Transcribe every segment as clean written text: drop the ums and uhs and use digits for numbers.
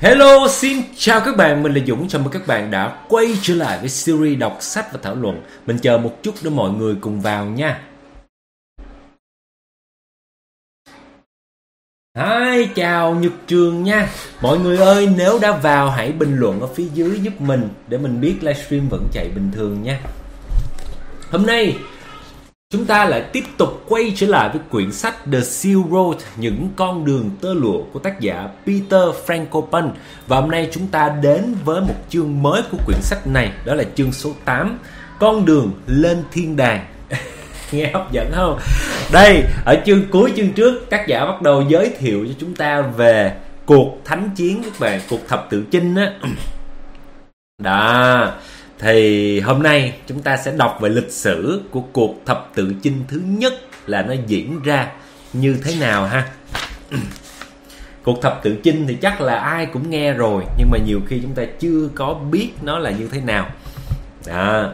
Hello, xin chào các bạn, mình là Dũng. Chào mừng các bạn đã quay trở lại với series đọc sách và thảo luận. Mình chờ một chút để mọi người cùng vào nha. Hi, chào Nhật Trường nha. Mọi người ơi, nếu đã vào hãy bình luận ở phía dưới giúp mình để mình biết livestream vẫn chạy bình thường nha. Hôm nay chúng ta lại tiếp tục quay trở lại với quyển sách The Seal Road, những con đường tơ lụa của tác giả Peter Frankopan. Và hôm nay chúng ta đến với một chương mới của quyển sách này, đó là chương số 8, Con đường lên thiên đàng. Nghe hấp dẫn không? Đây, ở cuối chương trước, tác giả bắt đầu giới thiệu cho chúng ta về cuộc thánh chiến các bạn, cuộc thập tự chinh á. Đó. Thì hôm nay chúng ta sẽ đọc về lịch sử của cuộc thập tự chinh thứ nhất là nó diễn ra như thế nào ha. Cuộc thập tự chinh thì chắc là ai cũng nghe rồi, nhưng mà nhiều khi chúng ta chưa có biết nó là như thế nào. Đó.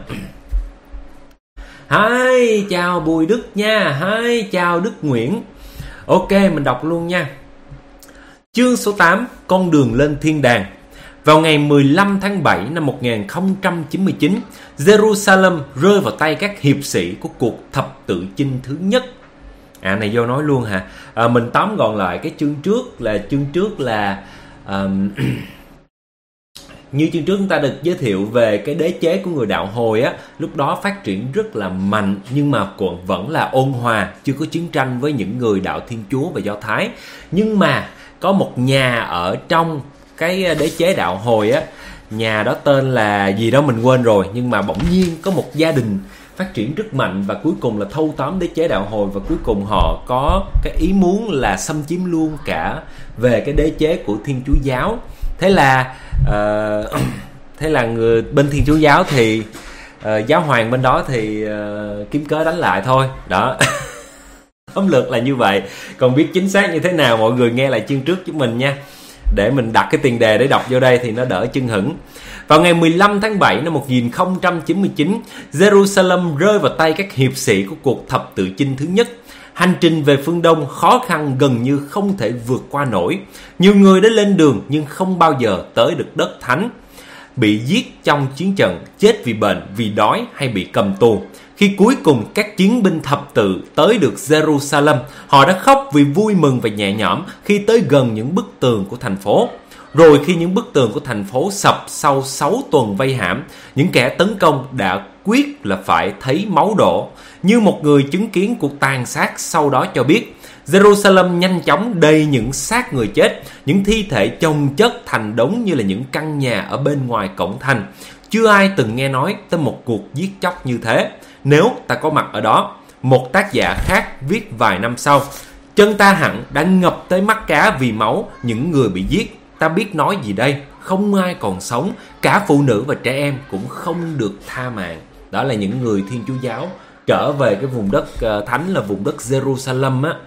Hi, chào Bùi Đức nha. Hi, chào Đức Nguyễn. Ok, mình đọc luôn nha. Chương số 8, Con đường lên thiên đàng. Vào ngày 15 tháng 7 năm 1099, Jerusalem rơi vào tay các hiệp sĩ của cuộc thập tự chinh thứ nhất. Này vô nói luôn hả? Mình tóm gọn lại cái chương trước là như chương trước chúng ta được giới thiệu về cái đế chế của người đạo Hồi á, lúc đó phát triển rất là mạnh nhưng mà còn vẫn là ôn hòa, chưa có chiến tranh với những người đạo Thiên Chúa và Do Thái. Nhưng mà có một nhà ở trong cái đế chế đạo Hồi á, nhà đó tên là gì đó mình quên rồi, nhưng mà bỗng nhiên có một gia đình phát triển rất mạnh và cuối cùng là thâu tóm đế chế đạo Hồi, và cuối cùng họ có cái ý muốn là xâm chiếm luôn cả về cái đế chế của Thiên Chúa giáo. Thế là người bên Thiên Chúa giáo thì giáo hoàng bên đó thì kiếm cớ đánh lại thôi. Đó. Tóm lược là như vậy. Còn biết chính xác như thế nào mọi người nghe lại chương trước giúp mình nha, để mình đặt cái tiền đề để đọc vô đây thì nó đỡ chưng hửng. Vào ngày 15 tháng 7 năm 1099, Jerusalem rơi vào tay các hiệp sĩ của cuộc thập tự chinh thứ nhất. Hành trình về phương Đông khó khăn gần như không thể vượt qua nổi. Nhiều người đã lên đường nhưng không bao giờ tới được đất thánh. Bị giết trong chiến trận, chết vì bệnh, vì đói hay bị cầm tù. Khi cuối cùng các chiến binh thập tự tới được Jerusalem, họ đã khóc vì vui mừng và nhẹ nhõm khi tới gần những bức tường của thành phố. Rồi khi những bức tường của thành phố sập sau 6 tuần vây hãm, những kẻ tấn công đã quyết là phải thấy máu đổ. Như một người chứng kiến cuộc tàn sát sau đó cho biết, Jerusalem nhanh chóng đầy những xác người chết, những thi thể chồng chất thành đống như là những căn nhà ở bên ngoài cổng thành. Chưa ai từng nghe nói tới một cuộc giết chóc như thế. Nếu ta có mặt ở đó, một tác giả khác viết vài năm sau, chân ta hẳn đã ngập tới mắt cá vì máu những người bị giết. Ta biết nói gì đây? Không ai còn sống, cả phụ nữ và trẻ em cũng không được tha mạng. Đó là những người Thiên Chúa giáo trở về cái vùng đất thánh là vùng đất Jerusalem á.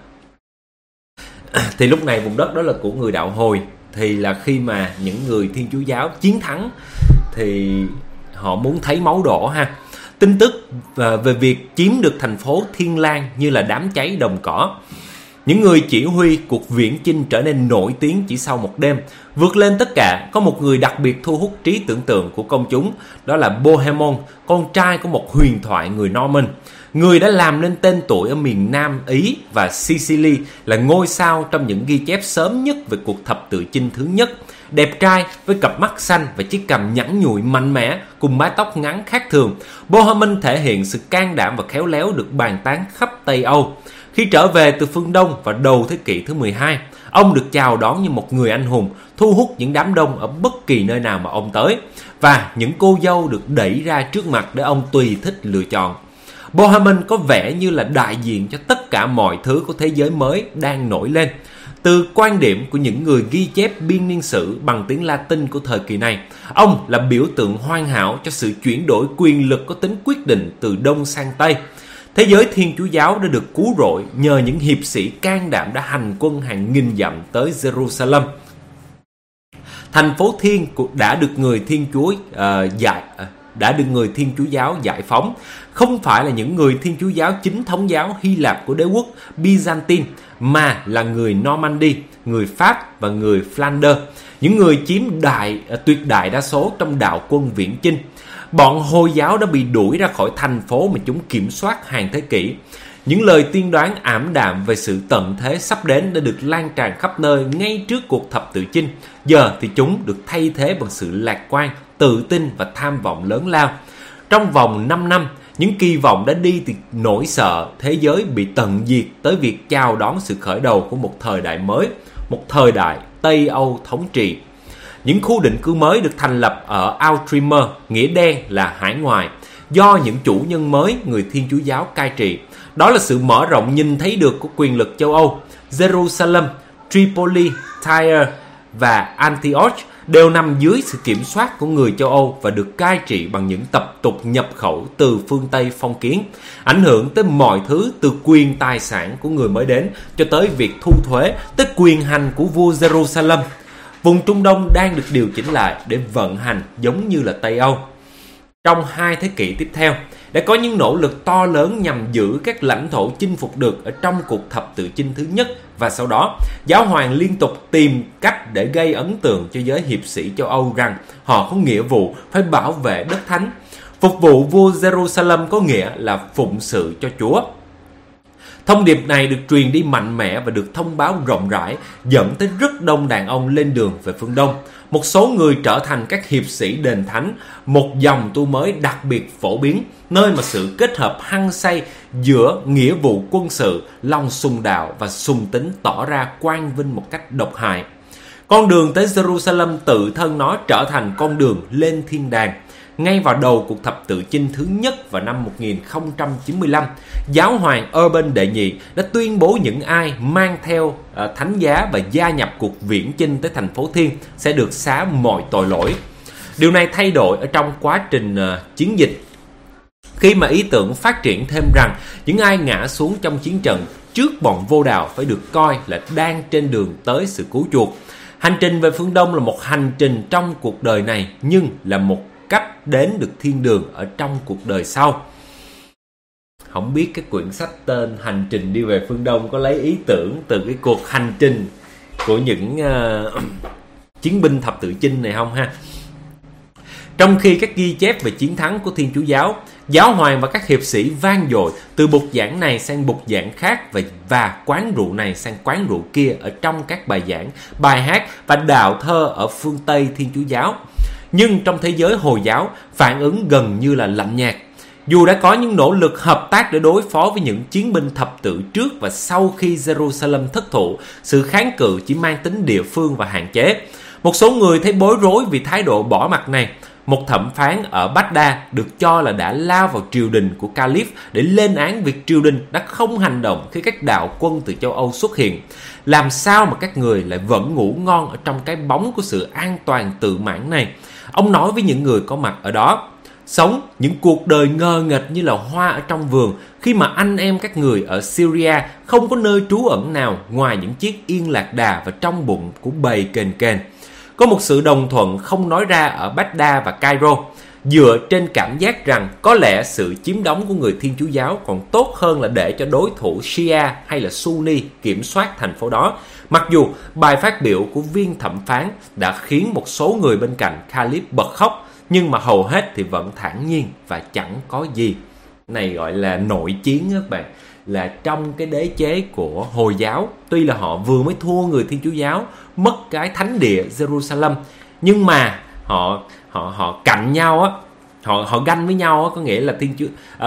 Thì lúc này vùng đất đó là của người đạo Hồi. Thì là khi mà những người Thiên Chúa giáo chiến thắng thì họ muốn thấy máu đổ ha. Tin tức về việc chiếm được thành phố Thiên Lang như là đám cháy đồng cỏ. Những người chỉ huy cuộc viễn chinh trở nên nổi tiếng chỉ sau một đêm. Vượt lên tất cả, có một người đặc biệt thu hút trí tưởng tượng của công chúng, đó là Bohemond, con trai của một huyền thoại người Norman. Người đã làm nên tên tuổi ở miền Nam Ý và Sicily, là ngôi sao trong những ghi chép sớm nhất về cuộc thập tự chinh thứ nhất. Đẹp trai với cặp mắt xanh và chiếc cằm nhẵn nhụi mạnh mẽ cùng mái tóc ngắn khác thường, Bohemond thể hiện sự can đảm và khéo léo được bàn tán khắp Tây Âu. Khi trở về từ phương Đông vào đầu thế kỷ thứ 12, ông được chào đón như một người anh hùng, thu hút những đám đông ở bất kỳ nơi nào mà ông tới, và những cô dâu được đẩy ra trước mặt để ông tùy thích lựa chọn. Bohemond có vẻ như là đại diện cho tất cả mọi thứ của thế giới mới đang nổi lên. Từ quan điểm của những người ghi chép biên niên sử bằng tiếng Latin của thời kỳ này, ông là biểu tượng hoàn hảo cho sự chuyển đổi quyền lực có tính quyết định từ Đông sang Tây. Thế giới Thiên Chúa giáo đã được cứu rỗi nhờ những hiệp sĩ can đảm đã hành quân hàng nghìn dặm tới Jerusalem. Thành phố Thiên đã được người Thiên Chúa đã được người Thiên Chúa giáo giải phóng, không phải là những người Thiên Chúa giáo chính thống giáo Hy Lạp của đế quốc Byzantine, mà là người Normandy, người Pháp và người Flanders, những người chiếm tuyệt đại đa số trong đạo quân viễn chinh. Bọn Hồi giáo đã bị đuổi ra khỏi thành phố mà chúng kiểm soát hàng thế kỷ. Những lời tiên đoán ảm đạm về sự tận thế sắp đến đã được lan tràn khắp nơi ngay trước cuộc thập tự chinh. Giờ thì chúng được thay thế bằng sự lạc quan, tự tin và tham vọng lớn lao. Trong vòng 5 năm, những kỳ vọng đã đi từ nỗi sợ thế giới bị tận diệt tới việc chào đón sự khởi đầu của một thời đại mới, một thời đại Tây Âu thống trị. Những khu định cư mới được thành lập ở Outremer, nghĩa đen là hải ngoại, do những chủ nhân mới người Thiên Chúa giáo cai trị. Đó là sự mở rộng nhìn thấy được của quyền lực châu Âu. Jerusalem, Tripoli, Tyre và Antioch đều nằm dưới sự kiểm soát của người châu Âu và được cai trị bằng những tập tục nhập khẩu từ phương Tây phong kiến, ảnh hưởng tới mọi thứ từ quyền tài sản của người mới đến cho tới việc thu thuế, tới quyền hành của vua Jerusalem. Vùng Trung Đông đang được điều chỉnh lại để vận hành giống như là Tây Âu. Trong 2 thế kỷ tiếp theo, đã có những nỗ lực to lớn nhằm giữ các lãnh thổ chinh phục được ở trong cuộc thập tự chinh thứ nhất, và sau đó, giáo hoàng liên tục tìm cách để gây ấn tượng cho giới hiệp sĩ châu Âu rằng họ có nghĩa vụ phải bảo vệ đất thánh. Phục vụ vua Jerusalem có nghĩa là phụng sự cho Chúa. Thông điệp này được truyền đi mạnh mẽ và được thông báo rộng rãi, dẫn tới rất đông đàn ông lên đường về phương Đông. Một số người trở thành các hiệp sĩ đền thánh, một dòng tu mới đặc biệt phổ biến, nơi mà sự kết hợp hăng say giữa nghĩa vụ quân sự, lòng sùng đạo và sùng tính tỏ ra quang vinh một cách độc hại. Con đường tới Jerusalem tự thân nó trở thành con đường lên thiên đàng. Ngay vào đầu cuộc thập tự chinh thứ nhất vào năm 1095, giáo hoàng Urban đệ nhị đã tuyên bố những ai mang theo thánh giá và gia nhập cuộc viễn chinh tới thành phố Thiên sẽ được xá mọi tội lỗi. Điều này thay đổi ở trong quá trình chiến dịch, khi mà ý tưởng phát triển thêm rằng những ai ngã xuống trong chiến trận trước bọn vô đạo phải được coi là đang trên đường tới sự cứu chuộc. Hành trình về phương Đông là một hành trình trong cuộc đời này, nhưng là một cách đến được thiên đường ở trong cuộc đời sau. Không biết cái quyển sách tên Hành trình đi về phương Đông có lấy ý tưởng từ cái cuộc hành trình của những chiến binh thập tự chinh này không ha? Trong khi các ghi chép về chiến thắng của Thiên Chúa giáo, giáo hoàng và các hiệp sĩ vang dội từ bục giảng này sang bục giảng khác và quán rượu này sang quán rượu kia ở trong các bài giảng, bài hát và đạo thơ ở phương Tây Thiên Chúa giáo. Nhưng trong thế giới Hồi giáo, phản ứng gần như là lạnh nhạt. Dù đã có những nỗ lực hợp tác để đối phó với những chiến binh thập tự trước và sau khi Jerusalem thất thủ, sự kháng cự chỉ mang tính địa phương và hạn chế. Một số người thấy bối rối vì thái độ bỏ mặc này. Một thẩm phán ở Baghdad được cho là đã lao vào triều đình của Caliph để lên án việc triều đình đã không hành động khi các đạo quân từ châu Âu xuất hiện. Làm sao mà các người lại vẫn ngủ ngon ở trong cái bóng của sự an toàn tự mãn này? Ông nói với những người có mặt ở đó: sống những cuộc đời ngơ nghệch như là hoa ở trong vườn khi mà anh em các người ở Syria không có nơi trú ẩn nào ngoài những chiếc yên lạc đà và trong bụng của bầy kền kền. Có một sự đồng thuận không nói ra ở Baghdad và Cairo, dựa trên cảm giác rằng có lẽ sự chiếm đóng của người Thiên Chúa giáo còn tốt hơn là để cho đối thủ Shia hay là Sunni kiểm soát thành phố đó. Mặc dù bài phát biểu của viên thẩm phán đã khiến một số người bên cạnh Caliph bật khóc, nhưng mà hầu hết thì vẫn thản nhiên và chẳng có gì. Này gọi là nội chiến các bạn, là trong cái đế chế của Hồi giáo, tuy là họ vừa mới thua người Thiên Chúa giáo, mất cái thánh địa Jerusalem, nhưng mà họ cạnh nhau á, họ ganh với nhau á, có nghĩa là Thiên Chúa ở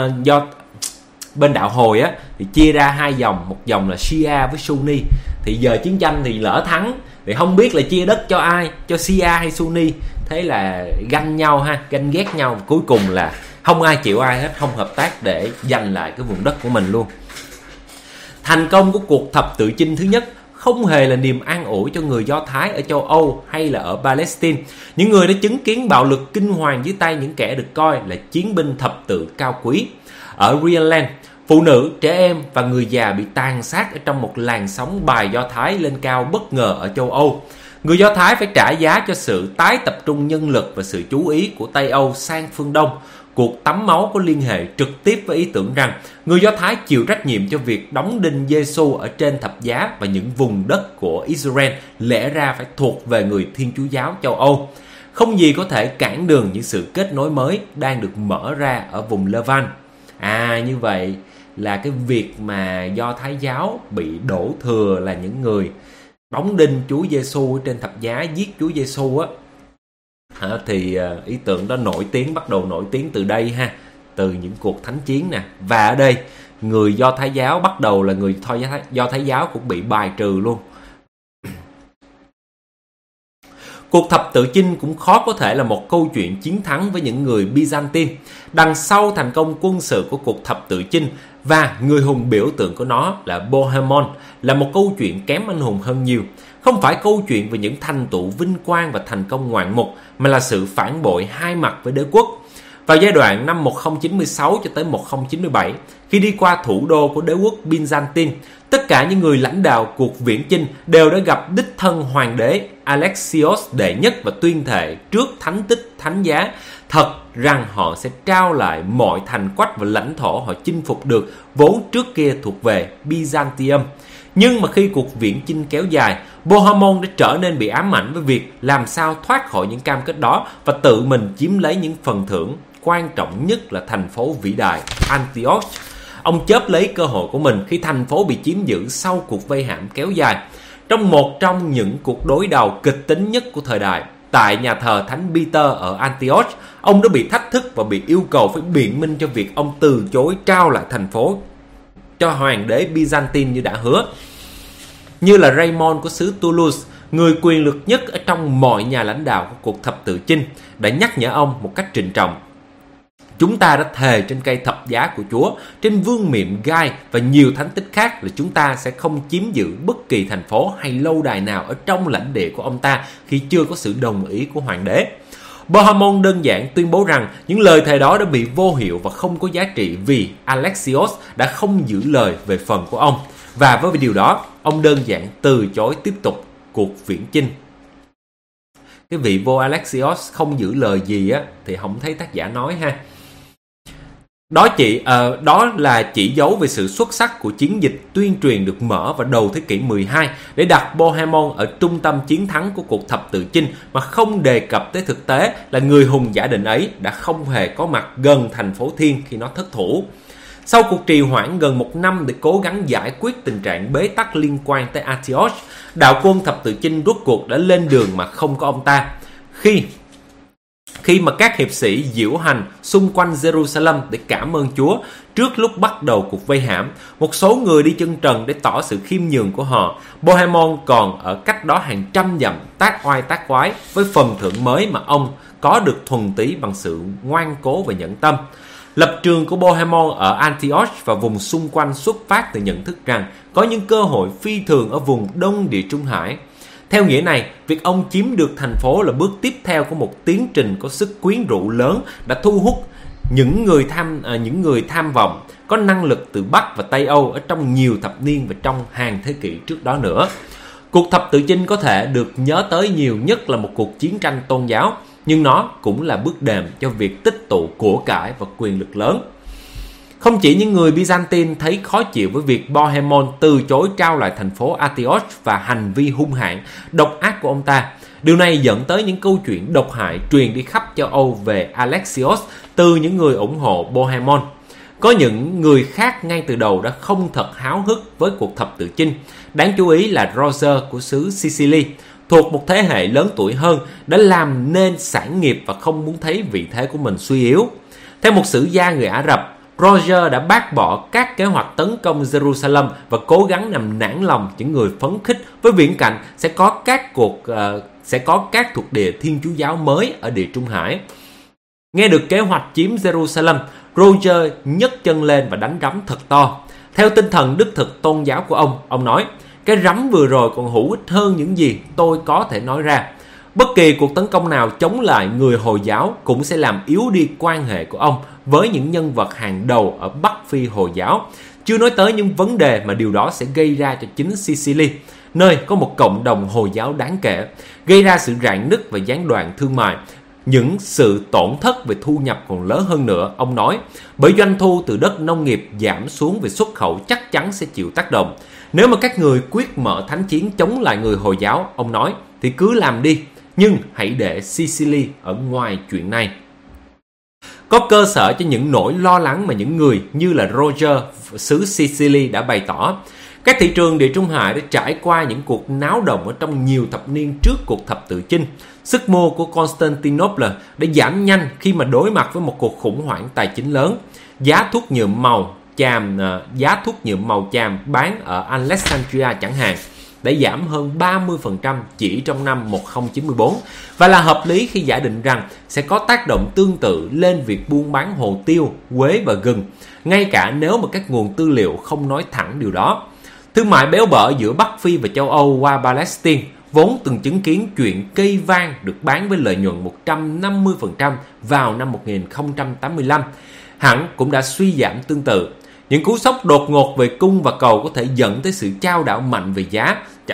bên đạo Hồi á thì chia ra hai dòng, một dòng là Shia với Sunni. Thì giờ chiến tranh thì lỡ thắng thì không biết là chia đất cho ai, cho Shia hay Sunni, thế là ganh nhau ha, ganh ghét nhau, cuối cùng là không ai chịu ai hết, không hợp tác để giành lại cái vùng đất của mình luôn. Thành công của cuộc thập tự chinh thứ nhất không hề là niềm an ủi cho người Do Thái ở châu Âu hay là ở Palestine, những người đã chứng kiến bạo lực kinh hoàng dưới tay những kẻ được coi là chiến binh thập tự cao quý. Ở Greenland, phụ nữ, trẻ em và người già bị tàn sát ở trong một làn sóng bài Do Thái lên cao bất ngờ ở châu Âu. Người Do Thái phải trả giá cho sự tái tập trung nhân lực và sự chú ý của Tây Âu sang phương Đông. Cuộc tắm máu có liên hệ trực tiếp với ý tưởng rằng người Do Thái chịu trách nhiệm cho việc đóng đinh Giêsu ở trên thập giá, và những vùng đất của Israel lẽ ra phải thuộc về người Thiên Chúa giáo châu Âu. Không gì có thể cản đường những sự kết nối mới đang được mở ra ở vùng Levant. Như vậy là cái việc mà Do Thái giáo bị đổ thừa là những người đóng đinh Chúa Giêsu trên thập giá, giết Chúa Giêsu á, thì ý tưởng đó bắt đầu nổi tiếng từ đây ha, từ những cuộc thánh chiến nè. Và ở đây người Do Thái giáo bắt đầu là người Do Thái giáo cũng bị bài trừ luôn. Cuộc thập tự chinh cũng khó có thể là một câu chuyện chiến thắng với những người Byzantine. Đằng sau thành công quân sự của cuộc thập tự chinh và người hùng biểu tượng của nó là Bohemond là một câu chuyện kém anh hùng hơn nhiều. Không phải câu chuyện về những thành tựu vinh quang và thành công ngoạn mục, mà là sự phản bội hai mặt với đế quốc. Vào giai đoạn năm 1096 cho tới 1097, khi đi qua thủ đô của đế quốc Byzantine, tất cả những người lãnh đạo cuộc viễn chinh đều đã gặp đích thân hoàng đế Alexios đệ nhất và tuyên thệ trước thánh tích thánh giá thật rằng họ sẽ trao lại mọi thành quách và lãnh thổ họ chinh phục được vốn trước kia thuộc về Byzantium. Nhưng mà khi cuộc viễn chinh kéo dài, Bohemond đã trở nên bị ám ảnh với việc làm sao thoát khỏi những cam kết đó và tự mình chiếm lấy những phần thưởng, quan trọng nhất là thành phố vĩ đại Antioch. Ông chớp lấy cơ hội của mình khi thành phố bị chiếm giữ sau cuộc vây hãm kéo dài. Trong một trong những cuộc đối đầu kịch tính nhất của thời đại, tại nhà thờ Thánh Peter ở Antioch, ông đã bị thách thức và bị yêu cầu phải biện minh cho việc ông từ chối trao lại thành phố cho hoàng đế Byzantine như đã hứa. Như là Raymond của xứ Toulouse, người quyền lực nhất ở trong mọi nhà lãnh đạo của cuộc thập tự chinh, đã nhắc nhở ông một cách trịnh trọng: chúng ta đã thề trên cây thập giá của Chúa, trên vương miện gai và nhiều thánh tích khác là chúng ta sẽ không chiếm giữ bất kỳ thành phố hay lâu đài nào ở trong lãnh địa của ông ta khi chưa có sự đồng ý của hoàng đế. Bohemond đơn giản tuyên bố rằng những lời thề đó đã bị vô hiệu và không có giá trị vì Alexios đã không giữ lời về phần của ông. Và với điều đó, ông đơn giản từ chối tiếp tục cuộc viễn chinh. Cái vị vua Alexios không giữ lời gì á thì không thấy tác giả nói ha. Đó là chỉ dấu về sự xuất sắc của chiến dịch tuyên truyền được mở vào đầu thế kỷ 12 để đặt Bohemond ở trung tâm chiến thắng của cuộc thập tự chinh, mà không đề cập tới thực tế là người hùng giả định ấy đã không hề có mặt gần thành phố Thiên khi nó thất thủ. Sau cuộc trì hoãn gần 1 năm để cố gắng giải quyết tình trạng bế tắc liên quan tới Antioch, đạo quân thập tự chinh rốt cuộc đã lên đường mà không có ông ta. Khi mà các hiệp sĩ diễu hành xung quanh Jerusalem để cảm ơn Chúa trước lúc bắt đầu cuộc vây hãm, một số người đi chân trần để tỏ sự khiêm nhường của họ, Bohemond còn ở cách đó hàng trăm dặm tác oai tác quái với phần thưởng mới mà ông có được thuần túy bằng sự ngoan cố và nhẫn tâm. Lập trường của Bohemond ở Antioch và vùng xung quanh xuất phát từ nhận thức rằng có những cơ hội phi thường ở vùng Đông Địa Trung Hải. Theo nghĩa này, việc ông chiếm được thành phố là bước tiếp theo của một tiến trình có sức quyến rũ lớn đã thu hút những người tham vọng, có năng lực từ Bắc và Tây Âu ở trong nhiều thập niên và trong hàng thế kỷ trước đó nữa. Cuộc thập tự chinh có thể được nhớ tới nhiều nhất là một cuộc chiến tranh tôn giáo, nhưng nó cũng là bước đệm cho việc tích tụ của cải và quyền lực lớn. Không chỉ những người Byzantine thấy khó chịu với việc Bohemond từ chối trao lại thành phố Antioch và hành vi hung hãn, độc ác của ông ta, điều này dẫn tới những câu chuyện độc hại truyền đi khắp châu Âu về Alexios từ những người ủng hộ Bohemond. Có những người khác ngay từ đầu đã không thật háo hức với cuộc thập tự chinh. Đáng chú ý là Roger của xứ Sicily, thuộc một thế hệ lớn tuổi hơn, đã làm nên sản nghiệp và không muốn thấy vị thế của mình suy yếu. Theo một sử gia người Ả Rập, Roger đã bác bỏ các kế hoạch tấn công Jerusalem và cố gắng làm nản lòng những người phấn khích với viễn cảnh sẽ có các thuộc địa Thiên Chúa giáo mới ở Địa Trung Hải. Nghe được kế hoạch chiếm Jerusalem, Roger nhấc chân lên và đánh rắm thật to. Theo tinh thần đích thực tôn giáo của ông nói: cái rắm vừa rồi còn hữu ích hơn những gì tôi có thể nói ra. Bất kỳ cuộc tấn công nào chống lại người Hồi giáo cũng sẽ làm yếu đi quan hệ của ông với những nhân vật hàng đầu ở Bắc Phi Hồi giáo. Chưa nói tới những vấn đề mà điều đó sẽ gây ra cho chính Sicily. nơi có một cộng đồng Hồi giáo đáng kể, gây ra sự rạn nứt và gián đoạn thương mại. Những sự tổn thất về thu nhập còn lớn hơn nữa, ông nói, bởi doanh thu từ đất nông nghiệp giảm xuống về xuất khẩu chắc chắn sẽ chịu tác động. Nếu mà các người quyết mở thánh chiến chống lại người Hồi giáo, ông nói, thì cứ làm đi, nhưng hãy để Sicily ở ngoài chuyện này. Có cơ sở cho những nỗi lo lắng mà những người như là Roger xứ Sicily đã bày tỏ. Các thị trường Địa Trung Hải đã trải qua những cuộc náo động ở trong nhiều thập niên trước cuộc thập tự chinh. Sức mua của Constantinople đã giảm nhanh khi mà đối mặt với một cuộc khủng hoảng tài chính lớn. Giá thuốc nhuộm màu chàm bán ở Alexandria chẳng hạn đã giảm hơn 30% chỉ trong năm 1094 và là hợp lý khi giả định rằng sẽ có tác động tương tự lên việc buôn bán hồ tiêu, quế và gừng, ngay cả nếu mà các nguồn tư liệu không nói thẳng điều đó. Thương mại béo bở giữa Bắc Phi và châu Âu qua Palestine vốn từng chứng kiến chuyện cây vang được bán với lợi nhuận 150% vào năm 1085, hẳn cũng đã suy giảm tương tự. Những cú sốc đột ngột về cung và cầu có thể dẫn tới sự chao đảo mạnh về giá,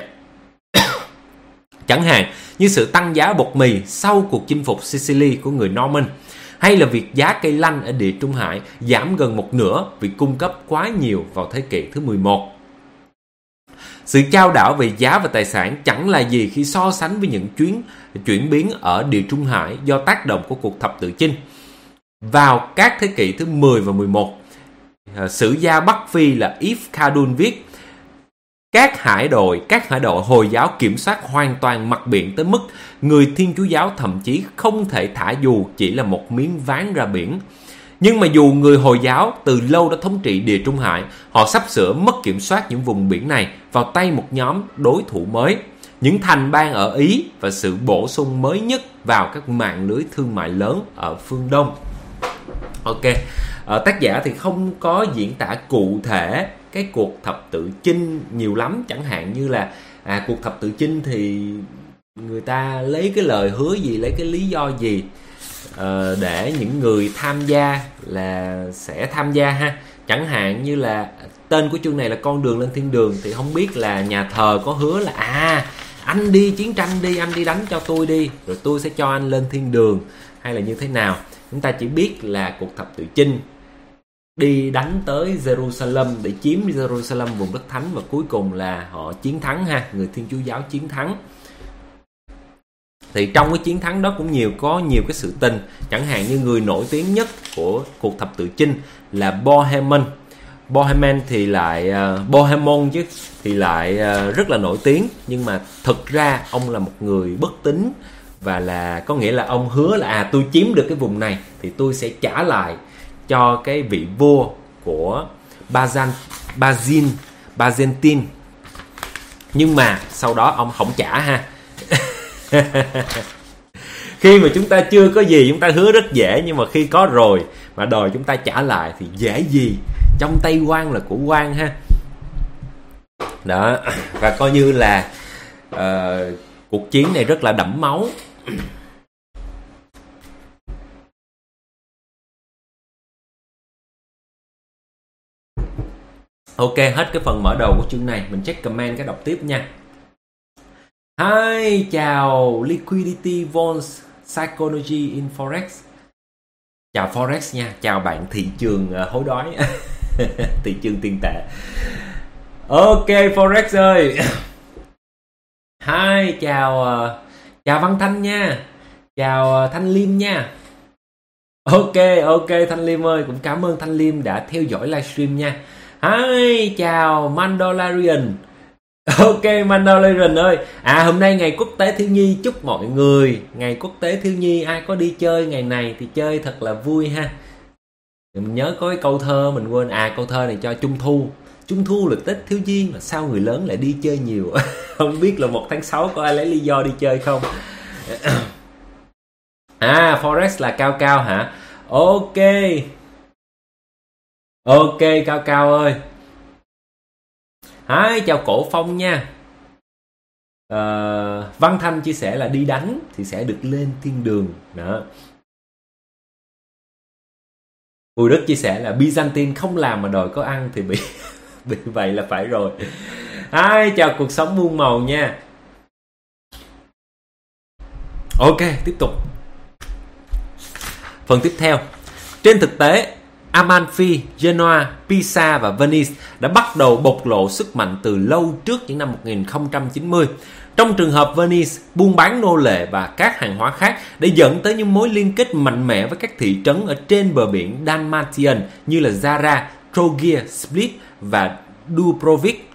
chẳng hạn như sự tăng giá bột mì sau cuộc chinh phục Sicily của người Norman, hay là việc giá cây lanh ở Địa Trung Hải giảm gần một nửa vì cung cấp quá nhiều vào thế kỷ thứ 11. Sự chao đảo về giá và tài sản chẳng là gì khi so sánh với những chuyển biến ở Địa Trung Hải do tác động của cuộc thập tự chinh. Vào các thế kỷ thứ 10 và 11, sử gia Bắc Phi là Ibn Khaldun viết, các hải đội Hồi giáo kiểm soát hoàn toàn mặt biển tới mức người Thiên Chúa giáo thậm chí không thể thả dù chỉ là một miếng ván ra biển. Nhưng mà dù người Hồi giáo từ lâu đã thống trị Địa Trung Hải, họ sắp sửa mất kiểm soát những vùng biển này vào tay một nhóm đối thủ mới, những thành bang ở Ý và sự bổ sung mới nhất vào các mạng lưới thương mại lớn ở phương Đông. Ok, tác giả thì không có diễn tả cụ thể cái cuộc thập tự chinh nhiều lắm, chẳng hạn như là cuộc thập tự chinh thì người ta lấy cái lời hứa gì, lấy cái lý do gì để những người tham gia là sẽ tham gia ha. Chẳng hạn như là tên của chương này là Con đường lên thiên đường, thì không biết là nhà thờ có hứa là anh đi chiến tranh đi, anh đi đánh cho tôi đi, rồi tôi sẽ cho anh lên thiên đường, hay là như thế nào. Chúng ta chỉ biết là cuộc thập tự chinh đi đánh tới Jerusalem để chiếm Jerusalem, vùng đất thánh, và cuối cùng là họ chiến thắng ha, người Thiên Chúa giáo chiến thắng. Thì trong cái chiến thắng đó cũng có nhiều cái sự tình, chẳng hạn như người nổi tiếng nhất của cuộc thập tự chinh là Bohemond thì lại Bohemond chứ thì lại rất là nổi tiếng, nhưng mà thực ra ông là một người bất tín, và là có nghĩa là ông hứa là tôi chiếm được cái vùng này thì tôi sẽ trả lại cho cái vị vua của Byzantine, nhưng mà sau đó ông không trả ha. Khi mà chúng ta chưa có gì chúng ta hứa rất dễ, nhưng mà khi có rồi mà đòi chúng ta trả lại thì dễ gì, trong tay quan là của quan ha. Đó, và coi như là cuộc chiến này rất là đẫm máu. Ok, hết cái phần mở đầu của chương này. Mình check comment cái đọc tiếp nha. Hi, chào Liquidity Bonds Psychology in Forex. Chào Forex nha, chào bạn thị trường hối đoái. Thị trường tiền tệ. Ok Forex ơi. Hi, chào Văn Thanh nha. Chào Thanh Liêm nha. Ok Thanh Liêm ơi, cũng cảm ơn Thanh Liêm đã theo dõi livestream nha. Hi, chào Mandalorian. Ok Mandalorian ơi, hôm nay ngày quốc tế thiếu nhi, chúc mọi người ngày quốc tế thiếu nhi, ai có đi chơi ngày này thì chơi thật là vui ha. Mình nhớ có cái câu thơ mình quên, câu thơ này cho Trung thu là Tết thiếu nhi mà sao người lớn lại đi chơi nhiều. Không biết là 1 tháng 6 có ai lấy lý do đi chơi không. Forex là cao hả? Ok cao ơi. Chào Cổ Phong nha. Văn Thanh chia sẻ là đi đánh thì sẽ được lên thiên đường đó. Bùi Đức chia sẻ là Byzantine không làm mà đòi có ăn thì bị vậy là phải rồi. Hi, chào cuộc sống muôn màu nha. Ok, tiếp tục. Phần tiếp theo. Trên thực tế, Amalfi, Genoa, Pisa và Venice đã bắt đầu bộc lộ sức mạnh từ lâu trước những năm 1090. Trong trường hợp Venice, buôn bán nô lệ và các hàng hóa khác đã dẫn tới những mối liên kết mạnh mẽ với các thị trấn ở trên bờ biển Dalmatian như là Zara, Trogir, Split và Dubrovnik,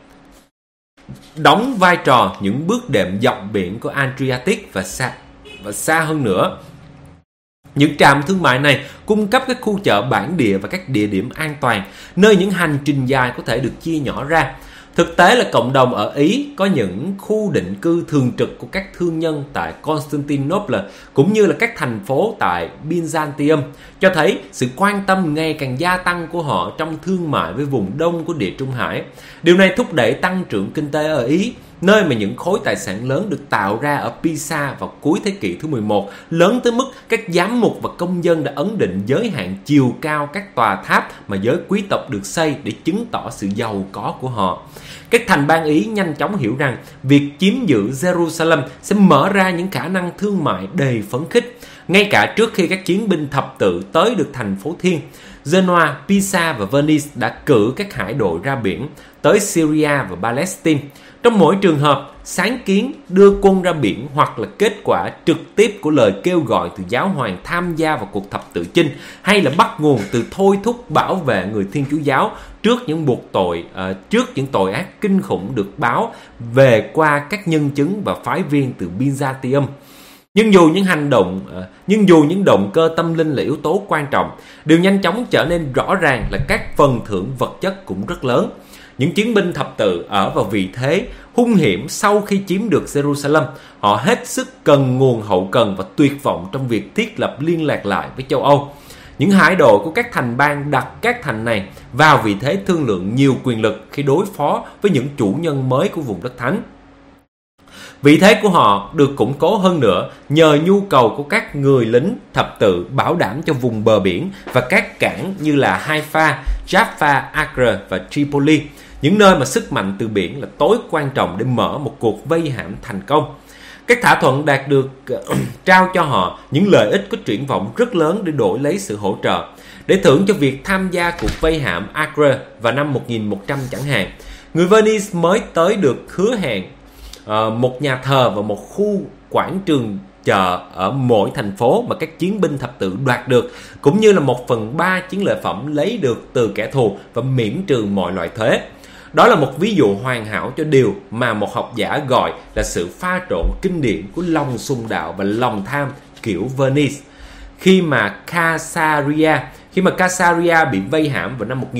đóng vai trò những bước đệm dọc biển của Adriatic và xa hơn nữa. Những trạm thương mại này cung cấp các khu chợ bản địa và các địa điểm an toàn, nơi những hành trình dài có thể được chia nhỏ ra. Thực tế là cộng đồng ở Ý có những khu định cư thường trực của các thương nhân tại Constantinople cũng như là các thành phố tại Byzantium, cho thấy sự quan tâm ngày càng gia tăng của họ trong thương mại với vùng đông của Địa Trung Hải. Điều này thúc đẩy tăng trưởng kinh tế ở Ý, nơi mà những khối tài sản lớn được tạo ra ở Pisa vào cuối thế kỷ thứ 11, lớn tới mức các giám mục và công dân đã ấn định giới hạn chiều cao các tòa tháp mà giới quý tộc được xây để chứng tỏ sự giàu có của họ. Các thành bang Ý nhanh chóng hiểu rằng việc chiếm giữ Jerusalem sẽ mở ra những khả năng thương mại đầy phấn khích. Ngay cả trước khi các chiến binh thập tự tới được thành phố Thiên, Genoa, Pisa và Venice đã cử các hải đội ra biển tới Syria và Palestine. Trong mỗi trường hợp, sáng kiến đưa quân ra biển hoặc là kết quả trực tiếp của lời kêu gọi từ giáo hoàng tham gia vào cuộc thập tự chinh, hay là bắt nguồn từ thôi thúc bảo vệ người Thiên Chúa giáo trước những tội ác kinh khủng được báo về qua các nhân chứng và phái viên từ Byzantium. Nhưng dù những động cơ tâm linh là yếu tố quan trọng, điều nhanh chóng trở nên rõ ràng là các phần thưởng vật chất cũng rất lớn. Những chiến binh thập tự ở vào vị thế hung hiểm sau khi chiếm được Jerusalem. Họ hết sức cần nguồn hậu cần và tuyệt vọng trong việc thiết lập liên lạc lại với châu Âu. Những hải đội của các thành bang đặt các thành này vào vị thế thương lượng nhiều quyền lực khi đối phó với những chủ nhân mới của vùng đất thánh. Vị thế của họ được củng cố hơn nữa nhờ nhu cầu của các người lính thập tự bảo đảm cho vùng bờ biển và các cảng như là Haifa, Jaffa, Acre và Tripoli, những nơi mà sức mạnh từ biển là tối quan trọng để mở một cuộc vây hãm thành công. Các thỏa thuận đạt được trao cho họ những lợi ích có triển vọng rất lớn để đổi lấy sự hỗ trợ. Để thưởng cho việc tham gia cuộc vây hãm Acre vào năm 1100 chẳng hạn, người Venice mới tới được hứa hẹn một nhà thờ và một khu quảng trường chợ ở mỗi thành phố mà các chiến binh thập tự đoạt được, cũng như là 1/3 chiến lợi phẩm lấy được từ kẻ thù và miễn trừ mọi loại thuế. Đó là một ví dụ hoàn hảo cho điều mà một học giả gọi là sự pha trộn kinh điển của lòng sùng đạo và lòng tham kiểu Venice. Khi mà Caesarea bị vây hãm vào năm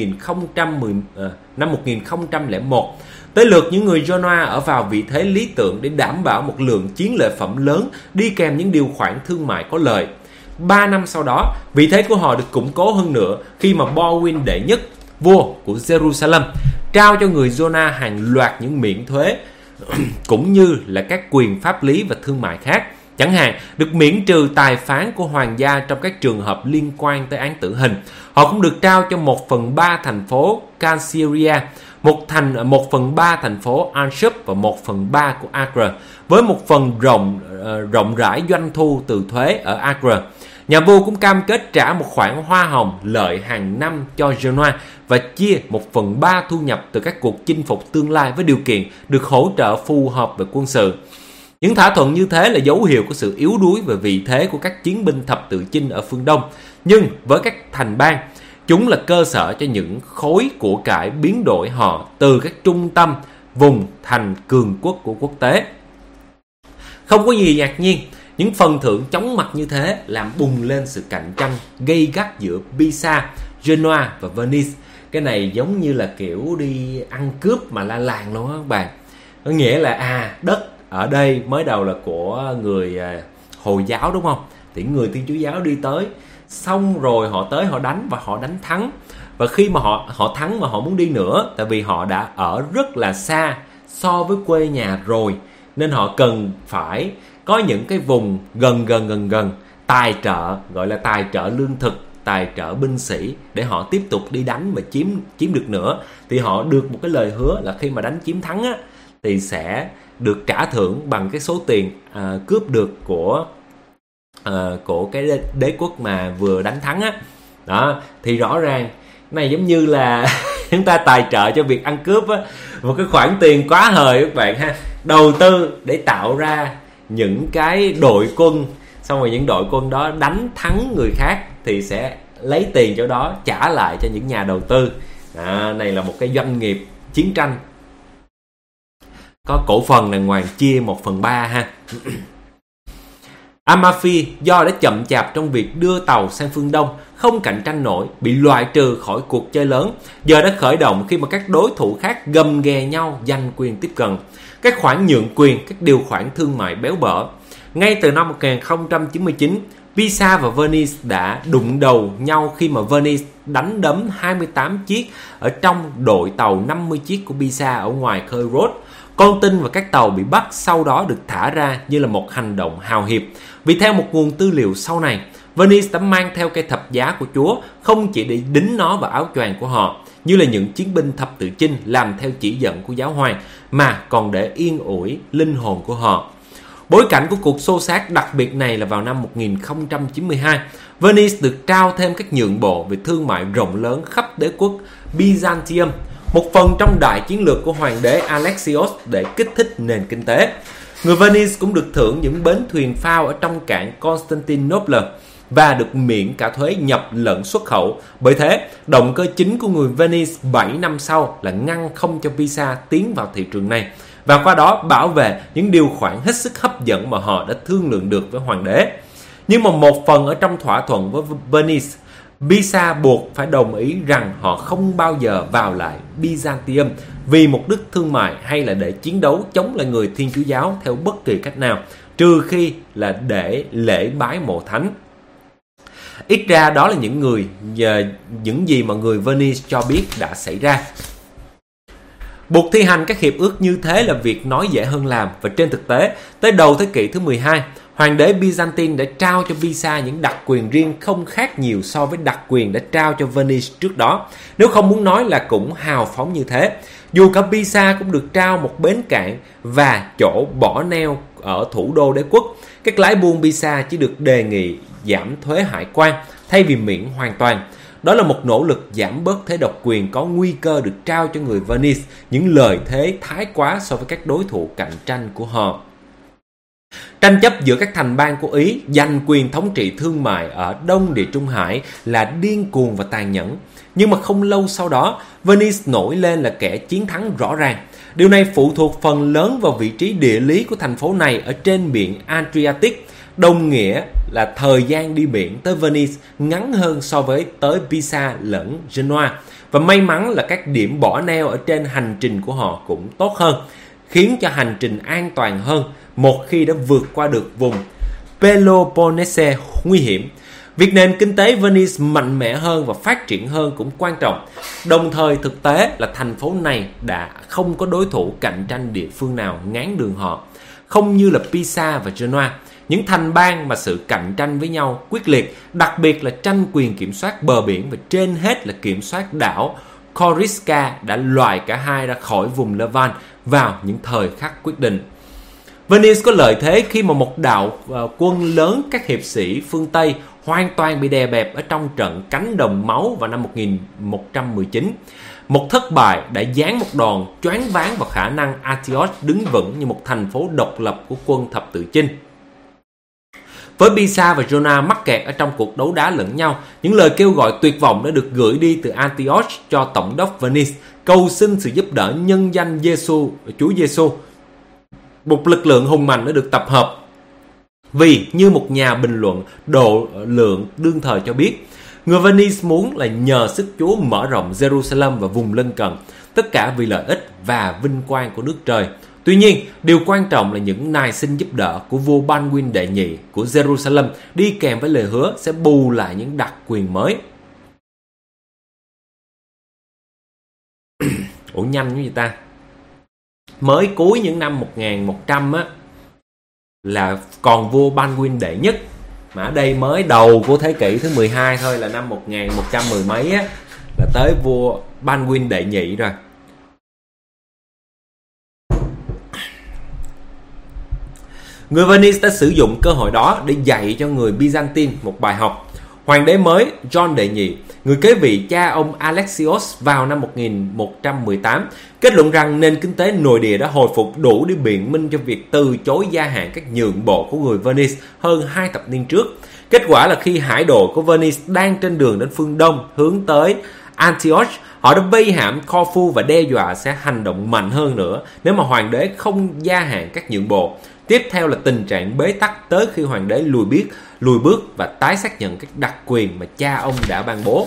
1001, tới lượt những người Genoa ở vào vị thế lý tưởng để đảm bảo một lượng chiến lợi phẩm lớn đi kèm những điều khoản thương mại có lợi. 3 năm sau đó, vị thế của họ được củng cố hơn nữa khi mà Baldwin đệ nhất, vua của Jerusalem, trao cho người Genoa hàng loạt những miễn thuế cũng như là các quyền pháp lý và thương mại khác. Chẳng hạn, được miễn trừ tài phán của hoàng gia trong các trường hợp liên quan tới án tử hình. Họ cũng được trao cho 1/3 thành phố Caesarea, 1/3 thành phố Anshub và 1/3 của Acre, với một phần rộng rãi doanh thu từ thuế ở Acre. Nhà vua cũng cam kết trả một khoản hoa hồng lợi hàng năm cho Genoa và chia 1/3 thu nhập từ các cuộc chinh phục tương lai với điều kiện được hỗ trợ phù hợp về quân sự. Những thỏa thuận như thế là dấu hiệu của sự yếu đuối về vị thế của các chiến binh thập tự chinh ở phương Đông. Nhưng với các thành bang, chúng là cơ sở cho những khối của cải biến đổi họ từ các trung tâm vùng thành cường quốc của quốc tế. Không có gì ngạc nhiên, những phần thưởng chóng mặt như thế làm bùng lên sự cạnh tranh gay gắt giữa Pisa, Genoa và Venice. Cái này giống như là kiểu đi ăn cướp mà la làng luôn á các bạn. Có nghĩa là đất ở đây mới đầu là của người Hồi giáo đúng không? Thì người Thiên Chúa giáo đi tới, xong rồi họ tới họ đánh và họ đánh thắng. Và khi mà họ thắng mà họ muốn đi nữa, tại vì họ đã ở rất là xa so với quê nhà rồi, nên họ cần phải có những cái vùng gần tài trợ, gọi là tài trợ lương thực, tài trợ binh sĩ để họ tiếp tục đi đánh và chiếm được nữa. Thì họ được một cái lời hứa là khi mà đánh chiếm thắng á, thì sẽ được trả thưởng bằng cái số tiền cướp được của cái đế quốc mà vừa đánh thắng á. Đó, thì rõ ràng này giống như là chúng ta tài trợ cho việc ăn cướp á, một cái khoản tiền quá hời các bạn ha, đầu tư để tạo ra những cái đội quân, xong rồi những đội quân đó đánh thắng người khác thì sẽ lấy tiền chỗ đó trả lại cho những nhà đầu tư. Này là một cái doanh nghiệp chiến tranh có cổ phần đàng hoàng, chia 1/3 ha. Amalfi do đã chậm chạp trong việc đưa tàu sang phương Đông, không cạnh tranh nổi, bị loại trừ khỏi cuộc chơi lớn, giờ đã khởi động khi mà các đối thủ khác gầm ghè nhau giành quyền tiếp cận. Các khoản nhượng quyền, các điều khoản thương mại béo bở. Ngay từ năm 1099, Pisa và Venice đã đụng đầu nhau khi mà Venice đánh đấm 28 chiếc ở trong đội tàu 50 chiếc của Pisa ở ngoài khơi Rhodes. Con tin và các tàu bị bắt sau đó được thả ra như là một hành động hào hiệp. Vì theo một nguồn tư liệu sau này, Venice đã mang theo cây thập giá của Chúa không chỉ để đính nó vào áo choàng của họ như là những chiến binh thập tự chinh làm theo chỉ dẫn của giáo hoàng, mà còn để yên ủi linh hồn của họ. Bối cảnh của cuộc xô xát đặc biệt này là vào năm 1092, Venice được trao thêm các nhượng bộ về thương mại rộng lớn khắp đế quốc Byzantium, một phần trong đại chiến lược của hoàng đế Alexios để kích thích nền kinh tế. Người Venice cũng được thưởng những bến thuyền phao ở trong cảng Constantinople và được miễn cả thuế nhập lẫn xuất khẩu. Bởi thế, động cơ chính của người Venice 7 năm sau là ngăn không cho Pisa tiến vào thị trường này, và qua đó bảo vệ những điều khoản hết sức hấp dẫn mà họ đã thương lượng được với hoàng đế. Nhưng mà một phần ở trong thỏa thuận với Venice, Pisa buộc phải đồng ý rằng họ không bao giờ vào lại Byzantium vì mục đích thương mại hay là để chiến đấu chống lại người Thiên Chúa giáo theo bất kỳ cách nào, trừ khi là để lễ bái mộ thánh. Ít ra đó là những gì mà người Venice cho biết đã xảy ra. Buộc thi hành các hiệp ước như thế là việc nói dễ hơn làm, và trên thực tế, tới đầu thế kỷ thứ 12, hoàng đế Byzantine đã trao cho Pisa những đặc quyền riêng không khác nhiều so với đặc quyền đã trao cho Venice trước đó, nếu không muốn nói là cũng hào phóng như thế. Dù cả Pisa cũng được trao một bến cảng và chỗ bỏ neo ở thủ đô đế quốc, các lái buôn Pisa chỉ được đề nghị giảm thuế hải quan thay vì miễn hoàn toàn. Đó là một nỗ lực giảm bớt thế độc quyền có nguy cơ được trao cho người Venice những lợi thế thái quá so với các đối thủ cạnh tranh của họ. Tranh chấp giữa các thành bang của Ý giành quyền thống trị thương mại ở Đông Địa Trung Hải là điên cuồng và tàn nhẫn. Nhưng mà không lâu sau đó, Venice nổi lên là kẻ chiến thắng rõ ràng. Điều này phụ thuộc phần lớn vào vị trí địa lý của thành phố này ở trên biển Adriatic, đồng nghĩa là thời gian đi biển tới Venice ngắn hơn so với tới Pisa lẫn Genoa. Và may mắn là các điểm bỏ neo ở trên hành trình của họ cũng tốt hơn, khiến cho hành trình an toàn hơn một khi đã vượt qua được vùng Peloponnese nguy hiểm. Việc nền kinh tế Venice mạnh mẽ hơn và phát triển hơn cũng quan trọng. Đồng thời thực tế là thành phố này đã không có đối thủ cạnh tranh địa phương nào ngáng đường họ. Không như là Pisa và Genoa, những thành bang mà sự cạnh tranh với nhau quyết liệt, đặc biệt là tranh quyền kiểm soát bờ biển và trên hết là kiểm soát đảo Corsica đã loại cả hai ra khỏi vùng Levant vào những thời khắc quyết định. Venice có lợi thế khi mà một đạo quân lớn các hiệp sĩ phương Tây hoàn toàn bị đè bẹp ở trong trận cánh đồng máu vào năm 1119. Một thất bại đã giáng một đòn choáng váng vào khả năng Antioch đứng vững như một thành phố độc lập của quân thập tự chinh. Với Pisa và Genoa mắc kẹt ở trong cuộc đấu đá lẫn nhau, những lời kêu gọi tuyệt vọng đã được gửi đi từ Antioch cho tổng đốc Venice, cầu xin sự giúp đỡ nhân danh Chúa Giêsu. Một lực lượng hùng mạnh đã được tập hợp. Vì như một nhà bình luận độ lượng đương thời cho biết, người Venice muốn là nhờ sức Chúa mở rộng Jerusalem và vùng lân cận, tất cả vì lợi ích và vinh quang của nước trời. Tuy nhiên, điều quan trọng là những nài xin giúp đỡ của vua Balduin đệ nhị của Jerusalem đi kèm với lời hứa sẽ bù lại những đặc quyền mới. Ủa nhanh như vậy ta? Mới cuối những năm 1100 á là còn vua Balduin đệ nhất, mà ở đây mới đầu của thế kỷ thứ 12 thôi, là năm 1110 mấy á là tới vua Balduin đệ nhị rồi. Người Venice đã sử dụng cơ hội đó để dạy cho người Byzantine một bài học. Hoàng đế mới John đệ nhị, người kế vị cha ông Alexios vào năm 1118, kết luận rằng nền kinh tế nội địa đã hồi phục đủ để biện minh cho việc từ chối gia hạn các nhượng bộ của người Venice hơn 2 thập niên trước. Kết quả là khi hải đội của Venice đang trên đường đến phương Đông hướng tới Antioch, họ đã vây hãm Corfu và đe dọa sẽ hành động mạnh hơn nữa nếu mà hoàng đế không gia hạn các nhượng bộ. Tiếp theo là tình trạng bế tắc tới khi hoàng đế lùi bước và tái xác nhận các đặc quyền mà cha ông đã ban bố.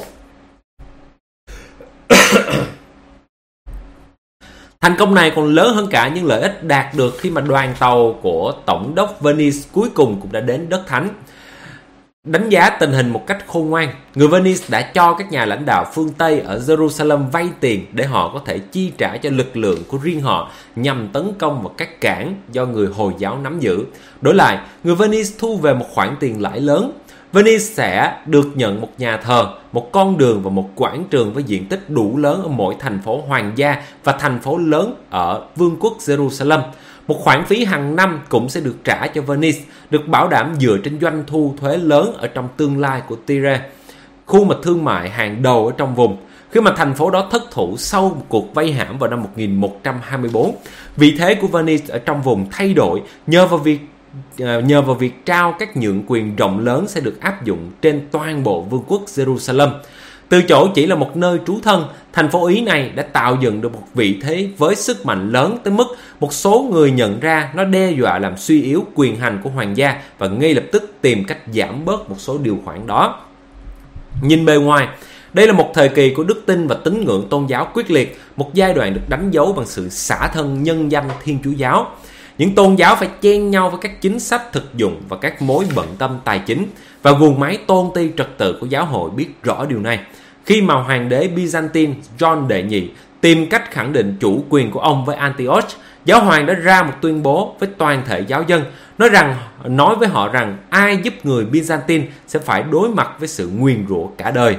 Thành công này còn lớn hơn cả những lợi ích đạt được khi mà đoàn tàu của tổng đốc Venice cuối cùng cũng đã đến đất thánh. Đánh giá tình hình một cách khôn ngoan, người Venice đã cho các nhà lãnh đạo phương Tây ở Jerusalem vay tiền để họ có thể chi trả cho lực lượng của riêng họ nhằm tấn công vào các cảng do người Hồi giáo nắm giữ. Đổi lại, người Venice thu về một khoản tiền lãi lớn. Venice sẽ được nhận một nhà thờ, một con đường và một quảng trường với diện tích đủ lớn ở mỗi thành phố hoàng gia và thành phố lớn ở vương quốc Jerusalem. Một khoản phí hàng năm cũng sẽ được trả cho Venice, được bảo đảm dựa trên doanh thu thuế lớn ở trong tương lai của Tyre, khu mà thương mại hàng đầu ở trong vùng. Khi mà thành phố đó thất thủ sau một cuộc vây hãm vào năm 1124, vị thế của Venice ở trong vùng thay đổi nhờ vào việc trao các nhượng quyền rộng lớn sẽ được áp dụng trên toàn bộ vương quốc Jerusalem. Từ chỗ chỉ là một nơi trú thân, thành phố Ý này đã tạo dựng được một vị thế với sức mạnh lớn tới mức một số người nhận ra nó đe dọa làm suy yếu quyền hành của hoàng gia và ngay lập tức tìm cách giảm bớt một số điều khoản đó. Nhìn bề ngoài, đây là một thời kỳ của đức tin và tín ngưỡng tôn giáo quyết liệt, một giai đoạn được đánh dấu bằng sự xả thân nhân danh Thiên Chúa giáo. Những tôn giáo phải chen nhau với các chính sách thực dụng và các mối bận tâm tài chính, và guồng máy tôn ti trật tự của giáo hội biết rõ điều này. Khi mà hoàng đế Byzantine John đệ nhị tìm cách khẳng định chủ quyền của ông với Antioch, giáo hoàng đã ra một tuyên bố với toàn thể giáo dân, nói với họ rằng ai giúp người Byzantine sẽ phải đối mặt với sự nguyền rủa cả đời.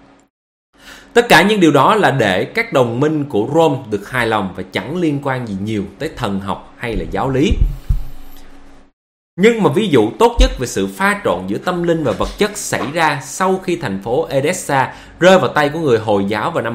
Tất cả những điều đó là để các đồng minh của Rome được hài lòng và chẳng liên quan gì nhiều tới thần học hay là giáo lý. Nhưng mà ví dụ tốt nhất về sự pha trộn giữa tâm linh và vật chất xảy ra sau khi thành phố Edessa rơi vào tay của người Hồi giáo vào năm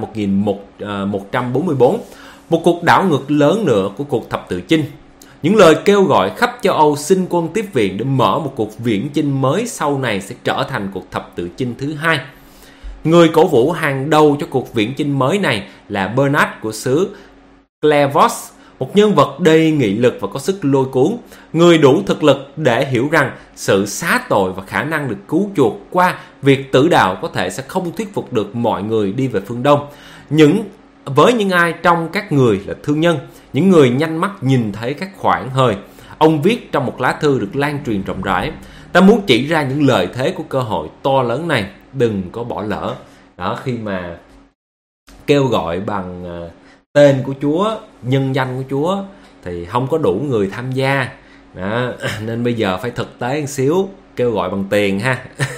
1144, một cuộc đảo ngược lớn nữa của cuộc thập tự chinh. Những lời kêu gọi khắp châu Âu xin quân tiếp viện để mở một cuộc viễn chinh mới sau này sẽ trở thành cuộc thập tự chinh thứ hai. Người cổ vũ hàng đầu cho cuộc viễn chinh mới này là Bernard của xứ Clairvaux, một nhân vật đầy nghị lực và có sức lôi cuốn, người đủ thực lực để hiểu rằng sự xá tội và khả năng được cứu chuộc qua việc tử đạo có thể sẽ không thuyết phục được mọi người đi về phương Đông. Với những ai trong các người là thương nhân, những người nhanh mắt nhìn thấy các khoản hời. Ông viết trong một lá thư được lan truyền rộng rãi: ta muốn chỉ ra những lợi thế của cơ hội to lớn này, đừng có bỏ lỡ. Đó, khi mà kêu gọi bằng tên của Chúa, nhân danh của Chúa thì không có đủ người tham gia. Đó, nên bây giờ phải thực tế một xíu, kêu gọi bằng tiền ha.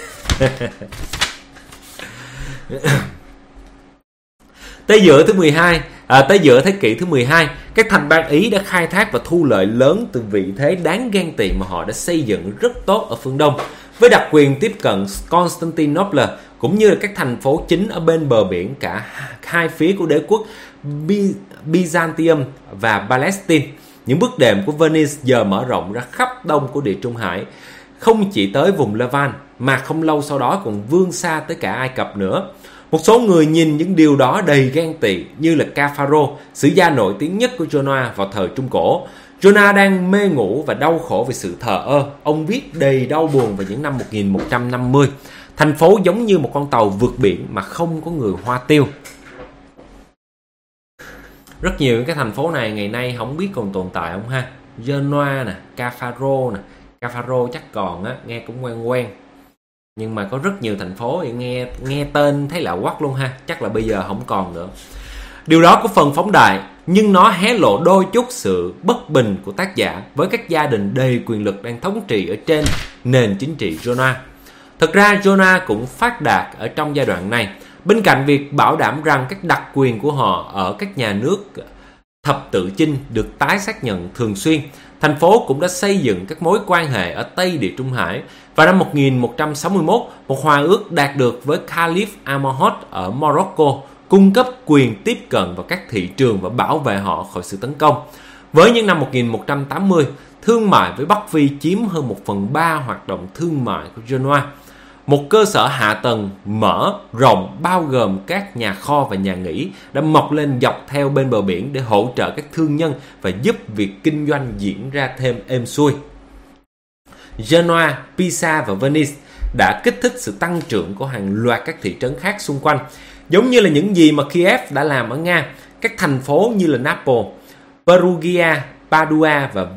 Tới giữa thế kỷ thứ 12, các thành bang Ý đã khai thác và thu lợi lớn từ vị thế đáng ghen tị mà họ đã xây dựng rất tốt ở phương Đông, với đặc quyền tiếp cận Constantinople cũng như là các thành phố chính ở bên bờ biển cả hai phía của đế quốc Byzantium và Palestine. Những bước đệm của Venice giờ mở rộng ra khắp đông của Địa Trung Hải, không chỉ tới vùng Levant mà không lâu sau đó còn vươn xa tới cả Ai Cập nữa. Một số người nhìn những điều đó đầy ghen tị, như là Cafaro, sử gia nổi tiếng nhất của Jonah vào thời Trung Cổ. Jonah đang mê ngủ và đau khổ vì sự thờ ơ. Ông viết đầy đau buồn vào những năm 1150. Thành phố giống như một con tàu vượt biển mà không có người hoa tiêu. Rất nhiều cái thành phố này ngày nay không biết còn tồn tại không ha. Genoa nè, Cafaro nè. Cafaro chắc còn á, nghe cũng quen quen. Nhưng mà có rất nhiều thành phố thì nghe tên thấy lạ quắc luôn ha. Chắc là bây giờ không còn nữa. Điều đó có phần phóng đại, nhưng nó hé lộ đôi chút sự bất bình của tác giả với các gia đình đầy quyền lực đang thống trị ở trên nền chính trị Jonah. Thật ra Jonah cũng phát đạt ở trong giai đoạn này. Bên cạnh việc bảo đảm rằng các đặc quyền của họ ở các nhà nước thập tự chinh được tái xác nhận thường xuyên, thành phố cũng đã xây dựng các mối quan hệ ở Tây Địa Trung Hải. Vào năm 1161, một hòa ước đạt được với Caliph Almohad ở Morocco cung cấp quyền tiếp cận vào các thị trường và bảo vệ họ khỏi sự tấn công. Với những năm 1180, thương mại với Bắc Phi chiếm hơn 1/3 hoạt động thương mại của Genoa. Một cơ sở hạ tầng mở, rộng bao gồm các nhà kho và nhà nghỉ đã mọc lên dọc theo bên bờ biển để hỗ trợ các thương nhân và giúp việc kinh doanh diễn ra thêm êm xuôi. Genoa, Pisa và Venice đã kích thích sự tăng trưởng của hàng loạt các thị trấn khác xung quanh, giống như là những gì mà Kiev đã làm ở Nga. Các thành phố như là Naples, Perugia, Padua và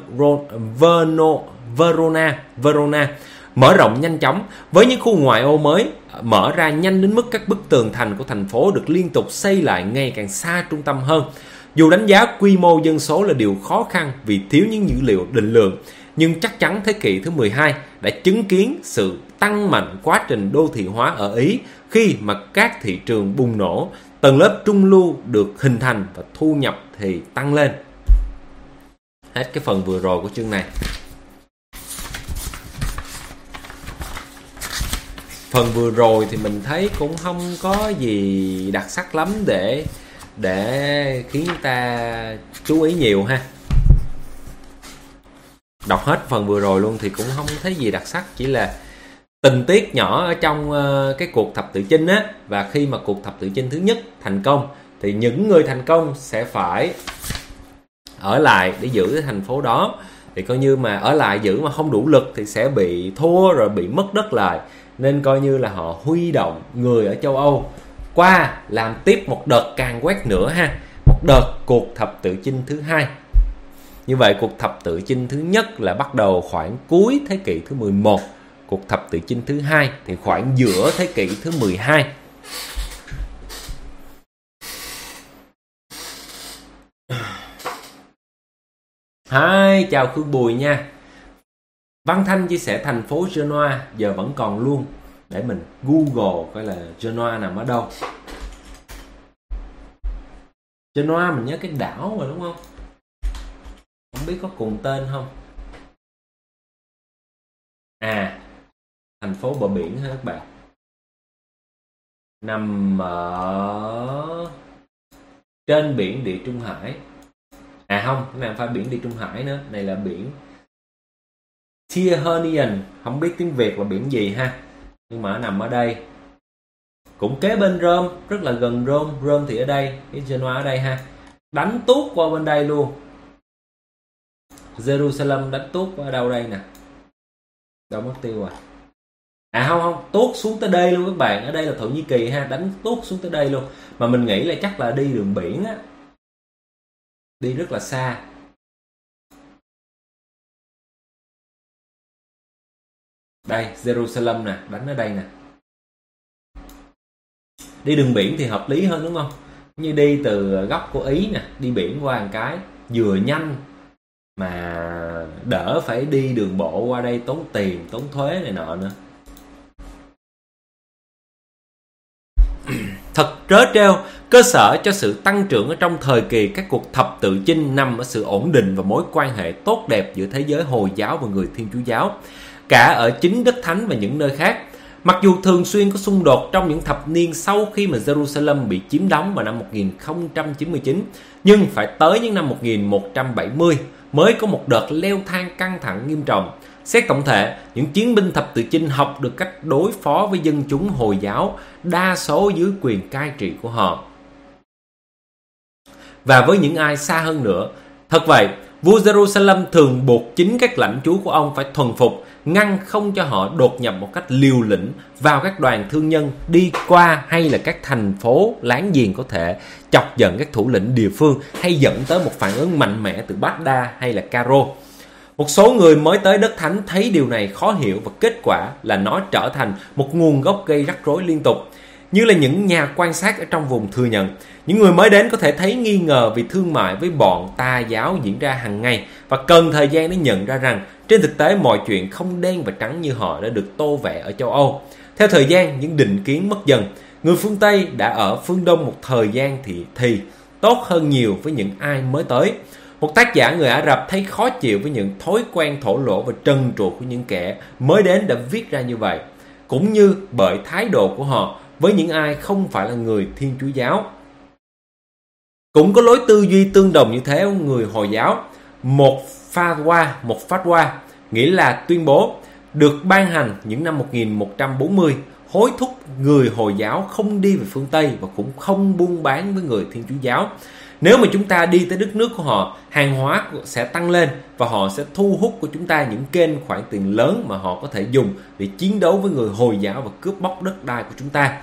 Verona mở rộng nhanh chóng với những khu ngoại ô mới mở ra nhanh đến mức các bức tường thành của thành phố được liên tục xây lại ngày càng xa trung tâm hơn. Dù đánh giá quy mô dân số là điều khó khăn vì thiếu những dữ liệu định lượng, nhưng chắc chắn thế kỷ thứ 12 đã chứng kiến sự tăng mạnh quá trình đô thị hóa ở Ý khi mà các thị trường bùng nổ, tầng lớp trung lưu được hình thành và thu nhập thì tăng lên. Hết cái phần vừa rồi của chương này. Phần vừa rồi thì mình thấy cũng không có gì đặc sắc lắm để khiến ta chú ý nhiều ha. Đọc hết phần vừa rồi luôn thì cũng không thấy gì đặc sắc, chỉ là tình tiết nhỏ ở trong cái cuộc thập tự chinh á. Và khi mà cuộc thập tự chinh thứ nhất thành công thì những người thành công sẽ phải ở lại để giữ cái thành phố đó. Thì coi như mà ở lại giữ mà không đủ lực thì sẽ bị thua rồi bị mất đất lại. Nên coi như là họ huy động người ở châu Âu qua làm tiếp một đợt càn quét nữa ha. Một đợt cuộc thập tự chinh thứ hai. Như vậy cuộc thập tự chinh thứ nhất là bắt đầu khoảng cuối thế kỷ thứ 11. Cuộc thập tự chinh thứ hai thì khoảng giữa thế kỷ thứ 12. Hi, chào Khương Bùi nha. Văn Thanh chia sẻ thành phố Genoa giờ vẫn còn luôn. Để mình Google coi là Genoa nằm ở đâu. Genoa mình nhớ cái đảo rồi đúng không? Không biết có cùng tên không? À, thành phố bờ biển hả các bạn? Nằm ở trên biển Địa Trung Hải. À không, cái này không phải biển Địa Trung Hải nữa. Này là biển Tyrrhenian. Không biết tiếng Việt là biển gì ha. Nhưng mà nó nằm ở đây. Cũng kế bên Rome, rất là gần Rome. Rome thì ở đây, cái Genoa ở đây ha. Đánh tuốt qua bên đây luôn. Jerusalem đánh tuốt ở đâu đây nè. Đâu mất tiêu rồi. À không, tuốt xuống tới đây luôn các bạn. Ở đây là Thổ Nhĩ Kỳ ha, đánh tuốt xuống tới đây luôn. Mà mình nghĩ là chắc là đi đường biển á. Đi rất là xa. Đây, Jerusalem nè, đánh ở đây nè. Đi đường biển thì hợp lý hơn đúng không? Như đi từ góc của Ý nè, đi biển qua một cái, vừa nhanh mà đỡ phải đi đường bộ qua đây tốn tiền, tốn thuế này nọ nữa. Thật trớ trêu, cơ sở cho sự tăng trưởng ở trong thời kỳ các cuộc thập tự chinh nằm ở sự ổn định và mối quan hệ tốt đẹp giữa thế giới Hồi giáo và người Thiên Chúa giáo, cả ở chính đất thánh và những nơi khác. Mặc dù thường xuyên có xung đột trong những thập niên sau khi mà Jerusalem bị chiếm đóng vào năm 1099, nhưng phải tới những năm 1170 mới có một đợt leo thang căng thẳng nghiêm trọng. Xét tổng thể, những chiến binh thập tự chinh học được cách đối phó với dân chúng Hồi giáo, đa số dưới quyền cai trị của họ. Và với những ai xa hơn nữa, thật vậy, vua Jerusalem thường buộc chính các lãnh chúa của ông phải thuần phục, ngăn không cho họ đột nhập một cách liều lĩnh vào các đoàn thương nhân đi qua hay là các thành phố láng giềng có thể chọc giận các thủ lĩnh địa phương hay dẫn tới một phản ứng mạnh mẽ từ Baghdad hay là Cairo. Một số người mới tới đất thánh thấy điều này khó hiểu và kết quả là nó trở thành một nguồn gốc gây rắc rối liên tục. Như là những nhà quan sát ở trong vùng thừa nhận, những người mới đến có thể thấy nghi ngờ vì thương mại với bọn tà giáo diễn ra hàng ngày và cần thời gian để nhận ra rằng trên thực tế mọi chuyện không đen và trắng như họ đã được tô vẽ ở châu Âu. Theo thời gian, những định kiến mất dần. Người phương Tây đã ở phương Đông một thời gian thì tốt hơn nhiều với những ai mới tới. Một tác giả người Ả Rập thấy khó chịu với những thói quen thổ lộ và trần truồng của những kẻ mới đến đã viết ra như vậy, cũng như bởi thái độ của họ với những ai không phải là người Thiên Chúa giáo. Cũng có lối tư duy tương đồng như thế của người Hồi giáo. Một fatwa nghĩa là tuyên bố được ban hành những năm 1140 hối thúc người Hồi giáo không đi về phương Tây và cũng không buôn bán với người Thiên Chúa giáo. Nếu mà chúng ta đi tới đất nước của họ, hàng hóa sẽ tăng lên và họ sẽ thu hút của chúng ta những kênh khoản tiền lớn mà họ có thể dùng để chiến đấu với người Hồi giáo và cướp bóc đất đai của chúng ta.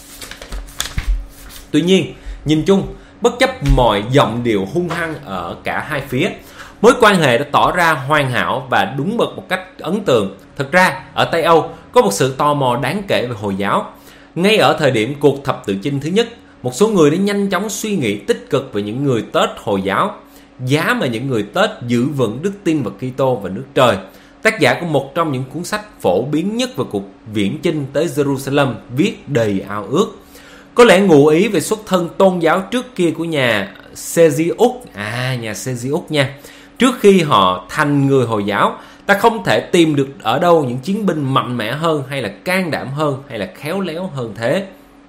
Tuy nhiên, nhìn chung, bất chấp mọi giọng điệu hung hăng ở cả hai phía, mối quan hệ đã tỏ ra hoàn hảo và đúng mực một cách ấn tượng. Thực ra, ở Tây Âu có một sự tò mò đáng kể về Hồi giáo. Ngay ở thời điểm cuộc thập tự chinh thứ nhất, một số người đã nhanh chóng suy nghĩ tích cực về những người Tết Hồi giáo, giá mà những người Tết giữ vững đức tin vào Kitô và nước Trời. Tác giả của một trong những cuốn sách phổ biến nhất về cuộc viễn chinh tới Jerusalem viết đầy ao ước. Có lẽ ngụ ý về xuất thân tôn giáo trước kia của nhà Seljuk, nhà Seljuk nha. Trước khi họ thành người Hồi giáo, ta không thể tìm được ở đâu những chiến binh mạnh mẽ hơn hay là can đảm hơn hay là khéo léo hơn thế.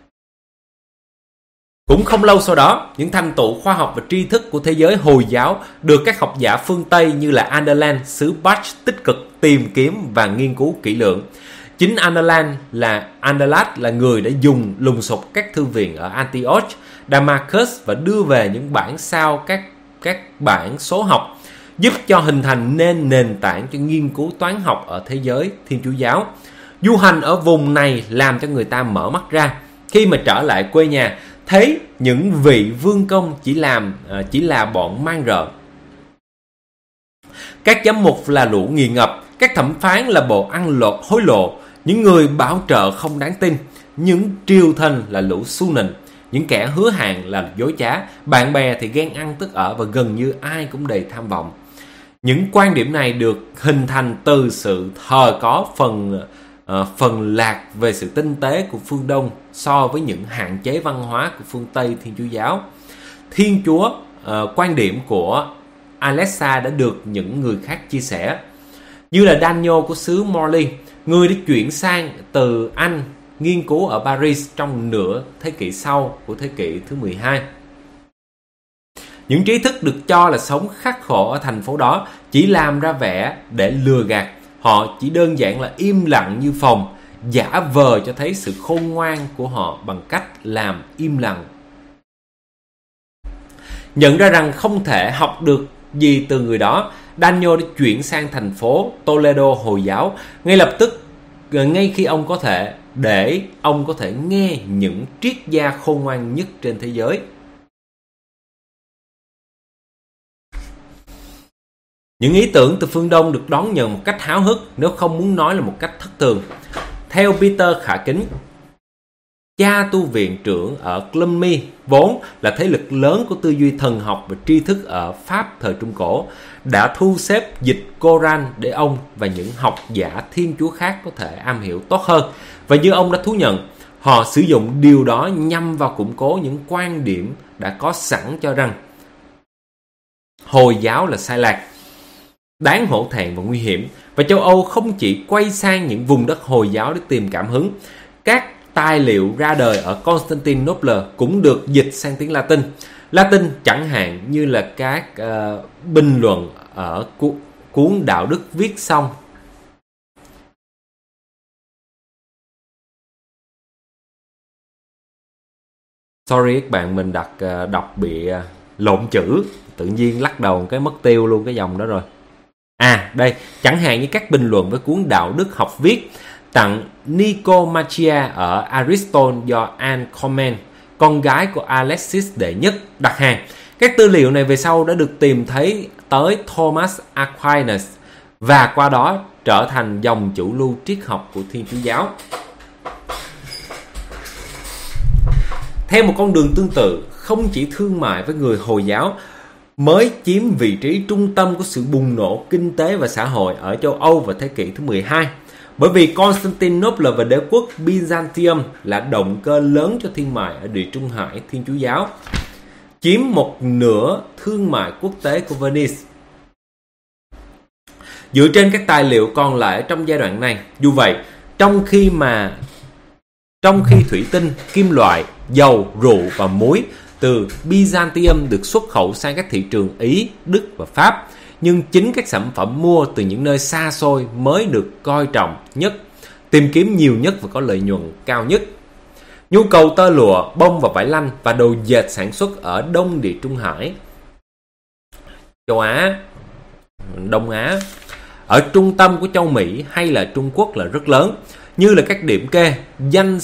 Cũng không lâu sau đó, những thành tựu khoa học và tri thức của thế giới Hồi giáo được các học giả phương Tây như là Anderlan, xứ Bach tích cực tìm kiếm và nghiên cứu kỹ lưỡng. Chính Anderlat là người đã dùng lùng sục các thư viện ở Antioch, Damascus và đưa về những bản sao các bản số học, giúp cho hình thành nên nền tảng cho nghiên cứu toán học ở thế giới Thiên Chúa giáo. Du hành ở vùng này làm cho người ta mở mắt ra. Khi mà trở lại quê nhà, thấy những vị vương công chỉ là bọn mang rợ. Các giám mục là lũ nghiền ngập, các thẩm phán là bộ ăn hối lộ, những người bảo trợ không đáng tin, những triều thần là lũ su nịnh, những kẻ hứa hẹn là dối trá, bạn bè thì ghen ăn tức ở và gần như ai cũng đầy tham vọng. Những quan điểm này được hình thành từ sự thờ có phần lạc về sự tinh tế của phương Đông so với những hạn chế văn hóa của phương Tây Thiên Chúa giáo. Quan điểm của Alexa đã được những người khác chia sẻ, như là Daniel của xứ Morley, người đã chuyển sang từ Anh nghiên cứu ở Paris trong nửa thế kỷ sau của thế kỷ thứ 12. Những trí thức được cho là sống khắc khổ ở thành phố đó chỉ làm ra vẻ để lừa gạt. Họ chỉ đơn giản là im lặng như phòng, giả vờ cho thấy sự khôn ngoan của họ bằng cách làm im lặng. Nhận ra rằng không thể học được gì từ người đó, Daniel đã chuyển sang thành phố Toledo Hồi giáo ngay khi ông có thể nghe những triết gia khôn ngoan nhất trên thế giới. Những ý tưởng từ phương Đông được đón nhận một cách háo hức, nếu không muốn nói là một cách thất thường. Theo Peter Khả Kính, cha tu viện trưởng ở Cluny, vốn là thế lực lớn của tư duy thần học và tri thức ở Pháp thời Trung Cổ, đã thu xếp dịch Koran để ông và những học giả Thiên Chúa khác có thể am hiểu tốt hơn. Và như ông đã thú nhận, họ sử dụng điều đó nhằm vào củng cố những quan điểm đã có sẵn cho rằng Hồi giáo là sai lạc, đáng hổ thẹn và nguy hiểm. Và châu Âu không chỉ quay sang những vùng đất Hồi giáo để tìm cảm hứng. Các tài liệu ra đời ở Constantinople cũng được dịch sang tiếng Latin chẳng hạn như là các bình luận ở cuốn Đạo đức viết xong. Sorry các bạn, mình đọc bị lộn chữ, tự nhiên lắc đầu cái mất tiêu luôn cái dòng đó rồi. Đây, chẳng hạn như các bình luận với cuốn Đạo đức học viết tặng Nicomachia ở Aristotle do Anne Comment, con gái của Alexis đệ nhất, đặt hàng. Các tư liệu này về sau đã được tìm thấy tới Thomas Aquinas và qua đó trở thành dòng chủ lưu triết học của Thiên Chúa giáo. Theo một con đường tương tự, không chỉ thương mại với người Hồi giáo mới chiếm vị trí trung tâm của sự bùng nổ kinh tế và xã hội ở châu Âu vào thế kỷ thứ 12. Bởi vì Constantinople và đế quốc Byzantium là động cơ lớn cho thương mại ở Địa Trung Hải Thiên Chúa giáo. chiếm một nửa thương mại quốc tế của Venice. Dựa trên các tài liệu còn lại trong giai đoạn này, dù vậy, trong khi thủy tinh, kim loại, dầu, rượu và muối từ Byzantium được xuất khẩu sang các thị trường Ý, Đức và Pháp, nhưng chính các sản phẩm mua từ những nơi xa xôi mới được coi trọng nhất, tìm kiếm nhiều nhất và có lợi nhuận cao nhất. Nhu cầu tơ lụa, bông và vải lanh và đồ dệt sản xuất ở Đông Địa Trung Hải, châu Á, Đông Á, ở trung tâm của châu Mỹ hay là Trung Quốc là rất lớn, như là các điểm kê, danh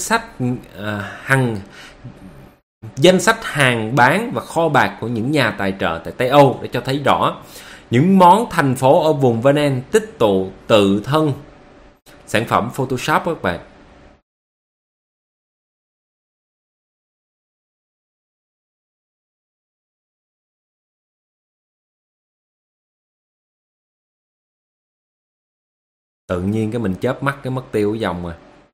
sách hàng bán và kho bạc của những nhà tài trợ tại Tây Âu để cho thấy rõ những món thành phố ở vùng Venice tích tụ tự thân sản phẩm Photoshop các bạn. Tự nhiên cái mình chớp mắt cái mất tiêu cái dòng rồi.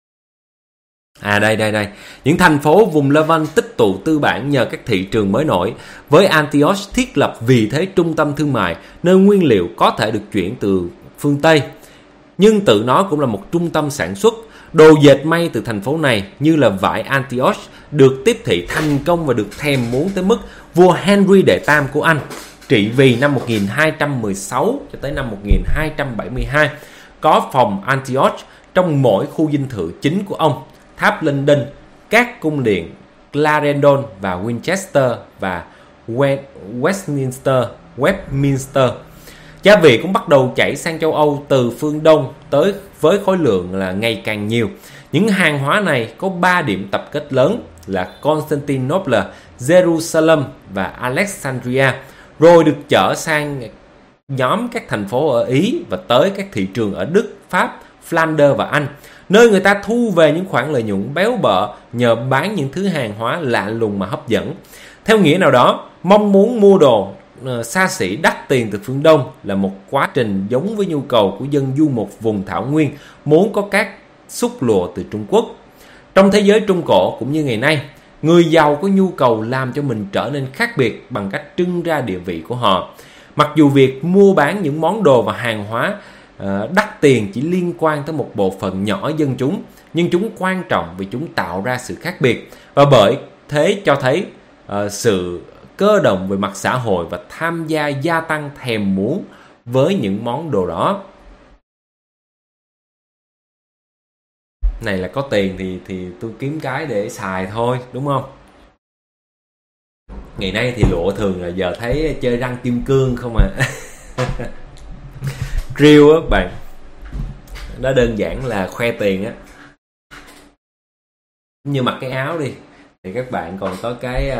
Đây. Những thành phố vùng Levant tích tụ tư bản nhờ các thị trường mới nổi, với Antioch thiết lập vị thế trung tâm thương mại, nơi nguyên liệu có thể được chuyển từ phương Tây. Nhưng tự nó cũng là một trung tâm sản xuất. Đồ dệt may từ thành phố này như là vải Antioch được tiếp thị thành công và được thèm muốn tới mức vua Henry đệ Tam của Anh trị vì năm 1216 cho tới năm 1272 có phòng Antioch trong mỗi khu dinh thự chính của ông, tháp London, các cung điện Clarendon và Winchester và Westminster. Gia vị cũng bắt đầu chảy sang châu Âu từ phương Đông tới với khối lượng là ngày càng nhiều. Những hàng hóa này có 3 điểm tập kết lớn là Constantinople, Jerusalem và Alexandria, rồi được chở sang nhóm các thành phố ở Ý và tới các thị trường ở Đức, Pháp, Flanders và Anh, nơi người ta thu về những khoản lợi nhuận béo bợ nhờ bán những thứ hàng hóa lạ lùng mà hấp dẫn. Theo nghĩa nào đó, mong muốn mua đồ xa xỉ đắt tiền từ phương Đông là một quá trình giống với nhu cầu của dân du mục vùng thảo nguyên muốn có các xúc lụa từ Trung Quốc. Trong thế giới Trung Cổ cũng như ngày nay, người giàu có nhu cầu làm cho mình trở nên khác biệt bằng cách trưng ra địa vị của họ. Mặc dù việc mua bán những món đồ và hàng hóa đắt tiền chỉ liên quan tới một bộ phận nhỏ dân chúng, nhưng chúng quan trọng vì chúng tạo ra sự khác biệt và bởi thế cho thấy sự cơ động về mặt xã hội và tham gia gia tăng thèm muốn với những món đồ đó. Này là có tiền thì tôi kiếm cái để xài thôi, đúng không? Ngày nay thì lụa thường là giờ thấy chơi răng kim cương không à. Drill á bạn, nó đơn giản là khoe tiền á. Như mặc cái áo đi thì các bạn còn có cái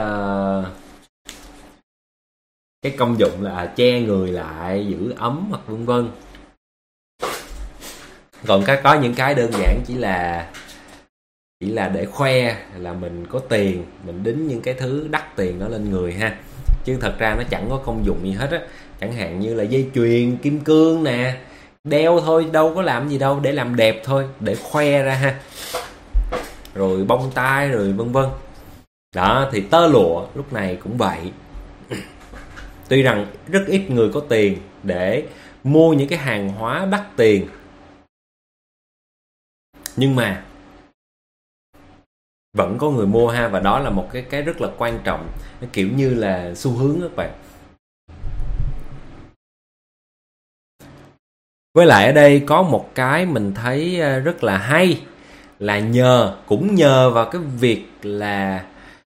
công dụng là che người lại, giữ ấm hoặc vân vân. Còn có những cái đơn giản chỉ là để khoe là mình có tiền, mình đính những cái thứ đắt tiền đó lên người ha, chứ thật ra nó chẳng có công dụng gì hết á. Chẳng hạn như là dây chuyền kim cương nè, đeo thôi, đâu có làm gì đâu, để làm đẹp thôi, để khoe ra ha, rồi bông tai rồi vân vân. Đó thì tơ lụa lúc này cũng vậy. Tuy rằng rất ít người có tiền để mua những cái hàng hóa đắt tiền, nhưng mà vẫn có người mua ha, và đó là một cái rất là quan trọng, nó kiểu như là xu hướng các bạn. Với lại ở đây có một cái mình thấy rất là hay, là nhờ vào cái việc là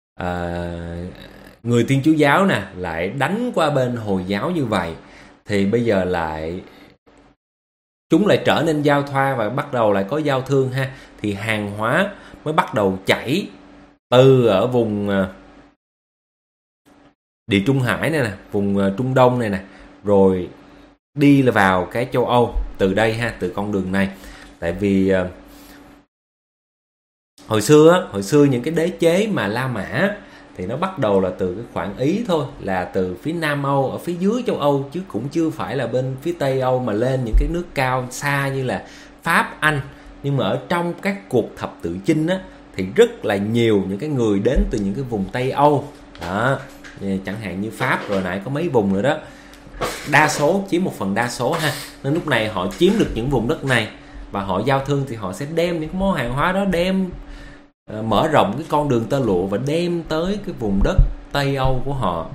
người Thiên Chúa giáo nè lại đánh qua bên Hồi giáo như vậy, thì bây giờ chúng lại trở nên giao thoa và bắt đầu lại có giao thương ha, thì hàng hóa mới bắt đầu chảy từ ở vùng Địa Trung Hải này nè, vùng Trung Đông này nè, rồi đi là vào cái châu Âu từ đây ha, từ con đường này. Tại vì hồi xưa những cái đế chế mà La Mã thì nó bắt đầu là từ cái khoảng Ý thôi, là từ phía Nam Âu, ở phía dưới châu Âu, chứ cũng chưa phải là bên phía Tây Âu mà lên những cái nước cao xa như là Pháp, Anh. Nhưng mà ở trong các cuộc thập tự chinh á, thì rất là nhiều những cái người đến từ những cái vùng Tây Âu đó, chẳng hạn như Pháp, rồi nãy có mấy vùng nữa đó, đa số chiếm một phần đa số ha, nên lúc này họ chiếm được những vùng đất này và họ giao thương thì họ sẽ đem những món hàng hóa đó, đem mở rộng cái con đường tơ lụa và đem tới cái vùng đất Tây Âu của họ.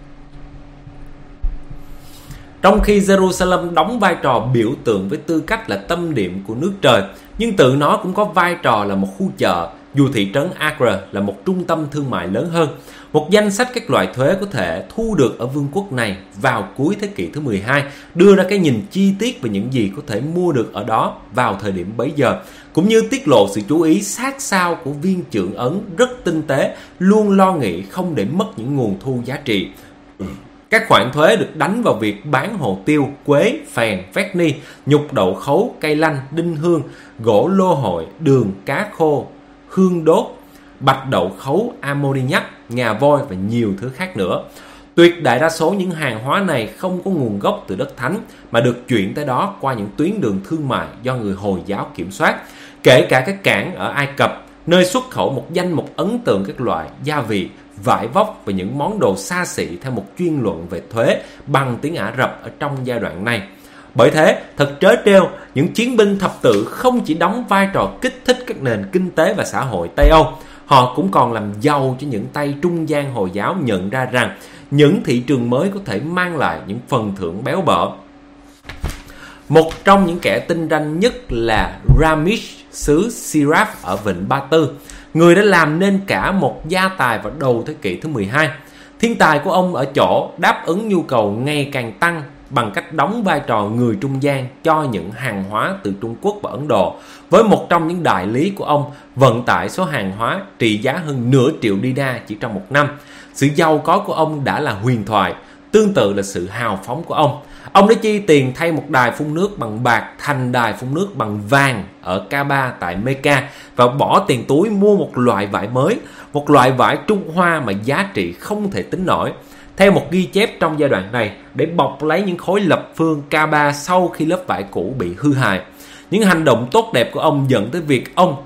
Trong khi Jerusalem đóng vai trò biểu tượng với tư cách là tâm điểm của nước trời, nhưng tự nó cũng có vai trò là một khu chợ, dù thị trấn Acre là một trung tâm thương mại lớn hơn. Một danh sách các loại thuế có thể thu được ở vương quốc này vào cuối thế kỷ thứ 12 đưa ra cái nhìn chi tiết về những gì có thể mua được ở đó vào thời điểm bấy giờ, cũng như tiết lộ sự chú ý sát sao của viên chưởng ấn rất tinh tế, luôn lo nghĩ không để mất những nguồn thu giá trị. Các khoản thuế được đánh vào việc bán hồ tiêu, quế, phèn, vét ni, nhục đậu khấu, cây lanh, đinh hương, gỗ lô hội, đường, cá khô, hương đốt, bạch đậu khấu, ammoniac, ngà voi và nhiều thứ khác nữa. Tuyệt đại đa số những hàng hóa này không có nguồn gốc từ đất thánh mà được chuyển tới đó qua những tuyến đường thương mại do người Hồi giáo kiểm soát, kể cả các cảng ở Ai Cập, nơi xuất khẩu một danh mục ấn tượng các loại gia vị, vải vóc và những món đồ xa xỉ theo một chuyên luận về thuế bằng tiếng Ả Rập ở trong giai đoạn này. Bởi thế, thật trớ trêu, những chiến binh thập tự không chỉ đóng vai trò kích thích các nền kinh tế và xã hội Tây Âu, họ cũng còn làm giàu cho những tay trung gian Hồi giáo nhận ra rằng những thị trường mới có thể mang lại những phần thưởng béo bở. Một trong những kẻ tinh ranh nhất là Ramish xứ Siraf ở Vịnh Ba Tư, người đã làm nên cả một gia tài vào đầu thế kỷ thứ 12. Thiên tài của ông ở chỗ đáp ứng nhu cầu ngày càng tăng bằng cách đóng vai trò người trung gian cho những hàng hóa từ Trung Quốc và Ấn Độ. Với một trong những đại lý của ông vận tải số hàng hóa trị giá hơn nửa triệu dinar chỉ trong một năm. Sự giàu có của ông đã là huyền thoại, tương tự là sự hào phóng của ông. Ông đã chi tiền thay một đài phun nước bằng bạc thành đài phun nước bằng vàng ở Kaaba tại Mecca và bỏ tiền túi mua một loại vải mới, một loại vải Trung Hoa mà giá trị không thể tính nổi. Theo một ghi chép trong giai đoạn này, để bọc lấy những khối lập phương Kaaba sau khi lớp vải cũ bị hư hại. Những hành động tốt đẹp của ông dẫn tới việc ông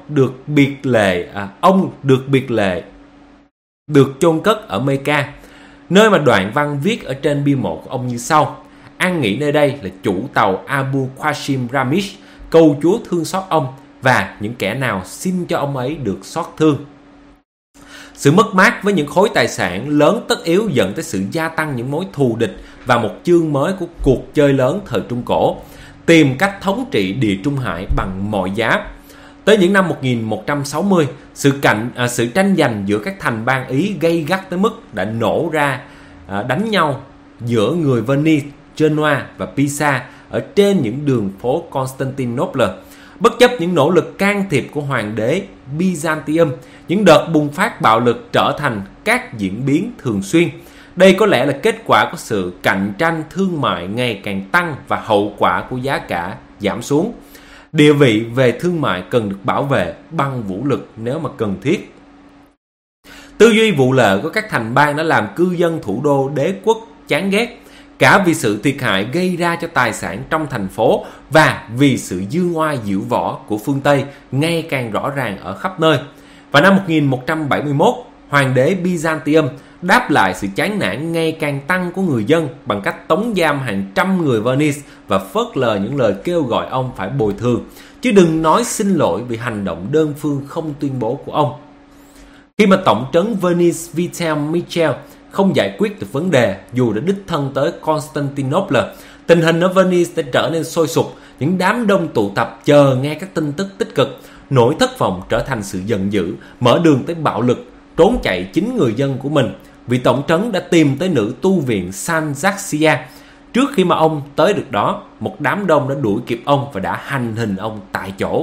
được chôn cất ở Mecca, nơi mà đoạn văn viết ở trên bia mộ của ông như sau: an nghỉ nơi đây là chủ tàu Abu Qasim Ramish, cầu Chúa thương xót ông và những kẻ nào xin cho ông ấy được xót thương. Sự mất mát với những khối tài sản lớn tất yếu dẫn tới sự gia tăng những mối thù địch và một chương mới của cuộc chơi lớn thời Trung Cổ, tìm cách thống trị Địa Trung Hải bằng mọi giá. Tới những năm 1160, sự tranh giành giữa các thành bang Ý gay gắt tới mức đã nổ ra đánh nhau giữa người Venice, Genoa và Pisa ở trên những đường phố Constantinople. Bất chấp những nỗ lực can thiệp của hoàng đế Byzantium, những đợt bùng phát bạo lực trở thành các diễn biến thường xuyên. Đây có lẽ là kết quả của sự cạnh tranh thương mại ngày càng tăng và hậu quả của giá cả giảm xuống. Địa vị về thương mại cần được bảo vệ bằng vũ lực nếu mà cần thiết. Tư duy vụ lợi của các thành bang đã làm cư dân thủ đô đế quốc chán ghét, cả vì sự thiệt hại gây ra cho tài sản trong thành phố và vì sự dương oai diễu võ của phương Tây ngày càng rõ ràng ở khắp nơi. Vào năm 1171, hoàng đế Byzantium đáp lại sự chán nản ngày càng tăng của người dân bằng cách tống giam hàng trăm người Venice và phớt lờ những lời kêu gọi ông phải bồi thường, chứ đừng nói xin lỗi vì hành động đơn phương không tuyên bố của ông. Khi mà tổng trấn Venice Vitel Michel không giải quyết được vấn đề dù đã đích thân tới Constantinople, tình hình ở Venice đã trở nên sôi sục. Những đám đông tụ tập chờ nghe các tin tức tích cực. Nỗi thất vọng trở thành sự giận dữ, mở đường tới bạo lực, trốn chạy chính người dân của mình. Vị tổng trấn đã tìm tới nữ tu viện San Jaxia. Trước khi mà ông tới được đó, một đám đông đã đuổi kịp ông và đã hành hình ông tại chỗ.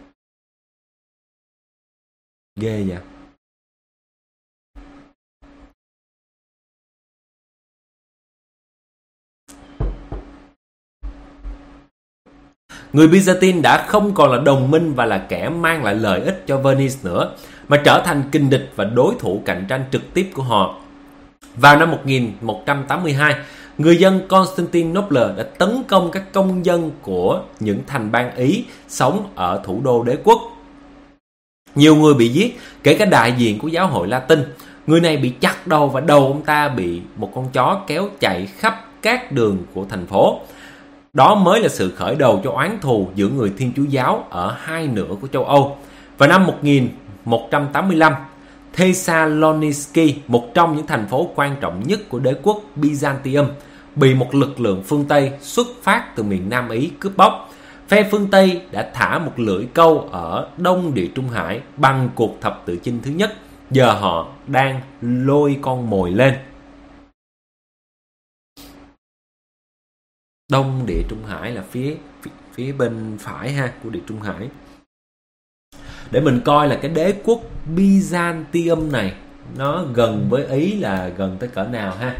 Ghê vậy. Người Byzantine đã không còn là đồng minh và là kẻ mang lại lợi ích cho Venice nữa, mà trở thành kình địch và đối thủ cạnh tranh trực tiếp của họ. Vào năm 1182, người dân Constantinople đã tấn công các công dân của những thành bang Ý sống ở thủ đô đế quốc. Nhiều người bị giết, kể cả đại diện của giáo hội Latin. Người này bị chặt đầu và đầu ông ta bị một con chó kéo chạy khắp các đường của thành phố. Đó mới là sự khởi đầu cho oán thù giữa người Thiên Chúa giáo ở hai nửa của châu Âu. Vào năm 1185, Thessaloniki, một trong những thành phố quan trọng nhất của đế quốc Byzantium, bị một lực lượng phương Tây xuất phát từ miền Nam Ý cướp bóc. Phe phương Tây đã thả một lưỡi câu ở Đông Địa Trung Hải bằng cuộc thập tự chinh thứ nhất. Giờ họ đang lôi con mồi lên. Đông Địa Trung Hải là phía bên phải ha của Địa Trung Hải. Để mình coi là cái đế quốc Byzantium này nó gần với Ý là gần tới cỡ nào ha.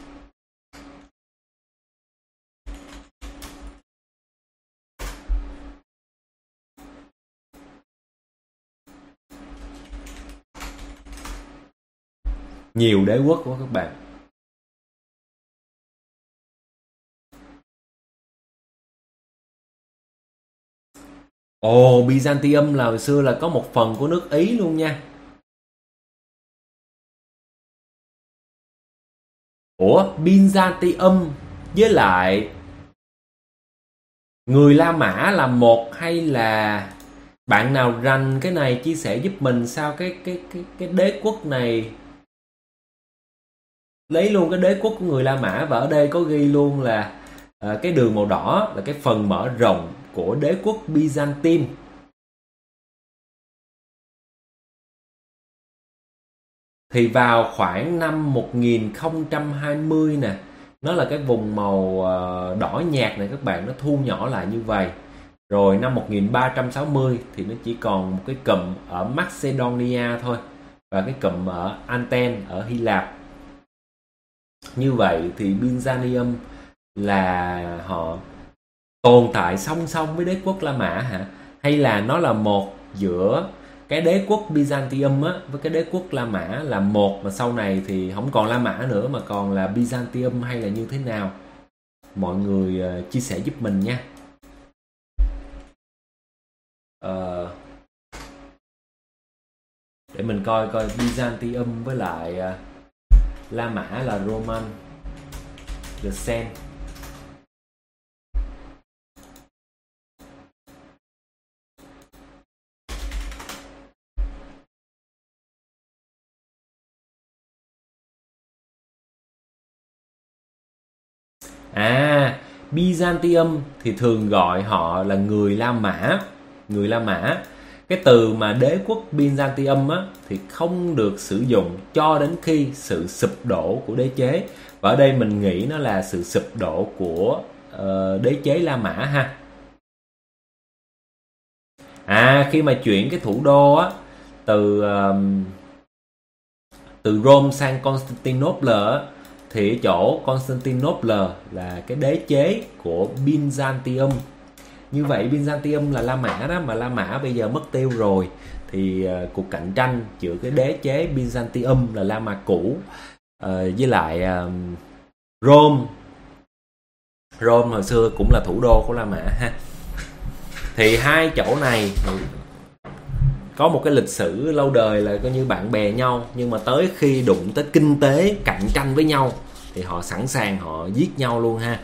Nhiều đế quốc của các bạn. Ồ, Byzantium là hồi xưa là có một phần của nước Ý luôn nha. Ủa, Byzantium với lại người La Mã là một hay là bạn nào rành cái này chia sẻ giúp mình sao cái đế quốc này lấy luôn cái đế quốc của người La Mã, và ở đây có ghi luôn là cái đường màu đỏ là cái phần mở rộng của đế quốc Byzantine. Thì vào khoảng năm 1020 nè, nó là cái vùng màu đỏ nhạt này các bạn, nó thu nhỏ lại như vậy. Rồi năm 1360 thì nó chỉ còn một cái cụm ở Macedonia thôi, và cái cụm ở Athens ở Hy Lạp. Như vậy thì Byzantium là họ tồn tại song song với đế quốc La Mã hả? Hay là nó là một giữa cái đế quốc Byzantium á với cái đế quốc La Mã là một, mà sau này thì không còn La Mã nữa mà còn là Byzantium, hay là như thế nào? Mọi người chia sẻ giúp mình nha. Để mình coi Byzantium với lại La Mã là Roman the Sen. Byzantium thì thường gọi họ là người La Mã. Người La Mã. Cái từ mà đế quốc Byzantium á, thì không được sử dụng cho đến khi sự sụp đổ của đế chế. Và ở đây mình nghĩ nó là sự sụp đổ của đế chế La Mã ha. Khi mà chuyển cái thủ đô á, từ Rome sang Constantinople á, thì chỗ Constantinople là cái đế chế của Byzantium. Như vậy Byzantium là La Mã đó, mà La Mã bây giờ mất tiêu rồi, thì cuộc cạnh tranh giữa cái đế chế Byzantium là La Mã cũ với lại Rome. Rome hồi xưa cũng là thủ đô của La Mã ha. Thì hai chỗ này có một cái lịch sử lâu đời là coi như bạn bè nhau, nhưng mà tới khi đụng tới kinh tế cạnh tranh với nhau thì họ sẵn sàng họ giết nhau luôn ha.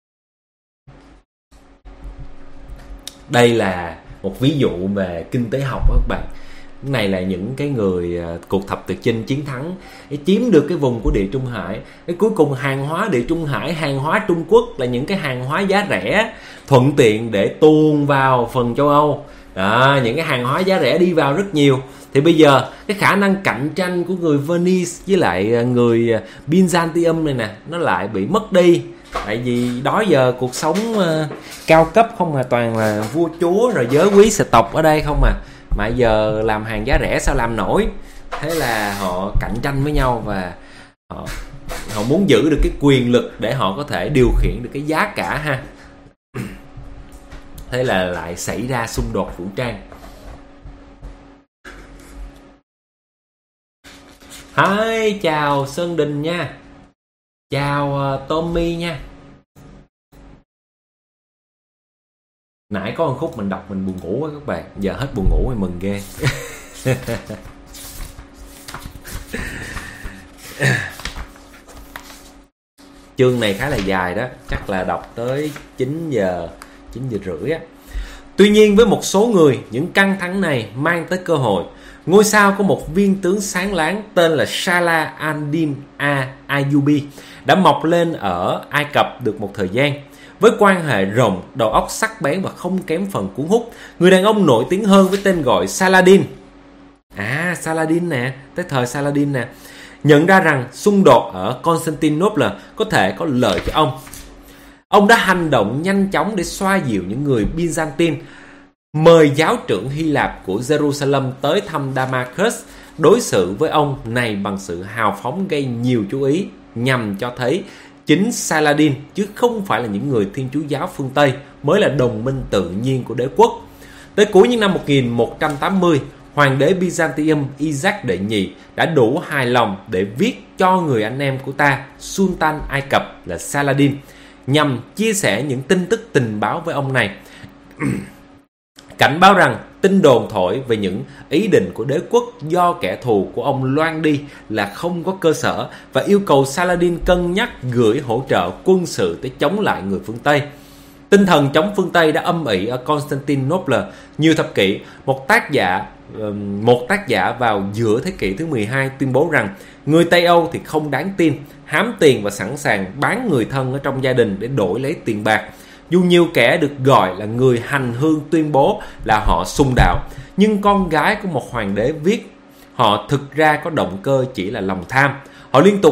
Đây là một ví dụ về kinh tế học đó các bạn. Cái này là những cái người cuộc thập tự chinh chiến thắng để chiếm được cái vùng của Địa Trung Hải. Cái cuối cùng hàng hóa Địa Trung Hải, hàng hóa Trung Quốc là những cái hàng hóa giá rẻ, thuận tiện để tuôn vào phần châu Âu. Đó, những cái hàng hóa giá rẻ đi vào rất nhiều. Thì bây giờ cái khả năng cạnh tranh của người Venice với lại người Byzantium này nè, nó lại bị mất đi. Tại vì đó giờ cuộc sống cao cấp không, là toàn là vua chúa rồi giới quý sở tộc ở đây không mà giờ làm hàng giá rẻ sao làm nổi. Thế là họ cạnh tranh với nhau, và họ muốn giữ được cái quyền lực để họ có thể điều khiển được cái giá cả ha. Thế là lại xảy ra xung đột vũ trang. Hi, chào Sơn Đình nha. Chào Tommy nha. Nãy có một khúc mình đọc mình buồn ngủ quá các bạn. Giờ hết buồn ngủ thì mừng ghê. Chương này khá là dài đó, chắc là đọc tới 9 giờ rưỡi á. Tuy nhiên với một số người, những căng thẳng này mang tới cơ hội. Ngôi sao của một viên tướng sáng láng tên là Salah ad-Din Ayyubi đã mọc lên ở Ai Cập được một thời gian. Với quan hệ rộng, đầu óc sắc bén và không kém phần cuốn hút, người đàn ông nổi tiếng hơn với tên gọi Saladin. Saladin nè, tới thời Saladin nè, nhận ra rằng xung đột ở Constantinople có thể có lợi cho ông. Ông đã hành động nhanh chóng để xoa dịu những người Byzantine, mời giáo trưởng Hy Lạp của Jerusalem tới thăm Damascus, đối xử với ông này bằng sự hào phóng gây nhiều chú ý, nhằm cho thấy chính Saladin chứ không phải là những người Thiên Chúa giáo phương Tây mới là đồng minh tự nhiên của đế quốc. Tới cuối những năm 1180, Hoàng đế Byzantium Isaac đệ nhị đã đủ hài lòng để viết cho người anh em của ta, Sultan Ai Cập là Saladin, nhằm chia sẻ những tin tức tình báo với ông này. Cảnh báo rằng tin đồn thổi về những ý định của đế quốc do kẻ thù của ông loan đi là không có cơ sở, và yêu cầu Saladin cân nhắc gửi hỗ trợ quân sự để chống lại người phương Tây. Tinh thần chống phương Tây đã âm ỉ ở Constantinople nhiều thập kỷ. Một tác giả vào giữa thế kỷ thứ 12 tuyên bố rằng người Tây Âu thì không đáng tin, hám tiền và sẵn sàng bán người thân ở trong gia đình để đổi lấy tiền bạc. Dù nhiều kẻ được gọi là người hành hương tuyên bố là họ xung đạo, nhưng con gái của một hoàng đế viết họ thực ra có động cơ chỉ là lòng tham. Họ liên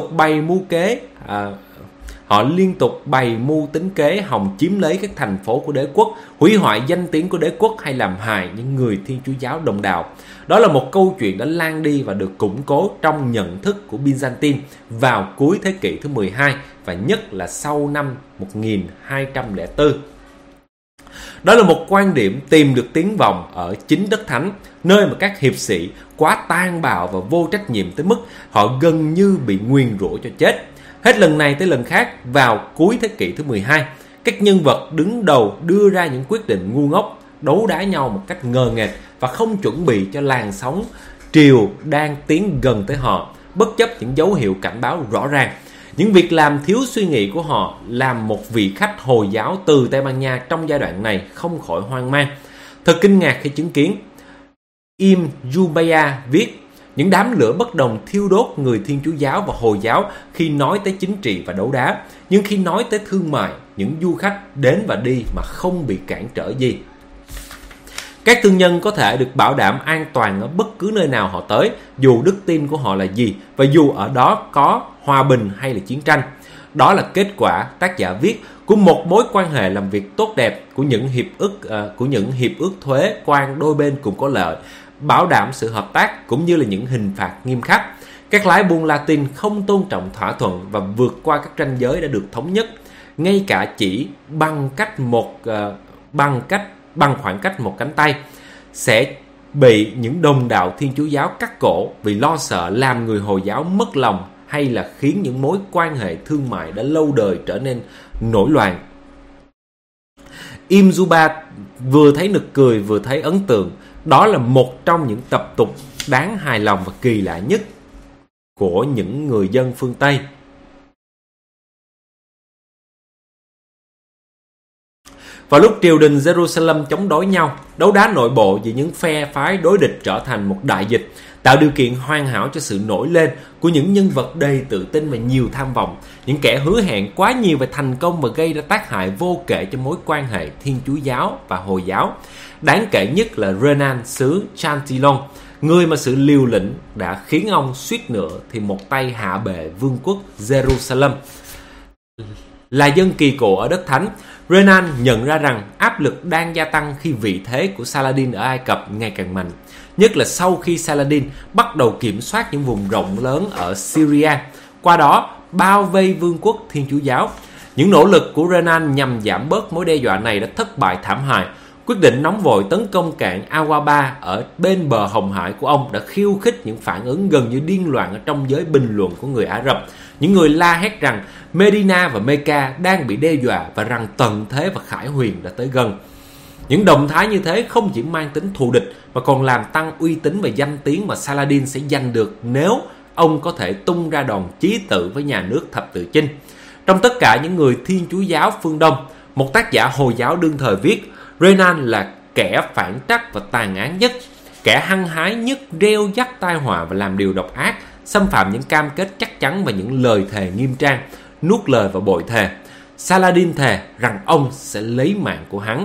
tục bày mưu tính kế hòng chiếm lấy các thành phố của đế quốc, hủy hoại danh tiếng của đế quốc hay làm hại những người Thiên Chúa giáo đồng đạo. Đó là một câu chuyện đã lan đi và được củng cố trong nhận thức của Byzantine vào cuối thế kỷ thứ 12 và nhất là sau năm 1204. Đó là một quan điểm tìm được tiếng vọng ở chính đất thánh, nơi mà các hiệp sĩ quá tàn bạo và vô trách nhiệm tới mức họ gần như bị nguyền rủa cho chết. Hết lần này tới lần khác, vào cuối thế kỷ thứ 12, các nhân vật đứng đầu đưa ra những quyết định ngu ngốc, đấu đá nhau một cách ngờ nghệch và không chuẩn bị cho làn sóng triều đang tiến gần tới họ, bất chấp những dấu hiệu cảnh báo rõ ràng. Những việc làm thiếu suy nghĩ của họ làm một vị khách Hồi giáo từ Tây Ban Nha trong giai đoạn này không khỏi hoang mang. Thật kinh ngạc khi chứng kiến Ibn Jubaya viết những đám lửa bất đồng thiêu đốt người Thiên Chúa giáo và Hồi giáo khi nói tới chính trị và đấu đá, nhưng khi nói tới thương mại, những du khách đến và đi mà không bị cản trở gì. Các thương nhân có thể được bảo đảm an toàn ở bất cứ nơi nào họ tới, dù đức tin của họ là gì và dù ở đó có hòa bình hay là chiến tranh. Đó là kết quả, tác giả viết, của một mối quan hệ làm việc tốt đẹp, của những hiệp ước thuế quan đôi bên cùng có lợi, bảo đảm sự hợp tác cũng như là những hình phạt nghiêm khắc. Các lái buôn Latin không tôn trọng thỏa thuận và vượt qua các ranh giới đã được thống nhất, ngay cả chỉ bằng khoảng cách một cánh tay, sẽ bị những đồng đạo Thiên Chúa giáo cắt cổ vì lo sợ làm người Hồi giáo mất lòng hay là khiến những mối quan hệ thương mại đã lâu đời trở nên nổi loạn. Ibn Zuba vừa thấy nực cười vừa thấy ấn tượng. Đó là một trong những tập tục đáng hài lòng và kỳ lạ nhất của những người dân phương Tây. Vào lúc triều đình Jerusalem chống đối nhau, đấu đá nội bộ giữa những phe phái đối địch trở thành một đại dịch, tạo điều kiện hoàn hảo cho sự nổi lên của những nhân vật đầy tự tin và nhiều tham vọng, những kẻ hứa hẹn quá nhiều về thành công và gây ra tác hại vô kể cho mối quan hệ Thiên Chúa giáo và Hồi giáo. Đáng kể nhất là Renan xứ Chantillon, người mà sự liều lĩnh đã khiến ông suýt nữa thì một tay hạ bệ vương quốc Jerusalem. Là dân kỳ cựu ở đất thánh, Renan nhận ra rằng áp lực đang gia tăng khi vị thế của Saladin ở Ai Cập ngày càng mạnh, nhất là sau khi Saladin bắt đầu kiểm soát những vùng rộng lớn ở Syria, qua đó bao vây vương quốc Thiên Chúa giáo. Những nỗ lực của Renan nhằm giảm bớt mối đe dọa này đã thất bại thảm hại. Quyết định nóng vội tấn công cảng Aqaba ở bên bờ Hồng Hải của ông đã khiêu khích những phản ứng gần như điên loạn ở trong giới bình luận của người Ả Rập. Những người la hét rằng Medina và Mecca đang bị đe dọa và rằng tận thế và khải huyền đã tới gần. Những động thái như thế không chỉ mang tính thù địch mà còn làm tăng uy tín và danh tiếng mà Saladin sẽ giành được nếu ông có thể tung ra đòn chí tử với nhà nước thập tự chinh. Trong tất cả những người Thiên Chúa giáo phương Đông, một tác giả Hồi giáo đương thời viết, Renan là kẻ phản trắc và tàn ác nhất, kẻ hăng hái nhất reo dắt tai họa và làm điều độc ác, xâm phạm những cam kết chắc chắn và những lời thề nghiêm trang, nuốt lời và bội thề. Saladin thề rằng ông sẽ lấy mạng của hắn.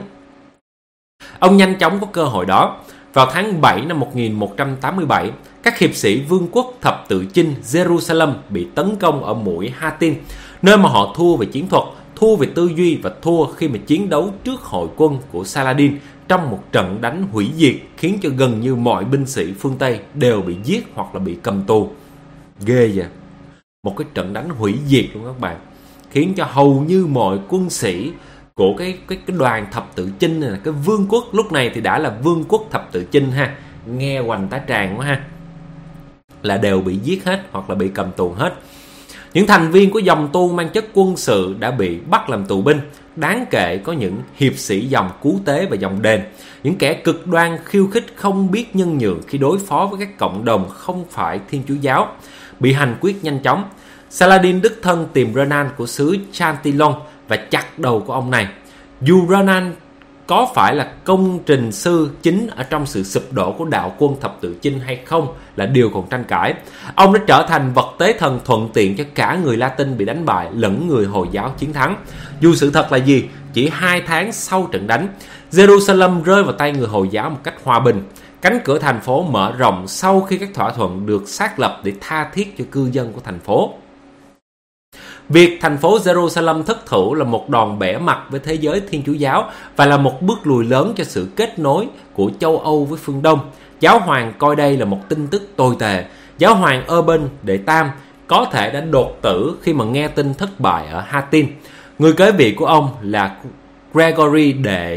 Ông nhanh chóng có cơ hội đó. Vào tháng 7 năm 1187, các hiệp sĩ vương quốc thập tự chinh Jerusalem bị tấn công ở mũi Hattin, nơi mà họ thua về chiến thuật, thua về tư duy và thua khi mà chiến đấu trước hội quân của Saladin trong một trận đánh hủy diệt, khiến cho gần như mọi binh sĩ phương Tây đều bị giết hoặc là bị cầm tù. Ghê vậy. Một cái trận đánh hủy diệt luôn các bạn, khiến cho hầu như mọi quân sĩ của cái đoàn thập tự chinh này, cái vương quốc lúc này thì đã là vương quốc thập tự chinh ha, nghe hoành tá tràng quá ha, là đều bị giết hết hoặc là bị cầm tù hết. Những thành viên của dòng tu mang chất quân sự đã bị bắt làm tù binh. Đáng kể có những hiệp sĩ dòng cứu tế và dòng đền, những kẻ cực đoan khiêu khích không biết nhân nhượng khi đối phó với các cộng đồng không phải Thiên Chúa giáo, bị hành quyết nhanh chóng. Saladin đích thân tìm Renan của xứ Chatillon và chặt đầu của ông này. Dù Renan có phải là công trình sư chính ở trong sự sụp đổ của đạo quân thập tự chinh hay không là điều còn tranh cãi. Ông đã trở thành vật tế thần thuận tiện cho cả người Latin bị đánh bại lẫn người Hồi giáo chiến thắng. Dù sự thật là gì, chỉ 2 tháng sau trận đánh, Jerusalem rơi vào tay người Hồi giáo một cách hòa bình. Cánh cửa thành phố mở rộng sau khi các thỏa thuận được xác lập để tha thiết cho cư dân của thành phố. Việc thành phố Jerusalem thất thủ là một đòn bẻ mặt với thế giới Thiên Chúa giáo và là một bước lùi lớn cho sự kết nối của châu Âu với phương Đông. Giáo hoàng coi đây là một tin tức tồi tệ. Giáo hoàng Urban đệ Tam có thể đã đột tử khi mà nghe tin thất bại ở Hattin. Người kế vị của ông là Gregory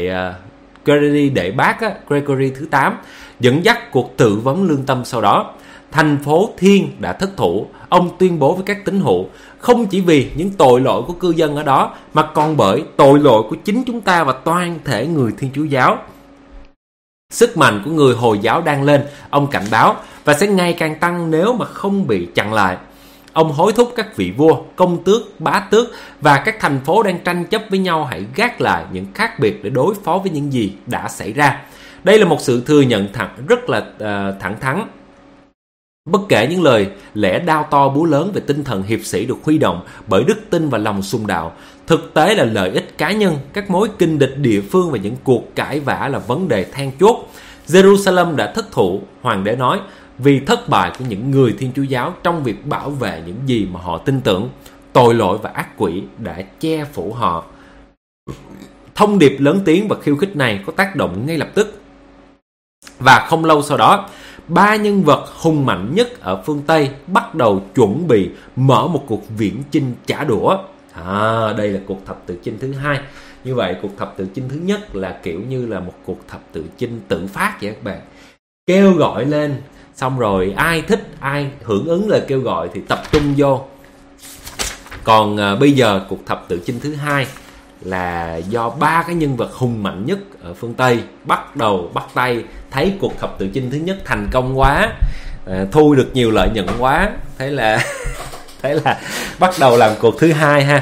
đệ Bác, Gregory thứ 8, dẫn dắt cuộc tự vấn lương tâm sau đó. Thành phố Thiên đã thất thủ. Ông tuyên bố với các tín hữu, không chỉ vì những tội lỗi của cư dân ở đó, mà còn bởi tội lỗi của chính chúng ta và toàn thể người Thiên Chúa giáo. Sức mạnh của người Hồi giáo đang lên, ông cảnh báo, và sẽ ngày càng tăng nếu mà không bị chặn lại. Ông hối thúc các vị vua, công tước, bá tước và các thành phố đang tranh chấp với nhau hãy gác lại những khác biệt để đối phó với những gì đã xảy ra. Đây là một sự thừa nhận rất là thẳng thắn. Bất kể những lời lẽ đao to búa lớn về tinh thần hiệp sĩ được huy động bởi đức tin và lòng sùng đạo, thực tế là lợi ích cá nhân, các mối kinh địch địa phương và những cuộc cãi vã là vấn đề then chốt. Jerusalem đã thất thủ, hoàng đế nói, vì thất bại của những người Thiên Chúa giáo trong việc bảo vệ những gì mà họ tin tưởng. Tội lỗi và ác quỷ đã che phủ họ. Thông điệp lớn tiếng và khiêu khích này có tác động ngay lập tức. Và không lâu sau đó, 3 nhân vật hùng mạnh nhất ở phương Tây bắt đầu chuẩn bị mở một cuộc viễn chinh trả đũa. Đây là cuộc thập tự chinh thứ 2. Như vậy cuộc thập tự chinh thứ nhất là kiểu như là một cuộc thập tự chinh tự phát vậy các bạn. Kêu gọi lên, xong rồi ai thích, ai hưởng ứng lời kêu gọi thì tập trung vô. Còn bây giờ cuộc thập tự chinh thứ 2 là do 3 cái nhân vật hùng mạnh nhất ở phương Tây bắt tay, thấy cuộc thập tự chinh thứ nhất thành công quá, thu được nhiều lợi nhuận quá, thế là bắt đầu làm cuộc thứ 2 ha.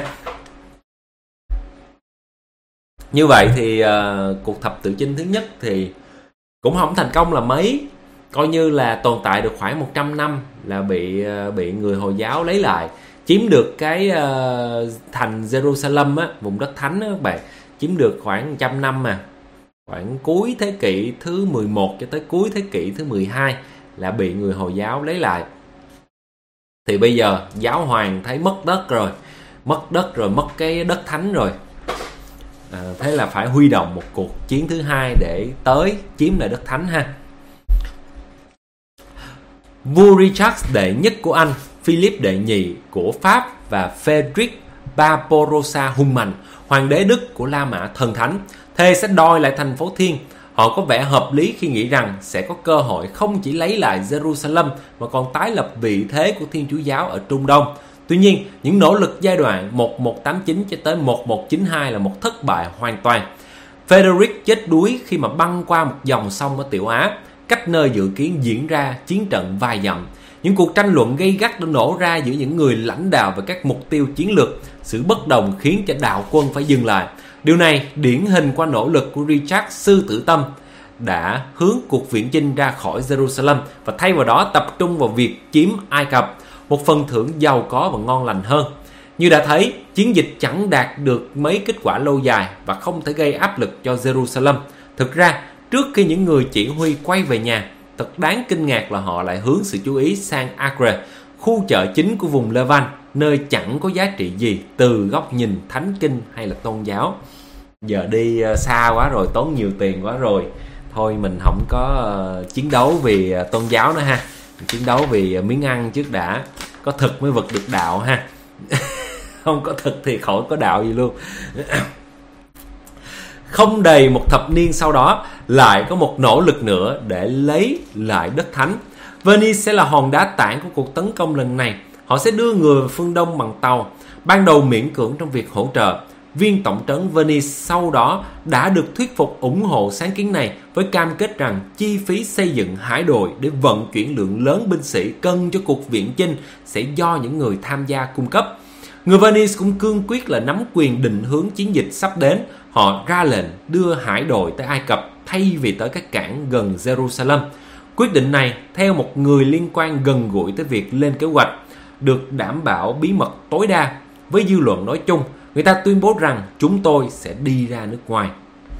Như vậy thì cuộc thập tự chinh thứ nhất thì cũng không thành công là mấy, coi như là tồn tại được khoảng 100 năm là bị người Hồi giáo lấy lại, chiếm được cái thành Jerusalem á, vùng đất thánh á các bạn, chiếm được khoảng 100 năm mà. Khoảng cuối thế kỷ thứ 11 cho tới cuối thế kỷ thứ 12 là bị người Hồi giáo lấy lại. Thì bây giờ giáo hoàng thấy mất đất rồi, mất cái đất thánh rồi. Thế là phải huy động một cuộc chiến thứ 2 để tới chiếm lại đất thánh ha. Vua Richard đệ nhất của Anh, Philip đệ nhị của Pháp và Frederick Barbarossa hùng mạnh, hoàng đế Đức của La Mã thần thánh, thề sẽ đòi lại thành phố Thiên. Họ có vẻ hợp lý khi nghĩ rằng sẽ có cơ hội không chỉ lấy lại Jerusalem mà còn tái lập vị thế của Thiên Chúa giáo ở Trung Đông. Tuy nhiên, những nỗ lực giai đoạn 1189 cho tới 1192 là một thất bại hoàn toàn. Frederick chết đuối khi mà băng qua một dòng sông ở Tiểu Á, cách nơi dự kiến diễn ra chiến trận vài dặm. Những cuộc tranh luận gay gắt đã nổ ra giữa những người lãnh đạo về các mục tiêu chiến lược. Sự bất đồng khiến cho đạo quân phải dừng lại. Điều này điển hình qua nỗ lực của Richard Sư Tử Tâm đã hướng cuộc viễn chinh ra khỏi Jerusalem và thay vào đó tập trung vào việc chiếm Ai Cập, một phần thưởng giàu có và ngon lành hơn. Như đã thấy, chiến dịch chẳng đạt được mấy kết quả lâu dài và không thể gây áp lực cho Jerusalem. Thực ra, trước khi những người chỉ huy quay về nhà, thật đáng kinh ngạc là họ lại hướng sự chú ý sang Acre, khu chợ chính của vùng Lê-van, nơi chẳng có giá trị gì từ góc nhìn thánh kinh hay là tôn giáo. Giờ đi xa quá rồi, tốn nhiều tiền quá rồi, thôi mình không có chiến đấu vì tôn giáo nữa ha, chiến đấu vì miếng ăn trước đã, có thực mới vực được đạo ha. Không có thực thì khỏi có đạo gì luôn. Không đầy một thập niên sau đó, lại có một nỗ lực nữa để lấy lại đất thánh. Venice sẽ là hòn đá tảng của cuộc tấn công lần này. Họ sẽ đưa người về phương Đông bằng tàu, ban đầu miễn cưỡng trong việc hỗ trợ. Viên tổng trấn Venice sau đó đã được thuyết phục ủng hộ sáng kiến này với cam kết rằng chi phí xây dựng hải đội để vận chuyển lượng lớn binh sĩ cần cho cuộc viện chinh sẽ do những người tham gia cung cấp. Người Venice cũng cương quyết là nắm quyền định hướng chiến dịch sắp đến. Họ ra lệnh đưa hải đội tới Ai Cập thay vì tới các cảng gần Jerusalem. Quyết định này, theo một người liên quan gần gũi tới việc lên kế hoạch, được đảm bảo bí mật tối đa. Với dư luận nói chung, người ta tuyên bố rằng chúng tôi sẽ đi ra nước ngoài.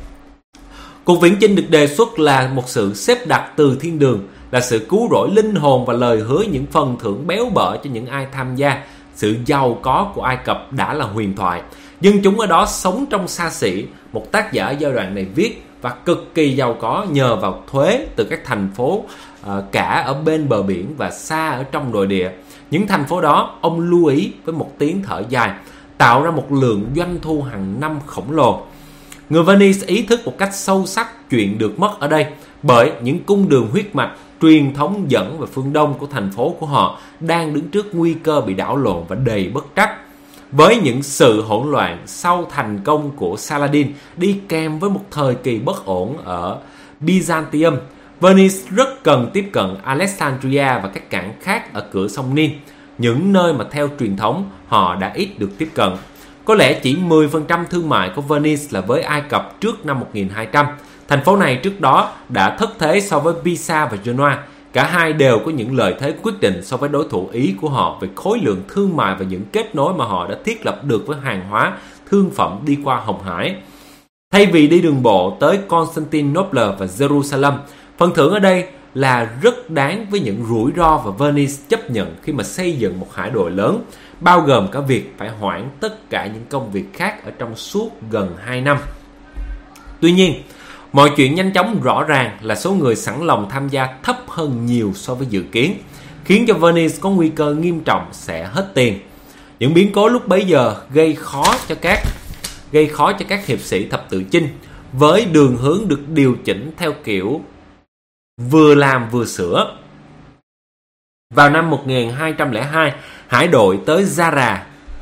Cuộc viễn chinh được đề xuất là một sự xếp đặt từ thiên đường, là sự cứu rỗi linh hồn và lời hứa những phần thưởng béo bở cho những ai tham gia. Sự giàu có của Ai Cập đã là huyền thoại. Dân chúng ở đó sống trong xa xỉ. Một tác giả ở giai đoạn này viết và cực kỳ giàu có nhờ vào thuế từ các thành phố cả ở bên bờ biển và xa ở trong nội địa. Những thành phố đó ông lưu ý với một tiếng thở dài, tạo ra một lượng doanh thu hàng năm khổng lồ. Người Venice ý thức một cách sâu sắc chuyện được mất ở đây bởi những cung đường huyết mạch truyền thống dẫn về phương đông của thành phố của họ đang đứng trước nguy cơ bị đảo lộn và đầy bất trắc. Với những sự hỗn loạn sau thành công của Saladin đi kèm với một thời kỳ bất ổn ở Byzantium, Venice rất cần tiếp cận Alexandria và các cảng khác ở cửa sông Nin, những nơi mà theo truyền thống họ đã ít được tiếp cận. Có lẽ chỉ 10% thương mại của Venice là với Ai Cập trước năm 1200. Thành phố này trước đó đã thất thế so với Pisa và Genoa. Cả hai đều có những lợi thế quyết định so với đối thủ Ý của họ về khối lượng thương mại và những kết nối mà họ đã thiết lập được với hàng hóa, thương phẩm đi qua Hồng Hải. Thay vì đi đường bộ tới Constantinople và Jerusalem, phần thưởng ở đây là rất đáng với những rủi ro và Venice chấp nhận khi mà xây dựng một hải đội lớn, bao gồm cả việc phải hoãn tất cả những công việc khác ở trong suốt gần 2 năm. Tuy nhiên, mọi chuyện nhanh chóng rõ ràng là số người sẵn lòng tham gia thấp hơn nhiều so với dự kiến, khiến cho Venice có nguy cơ nghiêm trọng sẽ hết tiền. Những biến cố lúc bấy giờ gây khó cho các hiệp sĩ thập tự chinh, với đường hướng được điều chỉnh theo kiểu vừa làm vừa sửa. Vào năm 1202, hải đội tới Zara.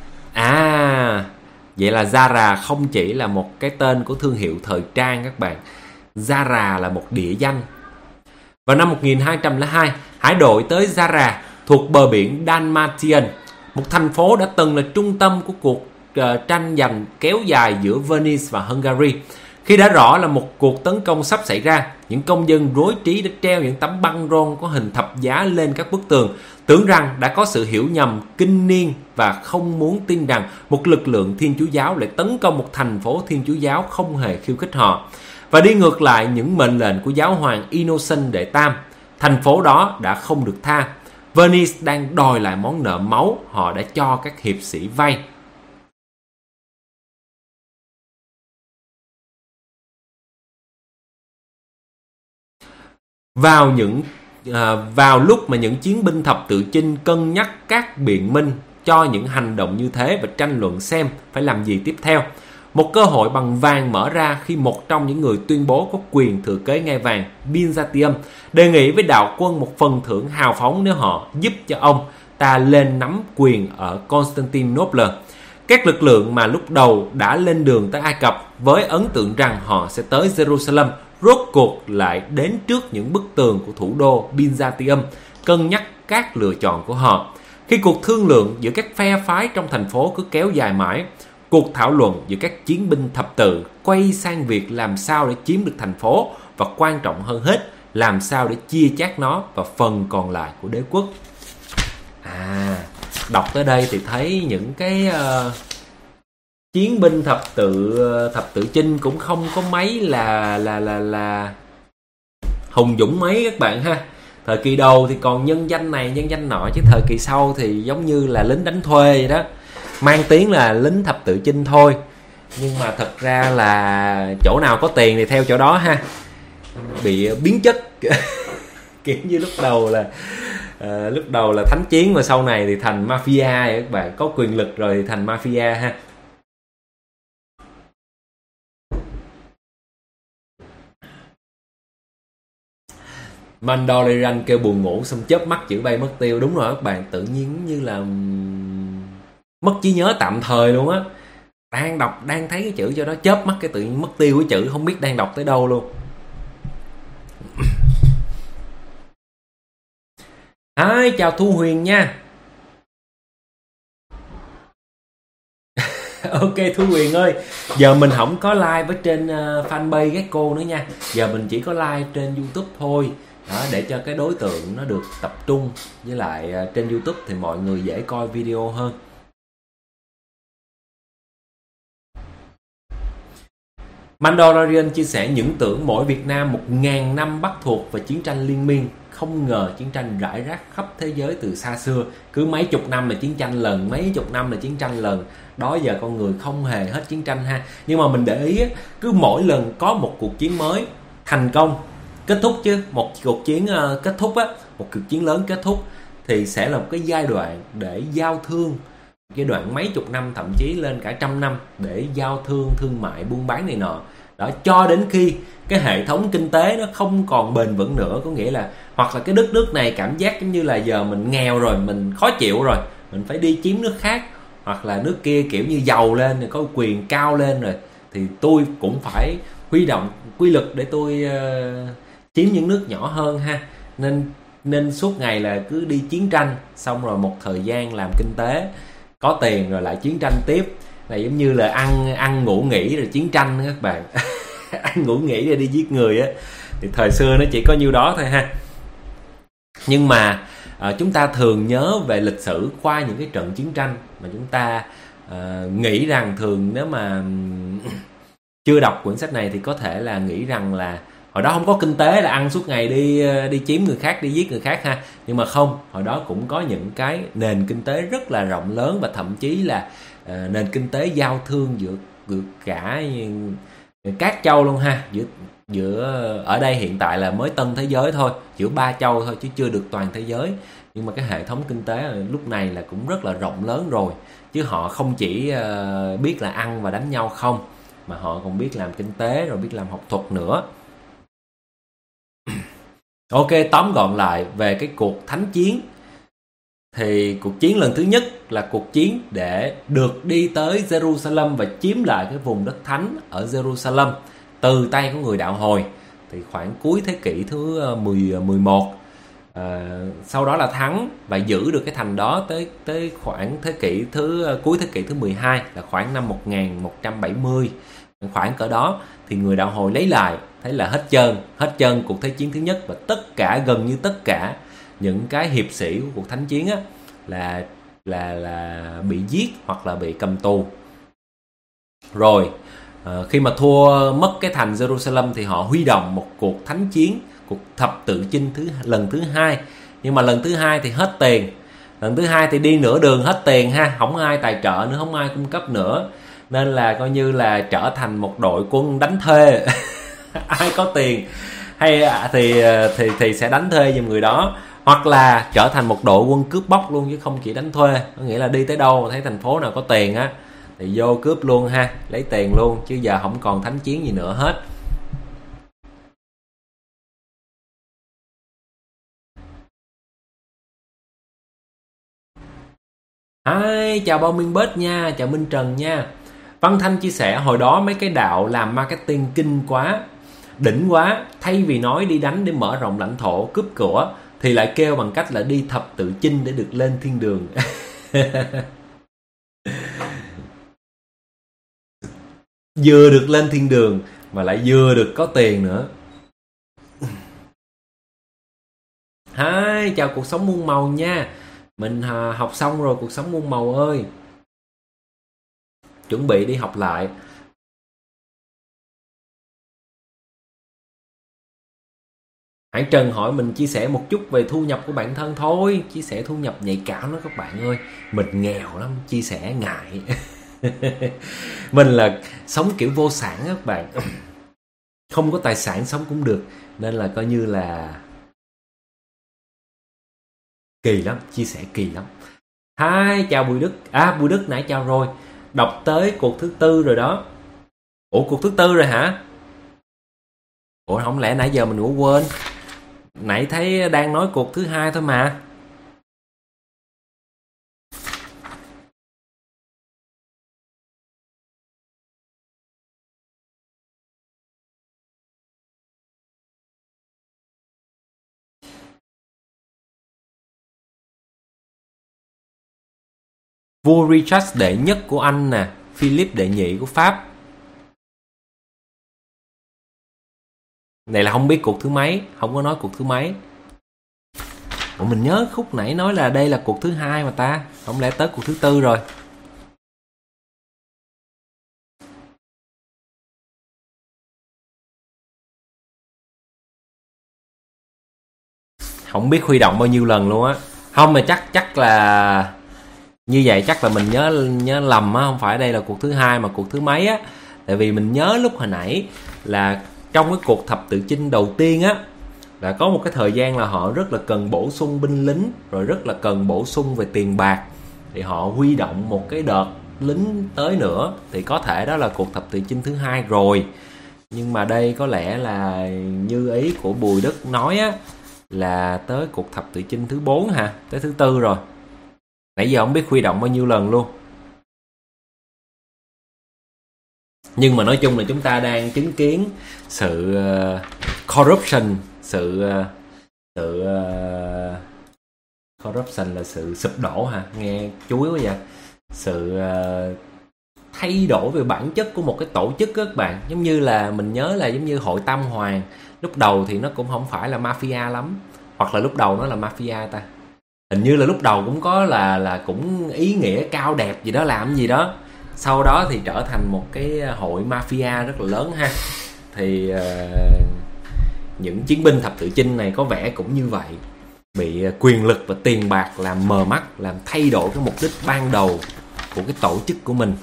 Vậy là Zara không chỉ là một cái tên của thương hiệu thời trang các bạn. Zara là một địa danh. Vào năm 1202, hải đội tới Zara thuộc bờ biển Dalmatian, một thành phố đã từng là trung tâm của cuộc tranh giành kéo dài giữa Venice và Hungary. Khi đã rõ là một cuộc tấn công sắp xảy ra, những công dân rối trí đã treo những tấm băng rôn có hình thập giá lên các bức tường, tưởng rằng đã có sự hiểu nhầm kinh niên và không muốn tin rằng một lực lượng Thiên Chúa giáo lại tấn công một thành phố Thiên Chúa giáo không hề khiêu khích họ. Và đi ngược lại những mệnh lệnh của giáo hoàng Innocent đệ Tam, thành phố đó đã không được tha. Venice đang đòi lại món nợ máu họ đã cho các hiệp sĩ vay. Vào lúc mà những chiến binh thập tự chinh cân nhắc các biện minh cho những hành động như thế và tranh luận xem phải làm gì tiếp theo, một cơ hội bằng vàng mở ra khi một trong những người tuyên bố có quyền thừa kế ngai vàng, Byzantium, đề nghị với đạo quân một phần thưởng hào phóng nếu họ giúp cho ông ta lên nắm quyền ở Constantinople. Các lực lượng mà lúc đầu đã lên đường tới Ai Cập với ấn tượng rằng họ sẽ tới Jerusalem, rốt cuộc lại đến trước những bức tường của thủ đô Byzantium, cân nhắc các lựa chọn của họ. Khi cuộc thương lượng giữa các phe phái trong thành phố cứ kéo dài mãi, cuộc thảo luận giữa các chiến binh thập tự quay sang việc làm sao để chiếm được thành phố, và quan trọng hơn hết, làm sao để chia chác nó vào phần còn lại của đế quốc. Đọc tới đây thì thấy những cái chiến binh thập tự chinh cũng không có mấy là hùng dũng mấy các bạn ha. Thời kỳ đầu thì còn nhân danh này nhân danh nọ, chứ thời kỳ sau thì giống như là lính đánh thuê vậy đó, mang tiếng là lính thập tự chinh thôi, nhưng mà thật ra là chỗ nào có tiền thì theo chỗ đó ha, bị biến chất kiểu như lúc đầu là thánh chiến, mà sau này thì thành mafia vậy các bạn, có quyền lực rồi thì thành mafia ha. Mandalorian kêu buồn ngủ xong chớp mắt chữ bay mất tiêu. Đúng rồi các bạn, tự nhiên như là mất trí nhớ tạm thời luôn á. Đang đọc, đang thấy cái chữ cho đó chớp mắt cái tự nhiên mất tiêu cái chữ, không biết đang đọc tới đâu luôn. Hi, chào Thu Huyền nha. Ok Thu Huyền ơi, giờ mình không có live ở trên fanpage Gecko nữa nha. Giờ mình chỉ có live trên YouTube thôi. Đó, để cho cái đối tượng nó được tập trung. Với lại trên YouTube thì mọi người dễ coi video hơn. Mandalorian chia sẻ những tưởng mỗi Việt Nam 1000 năm bắc thuộc và chiến tranh liên miên. Không ngờ chiến tranh rải rác khắp thế giới từ xa xưa. Cứ mấy chục năm là chiến tranh lần, mấy chục năm là chiến tranh lần. Đó giờ con người không hề hết chiến tranh ha. Nhưng mà mình để ý cứ mỗi lần có một cuộc chiến mới thành công, kết thúc chứ, một cuộc chiến kết thúc á, một cuộc chiến lớn kết thúc thì sẽ là một cái giai đoạn để giao thương, giai đoạn mấy chục năm thậm chí lên cả trăm năm để giao thương, thương mại, buôn bán này nọ. Đó, cho đến khi cái hệ thống kinh tế nó không còn bền vững nữa, có nghĩa là hoặc là cái đất nước này cảm giác giống như là giờ mình nghèo rồi, mình khó chịu rồi, mình phải đi chiếm nước khác, hoặc là nước kia kiểu như giàu lên, có quyền cao lên rồi, thì tôi cũng phải huy động quy lực để tôi chiếm những nước nhỏ hơn ha. Nên suốt ngày là cứ đi chiến tranh, xong rồi một thời gian làm kinh tế có tiền rồi lại chiến tranh tiếp, là giống như là ăn ngủ nghỉ rồi chiến tranh các bạn. Ăn ngủ nghỉ rồi đi giết người á, thì thời xưa nó chỉ có nhiêu đó thôi ha. Nhưng mà chúng ta thường nhớ về lịch sử qua những cái trận chiến tranh, mà chúng ta nghĩ rằng thường nếu mà chưa đọc quyển sách này thì có thể là nghĩ rằng là hồi đó không có kinh tế là ăn suốt ngày đi chiếm người khác, đi giết người khác ha. Nhưng mà không, hồi đó cũng có những cái nền kinh tế rất là rộng lớn, và thậm chí là nền kinh tế giao thương giữa cả các châu luôn ha, giữa ở đây hiện tại là mới tân thế giới thôi, giữa 3 châu thôi chứ chưa được toàn thế giới. Nhưng mà cái hệ thống kinh tế lúc này là cũng rất là rộng lớn rồi, chứ họ không chỉ biết là ăn và đánh nhau không, mà họ còn biết làm kinh tế rồi biết làm học thuật nữa. Ok, tóm gọn lại về cái cuộc thánh chiến, thì cuộc chiến lần thứ nhất là cuộc chiến để được đi tới Jerusalem và chiếm lại cái vùng đất thánh ở Jerusalem từ tay của người đạo hồi, thì khoảng cuối thế kỷ thứ 11. Sau đó là thắng và giữ được cái thành đó tới khoảng cuối thế kỷ thứ 12, là khoảng năm 1170, khoảng cỡ đó, thì người đạo hồi lấy lại, thấy là hết trơn cuộc thế chiến thứ nhất, và gần như tất cả những cái hiệp sĩ của cuộc thánh chiến á là bị giết hoặc là bị cầm tù. Rồi khi mà thua mất cái thành Jerusalem thì họ huy động một cuộc thánh chiến, cuộc thập tự chinh lần thứ hai. Nhưng mà lần thứ hai thì hết tiền, lần thứ hai thì đi nửa đường hết tiền ha, không ai tài trợ nữa, không ai cung cấp nữa, nên là coi như là trở thành một đội quân đánh thuê. Ai có tiền hay thì sẽ đánh thuê giùm người đó, hoặc là trở thành một đội quân cướp bóc luôn, chứ không chỉ đánh thuê. Có nghĩa là đi tới đâu thấy thành phố nào có tiền á thì vô cướp luôn ha, lấy tiền luôn, chứ giờ không còn thánh chiến gì nữa hết. Hi, chào Bao Minh Bết nha, chào Minh Trần nha. Văn Thanh chia sẻ hồi đó mấy cái đạo làm marketing kinh quá, đỉnh quá, thay vì nói đi đánh để mở rộng lãnh thổ, cướp của, thì lại kêu bằng cách là đi thập tự chinh để được lên thiên đường. Vừa được lên thiên đường mà lại vừa được có tiền nữa. Hi, chào cuộc sống muôn màu nha. Mình học xong rồi cuộc sống muôn màu ơi. Chuẩn bị đi học lại. Hải Trần hỏi mình chia sẻ một chút về thu nhập của bản thân thôi. Chia sẻ thu nhập nhạy cảm đó các bạn ơi. Mình nghèo lắm, chia sẻ ngại. Mình là sống kiểu vô sản các bạn. Không có tài sản sống cũng được. Nên là coi như là kỳ lắm, chia sẻ kỳ lắm. Hi, chào Bùi Đức. Bùi Đức nãy chào rồi. Đọc tới cuộc thứ 4 rồi đó. Ủa cuộc thứ 4 rồi hả? Ủa không lẽ nãy giờ mình ngủ quên? Nãy thấy đang nói cuộc thứ 2 thôi mà. Vua Richard đệ nhất của Anh nè, Philip đệ nhị của Pháp. Này là không biết cuộc thứ mấy, không có nói cuộc thứ mấy. Ủa mình nhớ khúc nãy nói là đây là cuộc thứ 2 mà ta, không lẽ tới cuộc thứ 4 rồi. Không biết huy động bao nhiêu lần luôn á. Không mà chắc là như vậy, chắc là mình nhớ lầm á, không phải đây là cuộc thứ 2 mà cuộc thứ mấy á. Tại vì mình nhớ lúc hồi nãy là trong cái cuộc thập tự chinh đầu tiên á, là có một cái thời gian là họ rất là cần bổ sung binh lính, rồi rất là cần bổ sung về tiền bạc, thì họ huy động một cái đợt lính tới nữa, thì có thể đó là cuộc thập tự chinh thứ 2 rồi. Nhưng mà đây có lẽ là như ý của Bùi Đức nói á, là tới cuộc thập tự chinh thứ 4 hả, tới thứ 4 rồi. Nãy giờ không biết huy động bao nhiêu lần luôn. Nhưng mà nói chung là chúng ta đang chứng kiến sự corruption, sự corruption là sự sụp đổ hả? Nghe chuối quá vậy. Sự thay đổi về bản chất của một cái tổ chức các bạn. Giống như là mình nhớ là giống như hội Tam Hoàng. Lúc đầu thì nó cũng không phải là mafia lắm. Hoặc là lúc đầu nó là mafia ta. Hình như là lúc đầu cũng có là cũng ý nghĩa cao đẹp gì đó, làm gì đó. Sau đó thì trở thành một cái hội mafia rất là lớn ha. Thì những chiến binh thập tự chinh này có vẻ cũng như vậy. Bị quyền lực và tiền bạc làm mờ mắt, làm thay đổi cái mục đích ban đầu của cái tổ chức của mình.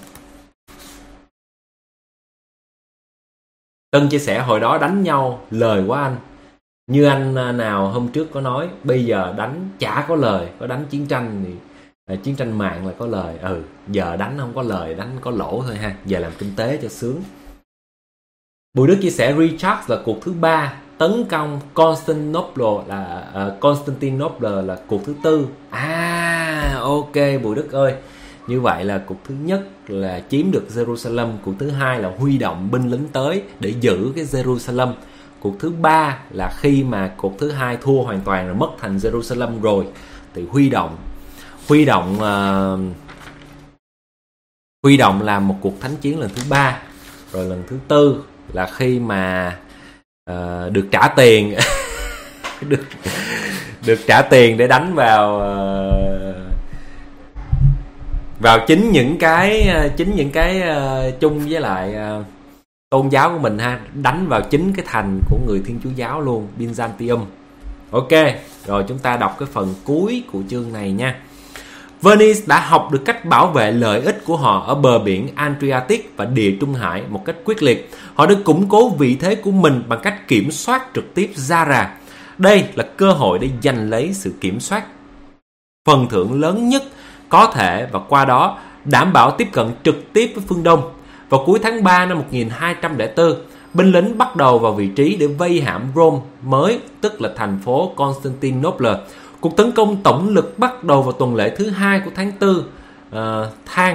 Tân chia sẻ hồi đó đánh nhau lời quá anh. Như anh nào hôm trước có nói, bây giờ đánh chả có lời. Có đánh chiến tranh thì chiến tranh mạng là có lời. Giờ đánh không có lời, đánh có lỗ thôi ha. Giờ làm kinh tế cho sướng. Bùi Đức chia sẻ Richard là cuộc thứ 3, tấn công Constantinople là cuộc thứ 4. Ok Bùi Đức ơi. Như vậy là cuộc thứ nhất là chiếm được Jerusalem, cuộc thứ 2 là huy động binh lính tới để giữ cái Jerusalem. Cuộc thứ 3 là khi mà cuộc thứ 2 thua hoàn toàn rồi, mất thành Jerusalem rồi, thì huy động làm một cuộc thánh chiến lần thứ 3. Rồi lần thứ 4 là khi mà được trả tiền được trả tiền để đánh vào chính những cái chung với lại tôn giáo của mình ha, đánh vào chính cái thành của người Thiên Chúa giáo luôn, Byzantium. Ok, rồi chúng ta đọc cái phần cuối của chương này nha. Venice đã học được cách bảo vệ lợi ích của họ ở bờ biển Adriatic và Địa Trung Hải một cách quyết liệt. Họ đã củng cố vị thế của mình bằng cách kiểm soát trực tiếp Zara. Đây là cơ hội để giành lấy sự kiểm soát phần thưởng lớn nhất có thể và qua đó đảm bảo tiếp cận trực tiếp với phương Đông. Vào cuối tháng 3 năm 1204, binh lính bắt đầu vào vị trí để vây hãm Rome mới, tức là thành phố Constantinople. Cuộc tấn công tổng lực bắt đầu vào tuần lễ thứ 2 của tháng 4.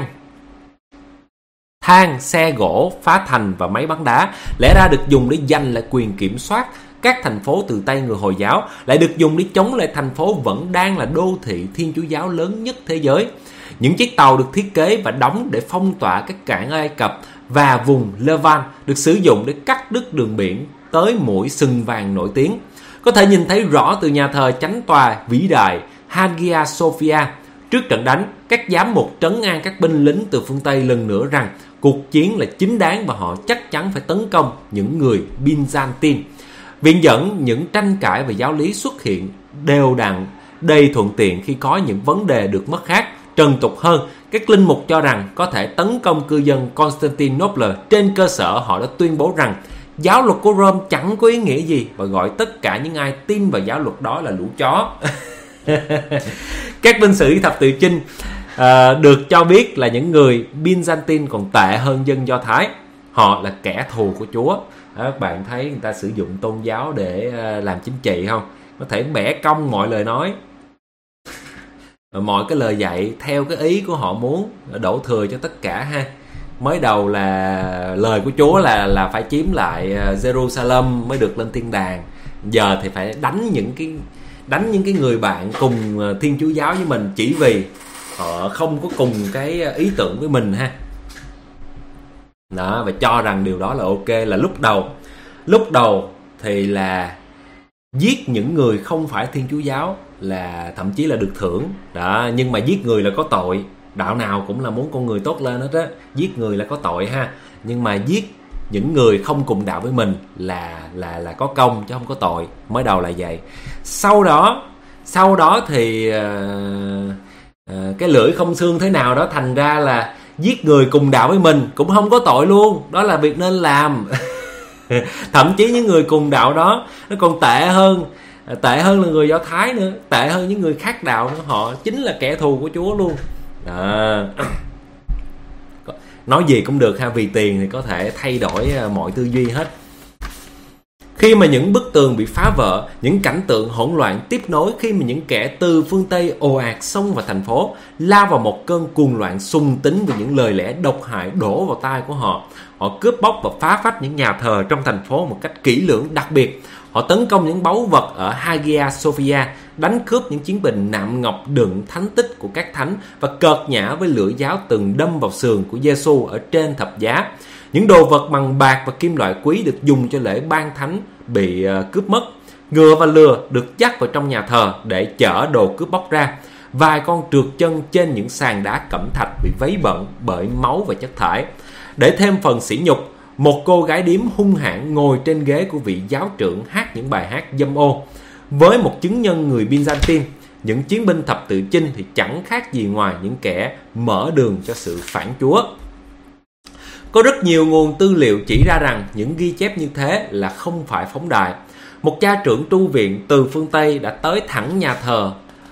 Thang, xe gỗ, phá thành và máy bắn đá lẽ ra được dùng để giành lại quyền kiểm soát các thành phố từ tay người Hồi giáo lại được dùng để chống lại thành phố vẫn đang là đô thị Thiên Chúa giáo lớn nhất thế giới. Những chiếc tàu được thiết kế và đóng để phong tỏa các cảng Ai Cập và vùng Levant được sử dụng để cắt đứt đường biển tới mũi sừng vàng nổi tiếng. Có thể nhìn thấy rõ từ nhà thờ chánh tòa vĩ đại Hagia Sophia. Trước trận đánh, các giám mục trấn an các binh lính từ phương Tây lần nữa rằng cuộc chiến là chính đáng và họ chắc chắn phải tấn công những người Byzantine. Viện dẫn những tranh cãi về giáo lý xuất hiện đều đặn, đầy thuận tiện khi có những vấn đề được mất khác. Trần tục hơn, các linh mục cho rằng có thể tấn công cư dân Constantinople trên cơ sở họ đã tuyên bố rằng giáo luật của Rome chẳng có ý nghĩa gì và gọi tất cả những ai tin vào giáo luật đó là lũ chó. Các binh sĩ thập tự chinh được cho biết là những người Byzantine còn tệ hơn dân Do Thái. Họ là kẻ thù của Chúa. Các bạn thấy người ta sử dụng tôn giáo để làm chính trị không? Có thể bẻ cong mọi lời nói, mọi cái lời dạy theo cái ý của họ muốn, đổ thừa cho tất cả ha. Mới đầu là lời của Chúa là phải chiếm lại Jerusalem mới được lên thiên đàng. Giờ thì phải đánh những cái người bạn cùng Thiên Chúa giáo với mình chỉ vì họ không có cùng cái ý tưởng với mình ha. Đó, và cho rằng điều đó là ok. Là lúc đầu thì là giết những người không phải Thiên Chúa giáo là thậm chí là được thưởng đó, nhưng mà giết người là có tội. Đạo nào cũng là muốn con người tốt lên hết á. Giết người là có tội ha, nhưng mà giết những người không cùng đạo với mình là có công chứ không có tội. Mới đầu là vậy. Sau đó thì cái lưỡi không xương thế nào đó, thành ra là giết người cùng đạo với mình cũng không có tội luôn. Đó là việc nên làm. Thậm chí những người cùng đạo đó nó còn tệ hơn là người Do Thái nữa, tệ hơn những người khác đạo nữa. Họ chính là kẻ thù của Chúa luôn đó. Nói gì cũng được ha, vì tiền thì có thể thay đổi mọi tư duy hết. Khi mà những bức tường bị phá vỡ, những cảnh tượng hỗn loạn tiếp nối khi mà những kẻ từ phương Tây ồ ạt xông vào thành phố, lao vào một cơn cuồng loạn sùng tính với những lời lẽ độc hại đổ vào tai của họ. Họ cướp bóc và phá phách những nhà thờ trong thành phố một cách kỹ lưỡng đặc biệt. Họ tấn công những báu vật ở Hagia Sophia, đánh cướp những chiến bình nạm ngọc đựng thánh tích của các thánh và cợt nhã với lưỡi giáo từng đâm vào sườn của Giêsu ở trên thập giá. Những đồ vật bằng bạc và kim loại quý được dùng cho lễ ban thánh bị cướp mất. Ngựa và lừa được dắt vào trong nhà thờ để chở đồ cướp bóc ra. Vài con trượt chân trên những sàn đá cẩm thạch bị vấy bẩn bởi máu và chất thải. Để thêm phần sỉ nhục, một cô gái điếm hung hãn ngồi trên ghế của vị giáo trưởng hát những bài hát dâm ô. Với một chứng nhân người Byzantine, những chiến binh thập tự chinh thì chẳng khác gì ngoài những kẻ mở đường cho sự phản Chúa. Có rất nhiều nguồn tư liệu chỉ ra rằng những ghi chép như thế là không phải phóng đại. Một cha trưởng tu viện từ phương Tây đã tới thẳng nhà thờ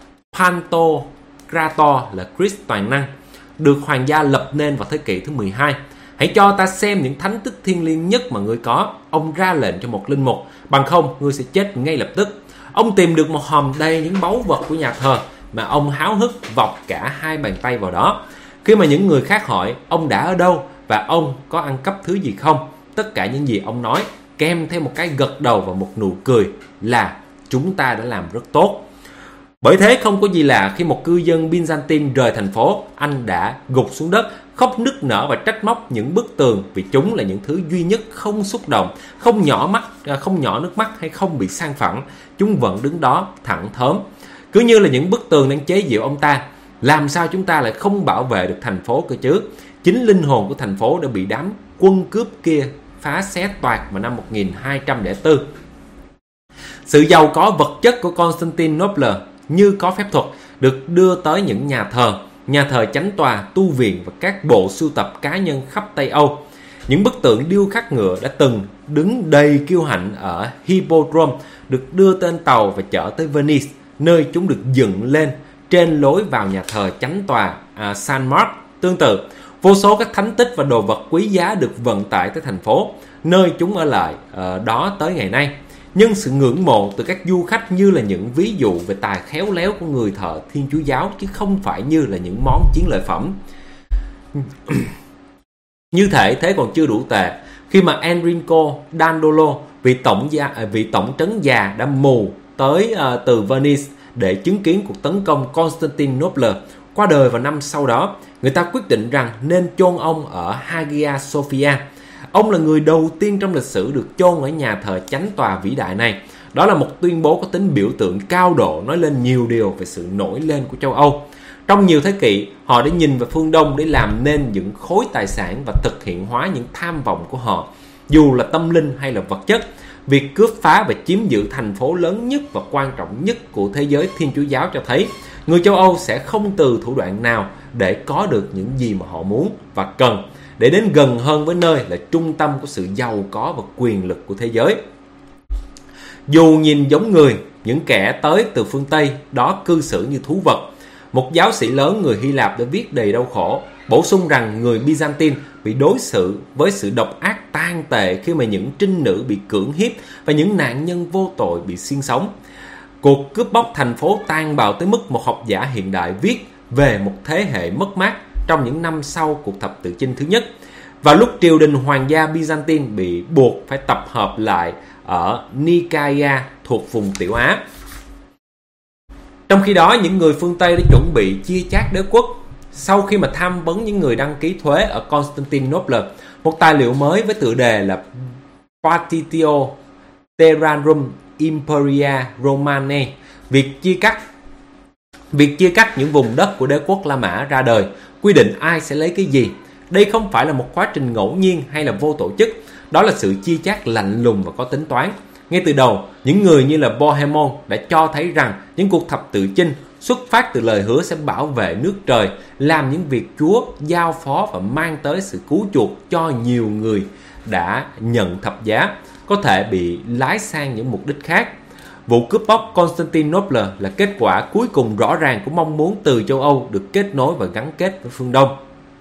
Pantocrator là Christ toàn năng, được hoàng gia lập nên vào thế kỷ thứ 12. Hãy cho ta xem những thánh tích thiêng liêng nhất mà ngươi có. Ông ra lệnh cho một linh mục, bằng không ngươi sẽ chết ngay lập tức. Ông tìm được một hòm đầy những báu vật của nhà thờ mà ông háo hức vọc cả hai bàn tay vào đó. Khi mà những người khác hỏi ông đã ở đâu và ông có ăn cắp thứ gì không, tất cả những gì ông nói kèm theo một cái gật đầu và một nụ cười là chúng ta đã làm rất tốt. Bởi thế không có gì lạ khi một cư dân Byzantine rời thành phố, anh đã gục xuống đất, khóc nức nở và trách móc những bức tường vì chúng là những thứ duy nhất không xúc động, không nhỏ nước mắt hay không bị san phẳng. Chúng vẫn đứng đó thẳng thớm, cứ như là những bức tường đang chế giễu ông ta. Làm sao chúng ta lại không bảo vệ được thành phố cơ chứ? Chính linh hồn của thành phố đã bị đám quân cướp kia phá xé toạc vào năm 1204. Sự giàu có vật chất của Constantinople như có phép thuật được đưa tới những nhà thờ chánh tòa, tu viện và các bộ sưu tập cá nhân khắp Tây Âu. Những bức tượng điêu khắc ngựa đã từng đứng đầy kiêu hãnh ở Hippodrome được đưa tên tàu và chở tới Venice, nơi chúng được dựng lên trên lối vào nhà thờ chánh tòa San Mark. Tương tự, vô số các thánh tích và đồ vật quý giá được vận tải tới thành phố, nơi chúng ở lại đó tới ngày nay. Nhưng sự ngưỡng mộ từ các du khách như là những ví dụ về tài khéo léo của người thợ Thiên Chúa giáo, chứ không phải như là những món chiến lợi phẩm. Như thế còn chưa đủ tệ, khi mà Enrico Dandolo vị tổng trấn già đã mù tới từ Venice để chứng kiến cuộc tấn công Constantinople qua đời vào năm sau đó. Người ta quyết định rằng nên chôn ông ở Hagia Sophia. Ông là người đầu tiên trong lịch sử được chôn ở nhà thờ chánh tòa vĩ đại này. Đó là một tuyên bố có tính biểu tượng cao độ, nói lên nhiều điều về sự nổi lên của châu Âu. Trong nhiều thế kỷ, họ đã nhìn về phương Đông để làm nên những khối tài sản và thực hiện hóa những tham vọng của họ, dù là tâm linh hay là vật chất. Việc cướp phá và chiếm giữ thành phố lớn nhất và quan trọng nhất của thế giới Thiên Chúa giáo cho thấy người châu Âu sẽ không từ thủ đoạn nào để có được những gì mà họ muốn và cần, để đến gần hơn với nơi là trung tâm của sự giàu có và quyền lực của thế giới. Dù nhìn giống người, những kẻ tới từ phương Tây đó cư xử như thú vật. Một giáo sĩ lớn người Hy Lạp đã viết đầy đau khổ, bổ sung rằng người Byzantine bị đối xử với sự độc ác tàn tệ khi mà những trinh nữ bị cưỡng hiếp và những nạn nhân vô tội bị xiên sống. Cuộc cướp bóc thành phố tàn bạo tới mức một học giả hiện đại viết về một thế hệ mất mát trong những năm sau cuộc thập tự chinh thứ nhất, vào lúc triều đình hoàng gia Byzantine bị buộc phải tập hợp lại ở Nicaea thuộc vùng Tiểu Á. Trong khi đó, những người phương Tây đã chuẩn bị chia chác đế quốc. Sau khi mà tham vấn những người đăng ký thuế ở Constantinople, một tài liệu mới với tựa đề là Partitio Terrarum Imperia Romanae, việc chia cắt những vùng đất của đế quốc La Mã ra đời, quy định ai sẽ lấy cái gì. Đây không phải là một quá trình ngẫu nhiên hay là vô tổ chức, đó là sự chia chác lạnh lùng và có tính toán. Ngay từ đầu, những người như là Bohemond đã cho thấy rằng những cuộc thập tự chinh xuất phát từ lời hứa sẽ bảo vệ nước trời, làm những việc Chúa giao phó và mang tới sự cứu chuộc cho nhiều người đã nhận thập giá, có thể bị lái sang những mục đích khác. Vụ cướp bóc Constantinople là kết quả cuối cùng rõ ràng của mong muốn từ châu Âu được kết nối và gắn kết với phương Đông.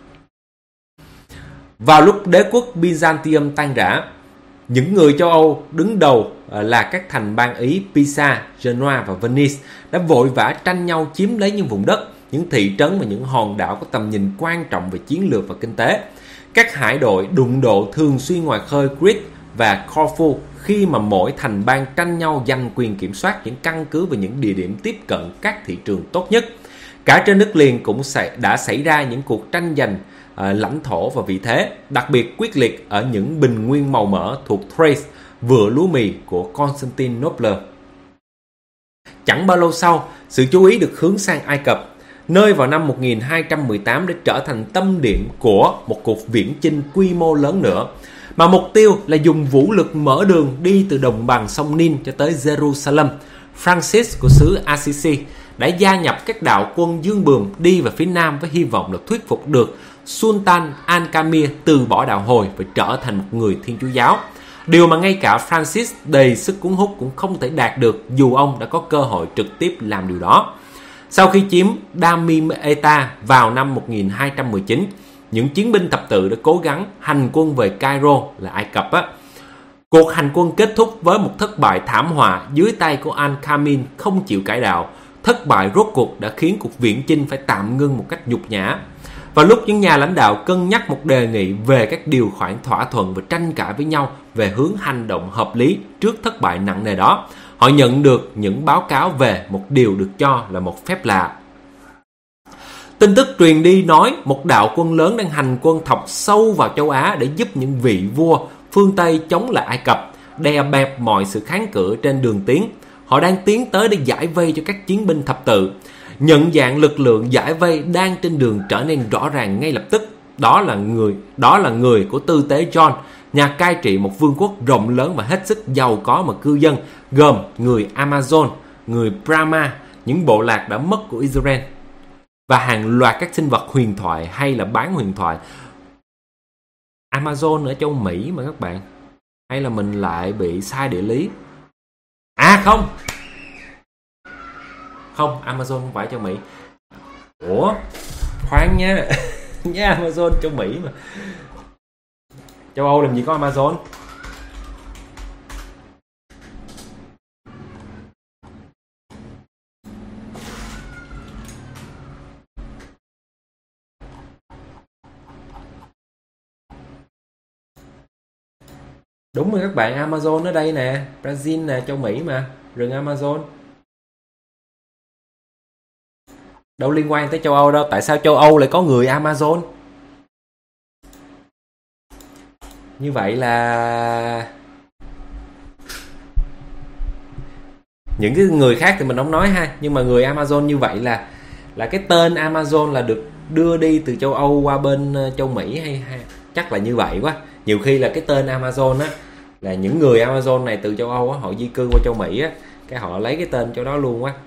Vào lúc đế quốc Byzantium tan rã, những người châu Âu đứng đầu là các thành bang Ý Pisa, Genoa và Venice đã vội vã tranh nhau chiếm lấy những vùng đất, những thị trấn và những hòn đảo có tầm nhìn quan trọng về chiến lược và kinh tế. Các hải đội đụng độ thường xuyên ngoài khơi Crete và Corfu khi mà mỗi thành bang tranh nhau giành quyền kiểm soát những căn cứ và những địa điểm tiếp cận các thị trường tốt nhất. Cả trên đất liền cũng đã xảy ra những cuộc tranh giành lãnh thổ và vị thế, đặc biệt quyết liệt ở những bình nguyên màu mỡ thuộc Thrace, vựa lúa mì của Constantinople. Chẳng bao lâu sau, sự chú ý được hướng sang Ai Cập, nơi vào năm 1218 đã trở thành tâm điểm của một cuộc viễn chinh quy mô lớn nữa, mà mục tiêu là dùng vũ lực mở đường đi từ đồng bằng sông Nin cho tới Jerusalem. Francis của xứ Assisi đã gia nhập các đạo quân dương bường đi về phía nam với hy vọng là thuyết phục được Sultan Al-Qamir từ bỏ đạo Hồi và trở thành một người Thiên Chúa giáo. Điều mà ngay cả Francis đầy sức cuốn hút cũng không thể đạt được dù ông đã có cơ hội trực tiếp làm điều đó. Sau khi chiếm Damietta vào năm 1219, những chiến binh thập tự đã cố gắng hành quân về Cairo là Ai Cập. Cuộc hành quân kết thúc với một thất bại thảm họa dưới tay của Al-Qamin không chịu cải đạo. Thất bại rốt cuộc đã khiến cuộc viễn chinh phải tạm ngưng một cách nhục nhã. Vào lúc những nhà lãnh đạo cân nhắc một đề nghị về các điều khoản thỏa thuận và tranh cãi với nhau về hướng hành động hợp lý trước thất bại nặng nề đó, họ nhận được những báo cáo về một điều được cho là một phép lạ. Tin tức truyền đi nói một đạo quân lớn đang hành quân thọc sâu vào châu Á để giúp những vị vua phương Tây chống lại Ai Cập, đè bẹp mọi sự kháng cự trên đường tiến. Họ đang tiến tới để giải vây cho các chiến binh thập tự. Nhận dạng lực lượng giải vây đang trên đường trở nên rõ ràng ngay lập tức. Đó là người của tư tế John, nhà cai trị một vương quốc rộng lớn và hết sức giàu có mà cư dân, gồm người Amazon, người Brahma, những bộ lạc đã mất của Israel, và hàng loạt các sinh vật huyền thoại hay là bán huyền thoại. Amazon ở châu Mỹ mà các bạn, hay là mình lại bị sai địa lý? À không, Amazon không phải châu Mỹ. Ủa, khoan nha. Nha, Amazon châu Mỹ mà. Châu Âu làm gì có Amazon? Đúng rồi các bạn, Amazon ở đây nè, Brazil nè, châu Mỹ mà, rừng Amazon. Đâu liên quan tới châu Âu đâu, tại sao châu Âu lại có người Amazon? Như vậy là những cái người khác thì mình không nói ha, nhưng mà người Amazon như vậy là cái tên Amazon là được đưa đi từ châu Âu qua bên châu Mỹ hay chắc là như vậy quá. Nhiều khi là cái tên Amazon á là những người Amazon này từ châu Âu á, họ di cư qua châu Mỹ á, cái họ lấy cái tên chỗ đó luôn quá.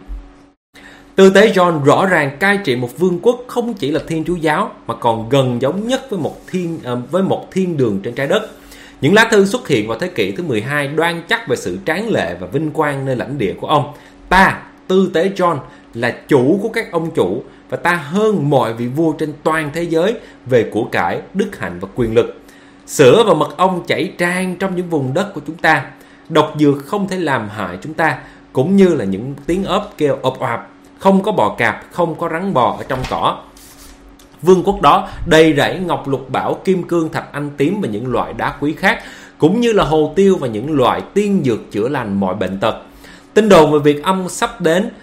Tư tế John rõ ràng cai trị một vương quốc không chỉ là Thiên Chúa giáo mà còn gần giống nhất với một thiên đường trên trái đất. Những lá thư xuất hiện vào thế kỷ thứ 12 đoan chắc về sự tráng lệ và vinh quang nơi lãnh địa của ông. Ta, tư tế John, là chủ của các ông chủ và ta hơn mọi vị vua trên toàn thế giới về của cải, đức hạnh và quyền lực. Sữa và mật ong chảy tràn trong những vùng đất của chúng ta. Độc dược không thể làm hại chúng ta, cũng như là những tiếng ốp kêu ộp oạp. Không có bò cạp, không có rắn bò ở trong cỏ. Vương quốc đó đầy rẫy ngọc lục bảo, kim cương, thạch anh tím và những loại đá quý khác, cũng như là hồ tiêu và những loại tiên dược chữa lành mọi bệnh tật. Tin đồn về việc ông sắp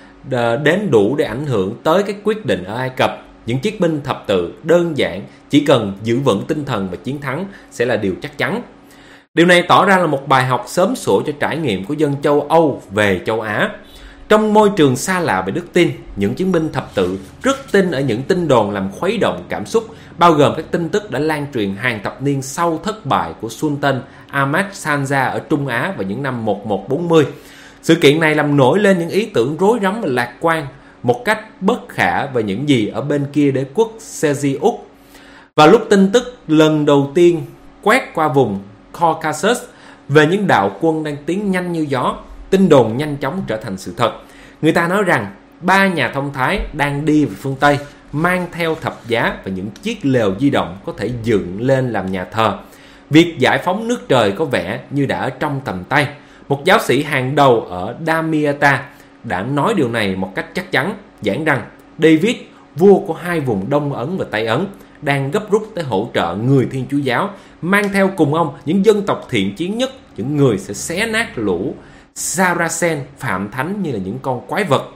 đến đủ để ảnh hưởng tới cái quyết định ở Ai Cập. Những chiếc binh thập tự đơn giản, chỉ cần giữ vững tinh thần và chiến thắng sẽ là điều chắc chắn. Điều này tỏ ra là một bài học sớm sủa cho trải nghiệm của dân châu Âu về châu Á. Trong môi trường xa lạ về đức tin, những chiến binh thập tự rất tin ở những tin đồn làm khuấy động cảm xúc, bao gồm các tin tức đã lan truyền hàng thập niên sau thất bại của Sultan Ahmad Sanja ở Trung Á vào những năm 1140. Sự kiện này làm nổi lên những ý tưởng rối rắm và lạc quan một cách bất khả về những gì ở bên kia đế quốc Seljuk. Và lúc tin tức lần đầu tiên quét qua vùng Caucasus về những đạo quân đang tiến nhanh như gió, tin đồn nhanh chóng trở thành sự thật. Người ta nói rằng 3 nhà thông thái đang đi về phương Tây, mang theo thập giá và những chiếc lều di động có thể dựng lên làm nhà thờ. Việc giải phóng nước trời có vẻ như đã ở trong tầm tay. Một giáo sĩ hàng đầu ở Damietta đã nói điều này một cách chắc chắn, giảng rằng David, vua của hai vùng Đông Ấn và Tây Ấn, đang gấp rút tới hỗ trợ người Thiên Chúa giáo, mang theo cùng ông những dân tộc thiện chiến nhất, những người sẽ xé nát lũ Saracen phạm thánh như là những con quái vật.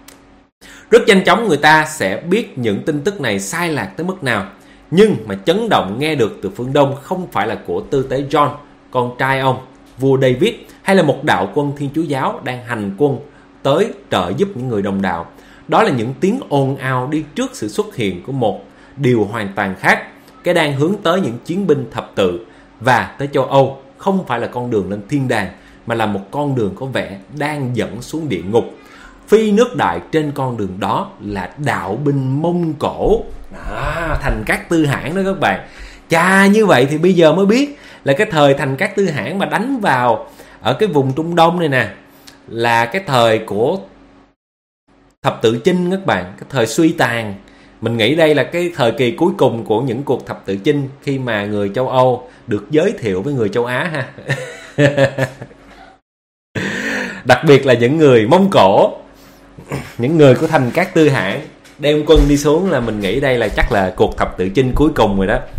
Rất nhanh chóng người ta sẽ biết những tin tức này sai lạc tới mức nào. Nhưng mà chấn động nghe được từ phương Đông không phải là của tư tế John, con trai ông, vua David, hay là một đạo quân Thiên Chúa giáo đang hành quân tới trợ giúp những người đồng đạo. Đó là những tiếng ồn ào đi trước sự xuất hiện của một điều hoàn toàn khác. Cái đang hướng tới những chiến binh thập tự và tới châu Âu không phải là con đường lên thiên đàng, mà là một con đường có vẻ đang dẫn xuống địa ngục. Phi nước đại trên con đường đó là đạo binh Mông Cổ. Thành Cát Tư Hãn đó các bạn. Chà, như vậy thì bây giờ mới biết là cái thời Thành Cát Tư Hãn mà đánh vào ở cái vùng Trung Đông này nè là cái thời của thập tự chinh các bạn, cái thời suy tàn. Mình nghĩ đây là cái thời kỳ cuối cùng của những cuộc thập tự chinh khi mà người châu Âu được giới thiệu với người châu Á ha. Đặc biệt là những người Mông Cổ, những người của Thành Cát Tư Hãn đem quân đi xuống, là mình nghĩ đây là chắc là cuộc thập tự chinh cuối cùng rồi đó.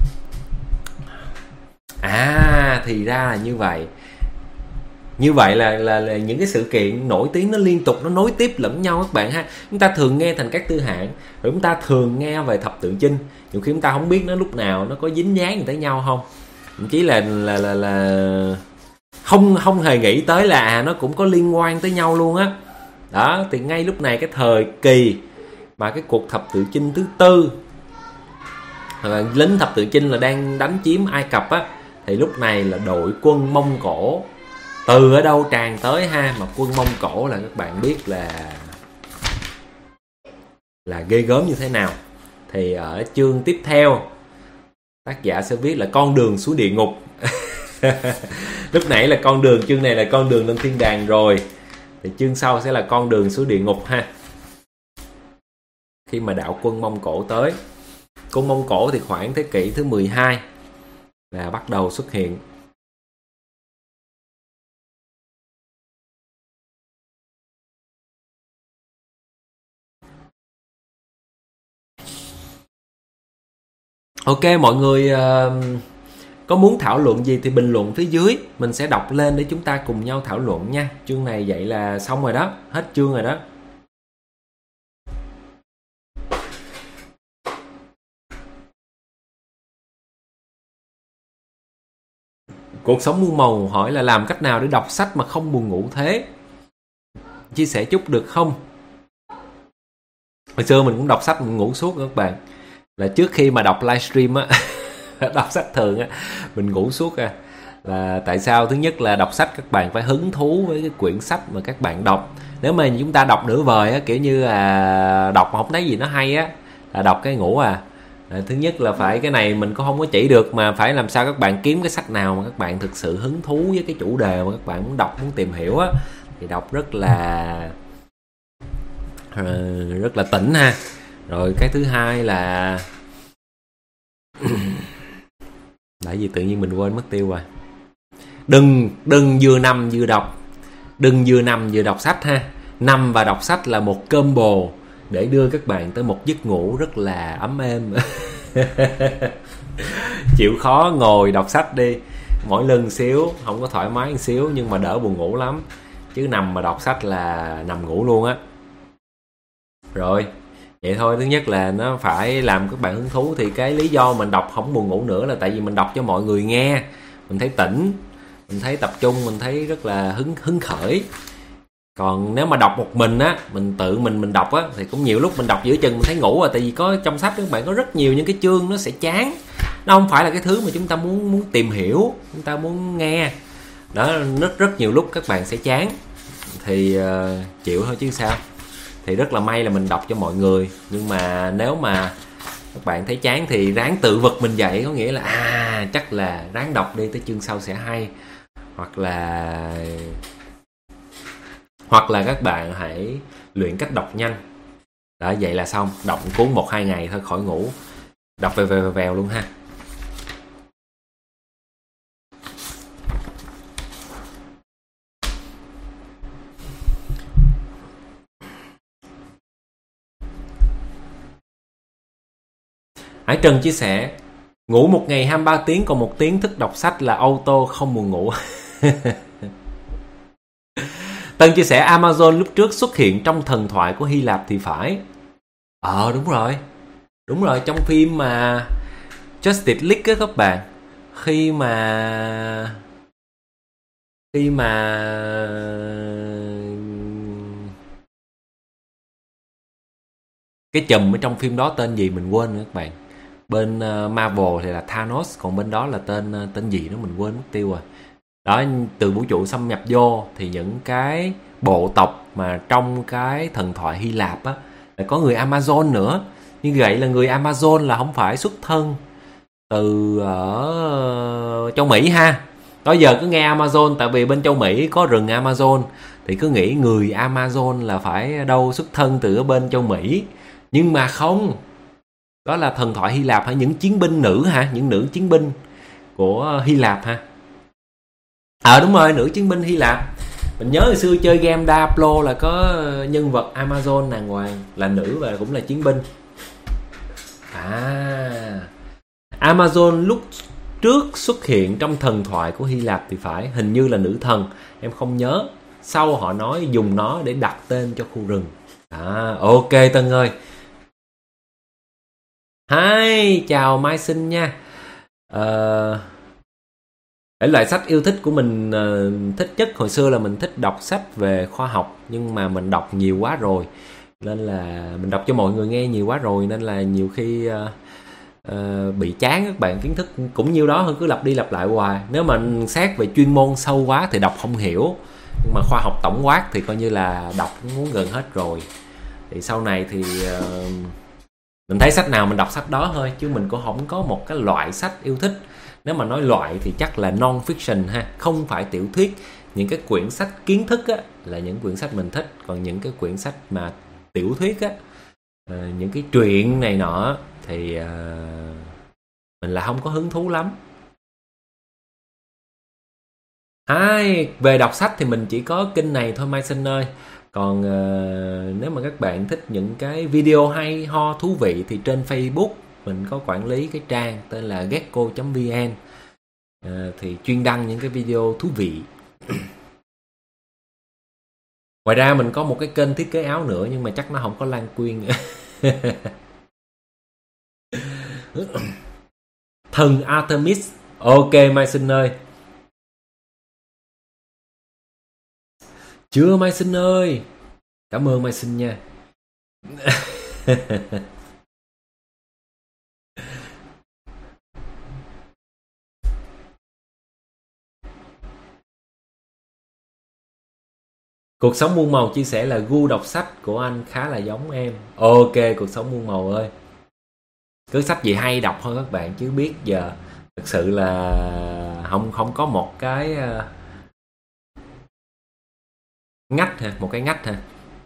Thì ra là như vậy. Như vậy là những cái sự kiện nổi tiếng nó liên tục, nó nối tiếp lẫn nhau các bạn ha. Chúng ta thường nghe Thành Cát Tư Hãn, rồi chúng ta thường nghe về thập tự chinh. Nhiều khi chúng ta không biết nó lúc nào nó có dính dáng gì tới nhau không. Thậm chí là không hề nghĩ tới là nó cũng có liên quan tới nhau luôn á. Đó, thì ngay lúc này cái thời kỳ mà cái cuộc thập tự chinh thứ tư, lính thập tự chinh là đang đánh chiếm Ai Cập á, thì lúc này là đội quân Mông Cổ từ ở đâu tràn tới ha. Mà quân Mông Cổ là các bạn biết là ghê gớm như thế nào. Thì ở chương tiếp theo tác giả sẽ viết là con đường xuống địa ngục. Lúc nãy là con đường, chương này là con đường lên thiên đàng rồi, thì chương sau sẽ là con đường xuống địa ngục ha. Khi mà đạo quân Mông Cổ tới, quân Mông Cổ thì khoảng thế kỷ thứ 12 là bắt đầu xuất hiện. Ok mọi người, Có muốn thảo luận gì thì bình luận phía dưới, mình sẽ đọc lên để chúng ta cùng nhau thảo luận nha. Chương này vậy là xong rồi đó, hết chương rồi đó. Cuộc sống muôn màu hỏi là làm cách nào để đọc sách mà không buồn ngủ thế? Chia sẻ chút được không? Hồi xưa mình cũng đọc sách mình ngủ suốt các bạn. Là trước khi mà đọc livestream á, đọc sách thường á, mình ngủ suốt à. Là tại sao? Thứ nhất là đọc sách các bạn phải hứng thú với cái quyển sách mà các bạn đọc. Nếu mà chúng ta đọc nửa vời á, kiểu như là đọc mà không thấy gì nó hay á, là đọc cái ngủ à. Thứ nhất là phải, cái này mình cũng không có chỉ được, mà phải làm sao các bạn kiếm cái sách nào mà các bạn thực sự hứng thú với cái chủ đề mà các bạn muốn đọc, muốn tìm hiểu á, thì đọc rất là tỉnh ha. Rồi cái thứ hai là tại vì tự nhiên mình quên mất tiêu rồi. Đừng vừa nằm vừa đọc. Đừng vừa nằm vừa đọc sách ha. Nằm và đọc sách là một combo để đưa các bạn tới một giấc ngủ rất là ấm êm. Chịu khó ngồi đọc sách đi, mỏi lưng xíu, không có thoải mái một xíu nhưng mà đỡ buồn ngủ lắm. Chứ nằm mà đọc sách là nằm ngủ luôn á. Rồi, vậy thôi. Thứ nhất là nó phải làm các bạn hứng thú. Thì cái lý do mình đọc không buồn ngủ nữa là tại vì mình đọc cho mọi người nghe. Mình thấy tỉnh, mình thấy tập trung, mình thấy rất là hứng khởi. Còn nếu mà đọc một mình á, mình tự mình đọc á, thì cũng nhiều lúc mình đọc giữa chừng mình thấy ngủ rồi. Tại vì có trong sách các bạn có rất nhiều những cái chương nó sẽ chán. Nó không phải là cái thứ mà chúng ta muốn tìm hiểu, chúng ta muốn nghe. Đó, rất nhiều lúc các bạn sẽ chán. Thì chịu thôi chứ sao. Thì rất là may là mình đọc cho mọi người. Nhưng mà nếu mà các bạn thấy chán thì ráng tự vực mình dậy. Có nghĩa là chắc là ráng đọc đi, tới chương sau sẽ hay. Hoặc là các bạn hãy luyện cách đọc nhanh. Đó, vậy là xong. Đọc cuốn 1-2 ngày thôi khỏi ngủ. Đọc vèo luôn ha. Hải Trần chia sẻ, ngủ một ngày 23 tiếng còn 1 tiếng thức đọc sách là auto không buồn ngủ. Tân chia sẻ Amazon lúc trước xuất hiện trong thần thoại của Hy Lạp thì phải. Đúng rồi, trong phim mà Justice League á các bạn, khi mà cái chùm ở trong phim đó tên gì mình quên nữa các bạn. Bên Marvel thì là Thanos, còn bên đó là tên gì đó mình quên mất tiêu rồi. Đó, từ vũ trụ xâm nhập vô thì những cái bộ tộc mà trong cái thần thoại Hy Lạp á, là có người Amazon nữa. Như vậy là người Amazon là không phải xuất thân từ ở châu Mỹ ha. Đó giờ cứ nghe Amazon tại vì bên châu Mỹ có rừng Amazon thì cứ nghĩ người Amazon là phải đâu xuất thân từ ở bên châu Mỹ. Nhưng mà không. Đó là thần thoại Hy Lạp hả? Những chiến binh nữ hả? Những nữ chiến binh của Hy Lạp hả? Đúng rồi, nữ chiến binh Hy Lạp. Mình nhớ hồi xưa chơi game Diablo là có nhân vật Amazon đàng hoàng là nữ và cũng là chiến binh. Amazon lúc trước xuất hiện trong thần thoại của Hy Lạp thì phải, hình như là nữ thần, em không nhớ. Sau họ nói dùng nó để đặt tên cho khu rừng. Ok Tân ơi. Hi, chào Mai Sinh nha. Thể loại sách yêu thích của mình thích nhất hồi xưa là mình thích đọc sách về khoa học, nhưng mà mình đọc nhiều quá rồi nên là mình đọc cho mọi người nghe nhiều quá rồi nên là nhiều khi bị chán các bạn. Kiến thức cũng nhiêu đó hơn, cứ lặp đi lặp lại hoài. Nếu mà xét về chuyên môn sâu quá thì đọc không hiểu, nhưng mà khoa học tổng quát thì coi như là đọc muốn gần hết rồi. Thì sau này thì mình thấy sách nào mình đọc sách đó thôi, chứ mình cũng không có một cái loại sách yêu thích. Nếu mà nói loại thì chắc là non-fiction ha, không phải tiểu thuyết. Những cái quyển sách kiến thức á là những quyển sách mình thích, còn những cái quyển sách mà tiểu thuyết á, những cái truyện này nọ thì mình là không có hứng thú lắm. Về đọc sách thì mình chỉ có kênh này thôi Mai Sinh ơi. Còn nếu mà các bạn thích những cái video hay ho thú vị thì trên Facebook mình có quản lý cái trang tên là gecko.vn. thì chuyên đăng những cái video thú vị. Ngoài ra mình có một cái kênh thiết kế áo nữa, nhưng mà chắc nó không có lan quyên. Thần Artemis. Ok Mai Sinh ơi. Chưa Mai Sinh ơi. Cảm ơn Mai Sinh nha. Cuộc sống muôn màu chia sẻ là gu đọc sách của anh khá là giống em. Ok cuộc sống muôn màu ơi. Cứ sách gì hay đọc thôi các bạn, chứ biết giờ thực sự là không có một cái ngách ha, một cái ngách ha.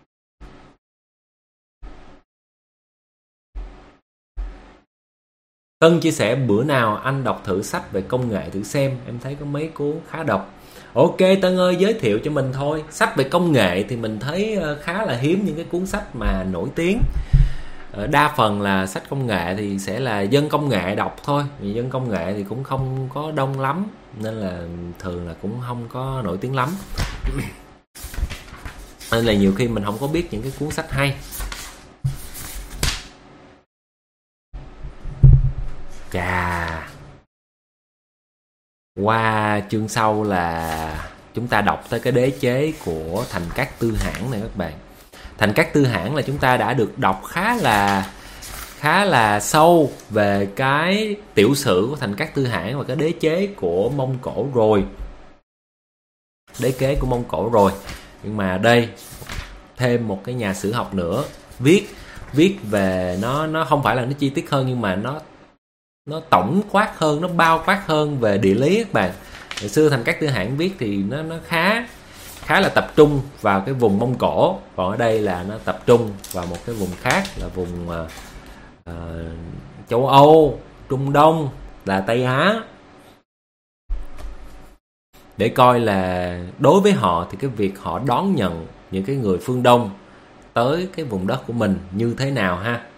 Tân chia sẻ bữa nào anh đọc thử sách về công nghệ thử xem, em thấy có mấy cuốn khá độc. Ok Tân ơi, giới thiệu cho mình thôi. Sách về công nghệ thì mình thấy khá là hiếm những cái cuốn sách mà nổi tiếng. Đa phần là sách công nghệ thì sẽ là dân công nghệ đọc thôi. Vì dân công nghệ thì cũng không có đông lắm, nên là thường là cũng không có nổi tiếng lắm. Nên là nhiều khi mình không có biết những cái cuốn sách hay. Chà, qua chương sau là chúng ta đọc tới cái đế chế của Thành Cát Tư Hãn này các bạn. Thành Cát Tư Hãn là chúng ta đã được đọc khá là sâu về cái tiểu sử của Thành Cát Tư Hãn và cái đế chế của Mông Cổ rồi. Đế chế của Mông Cổ rồi. Nhưng mà đây thêm một cái nhà sử học nữa viết về nó không phải là nó chi tiết hơn, nhưng mà nó tổng quát hơn, nó bao quát hơn về địa lý các bạn. Hồi xưa Thành Cát Tư Hãn viết thì nó khá là tập trung vào cái vùng Mông Cổ, còn ở đây là nó tập trung vào một cái vùng khác là vùng châu Âu, Trung Đông, là Tây Á, để coi là đối với họ thì cái việc họ đón nhận những cái người phương Đông tới cái vùng đất của mình như thế nào ha.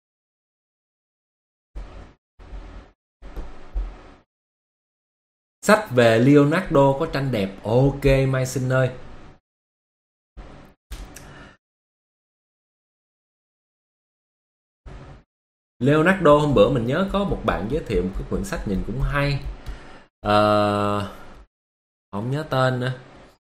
Sách về Leonardo có tranh đẹp. Ok Mai Sinh ơi. Leonardo hôm bữa mình nhớ có một bạn giới thiệu một cái quyển sách nhìn cũng hay, không nhớ tên nữa.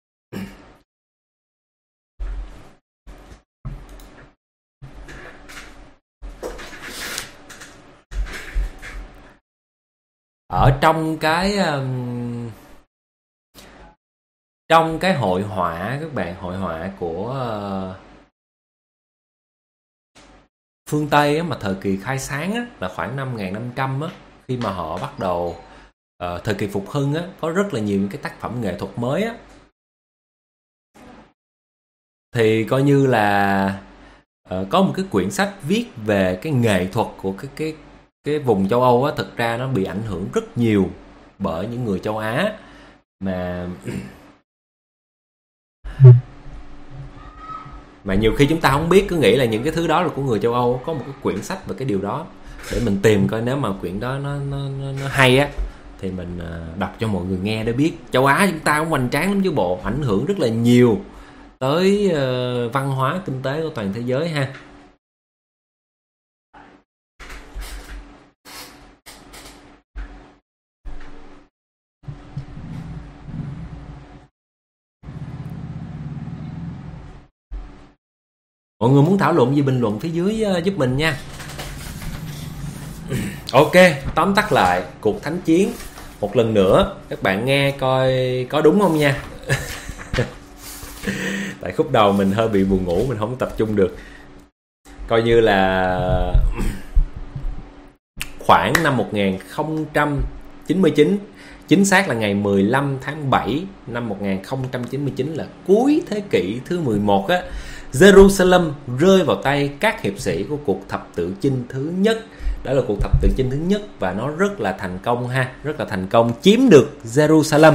Ở trong cái hội họa các bạn, hội họa của phương Tây á, mà thời kỳ khai sáng á, là khoảng năm 1500 á, khi mà họ bắt đầu thời kỳ phục hưng á, có rất là nhiều những cái tác phẩm nghệ thuật mới á, thì coi như là có một cái quyển sách viết về cái nghệ thuật của cái vùng châu Âu á, thực ra nó bị ảnh hưởng rất nhiều bởi những người châu Á mà nhiều khi chúng ta không biết, cứ nghĩ là những cái thứ đó là của người châu Âu. Có một cái quyển sách về cái điều đó để mình tìm coi, nếu mà quyển đó nó hay á thì mình đọc cho mọi người nghe để biết. Châu Á chúng ta cũng hoành tráng lắm chứ bộ, ảnh hưởng rất là nhiều tới văn hóa kinh tế của toàn thế giới ha. Mọi người muốn thảo luận gì bình luận phía dưới giúp mình nha. Ok, tóm tắt lại cuộc thánh chiến một lần nữa, các bạn nghe coi có đúng không nha. Tại khúc đầu mình hơi bị buồn ngủ, mình không tập trung được. Coi như là khoảng năm 1099, chính xác là ngày 15 tháng 7 năm 1099, là cuối thế kỷ thứ 11 á, Jerusalem rơi vào tay các hiệp sĩ của cuộc thập tự chinh thứ nhất. Đó là cuộc thập tự chinh thứ nhất và nó rất là thành công ha, rất là thành công, chiếm được Jerusalem.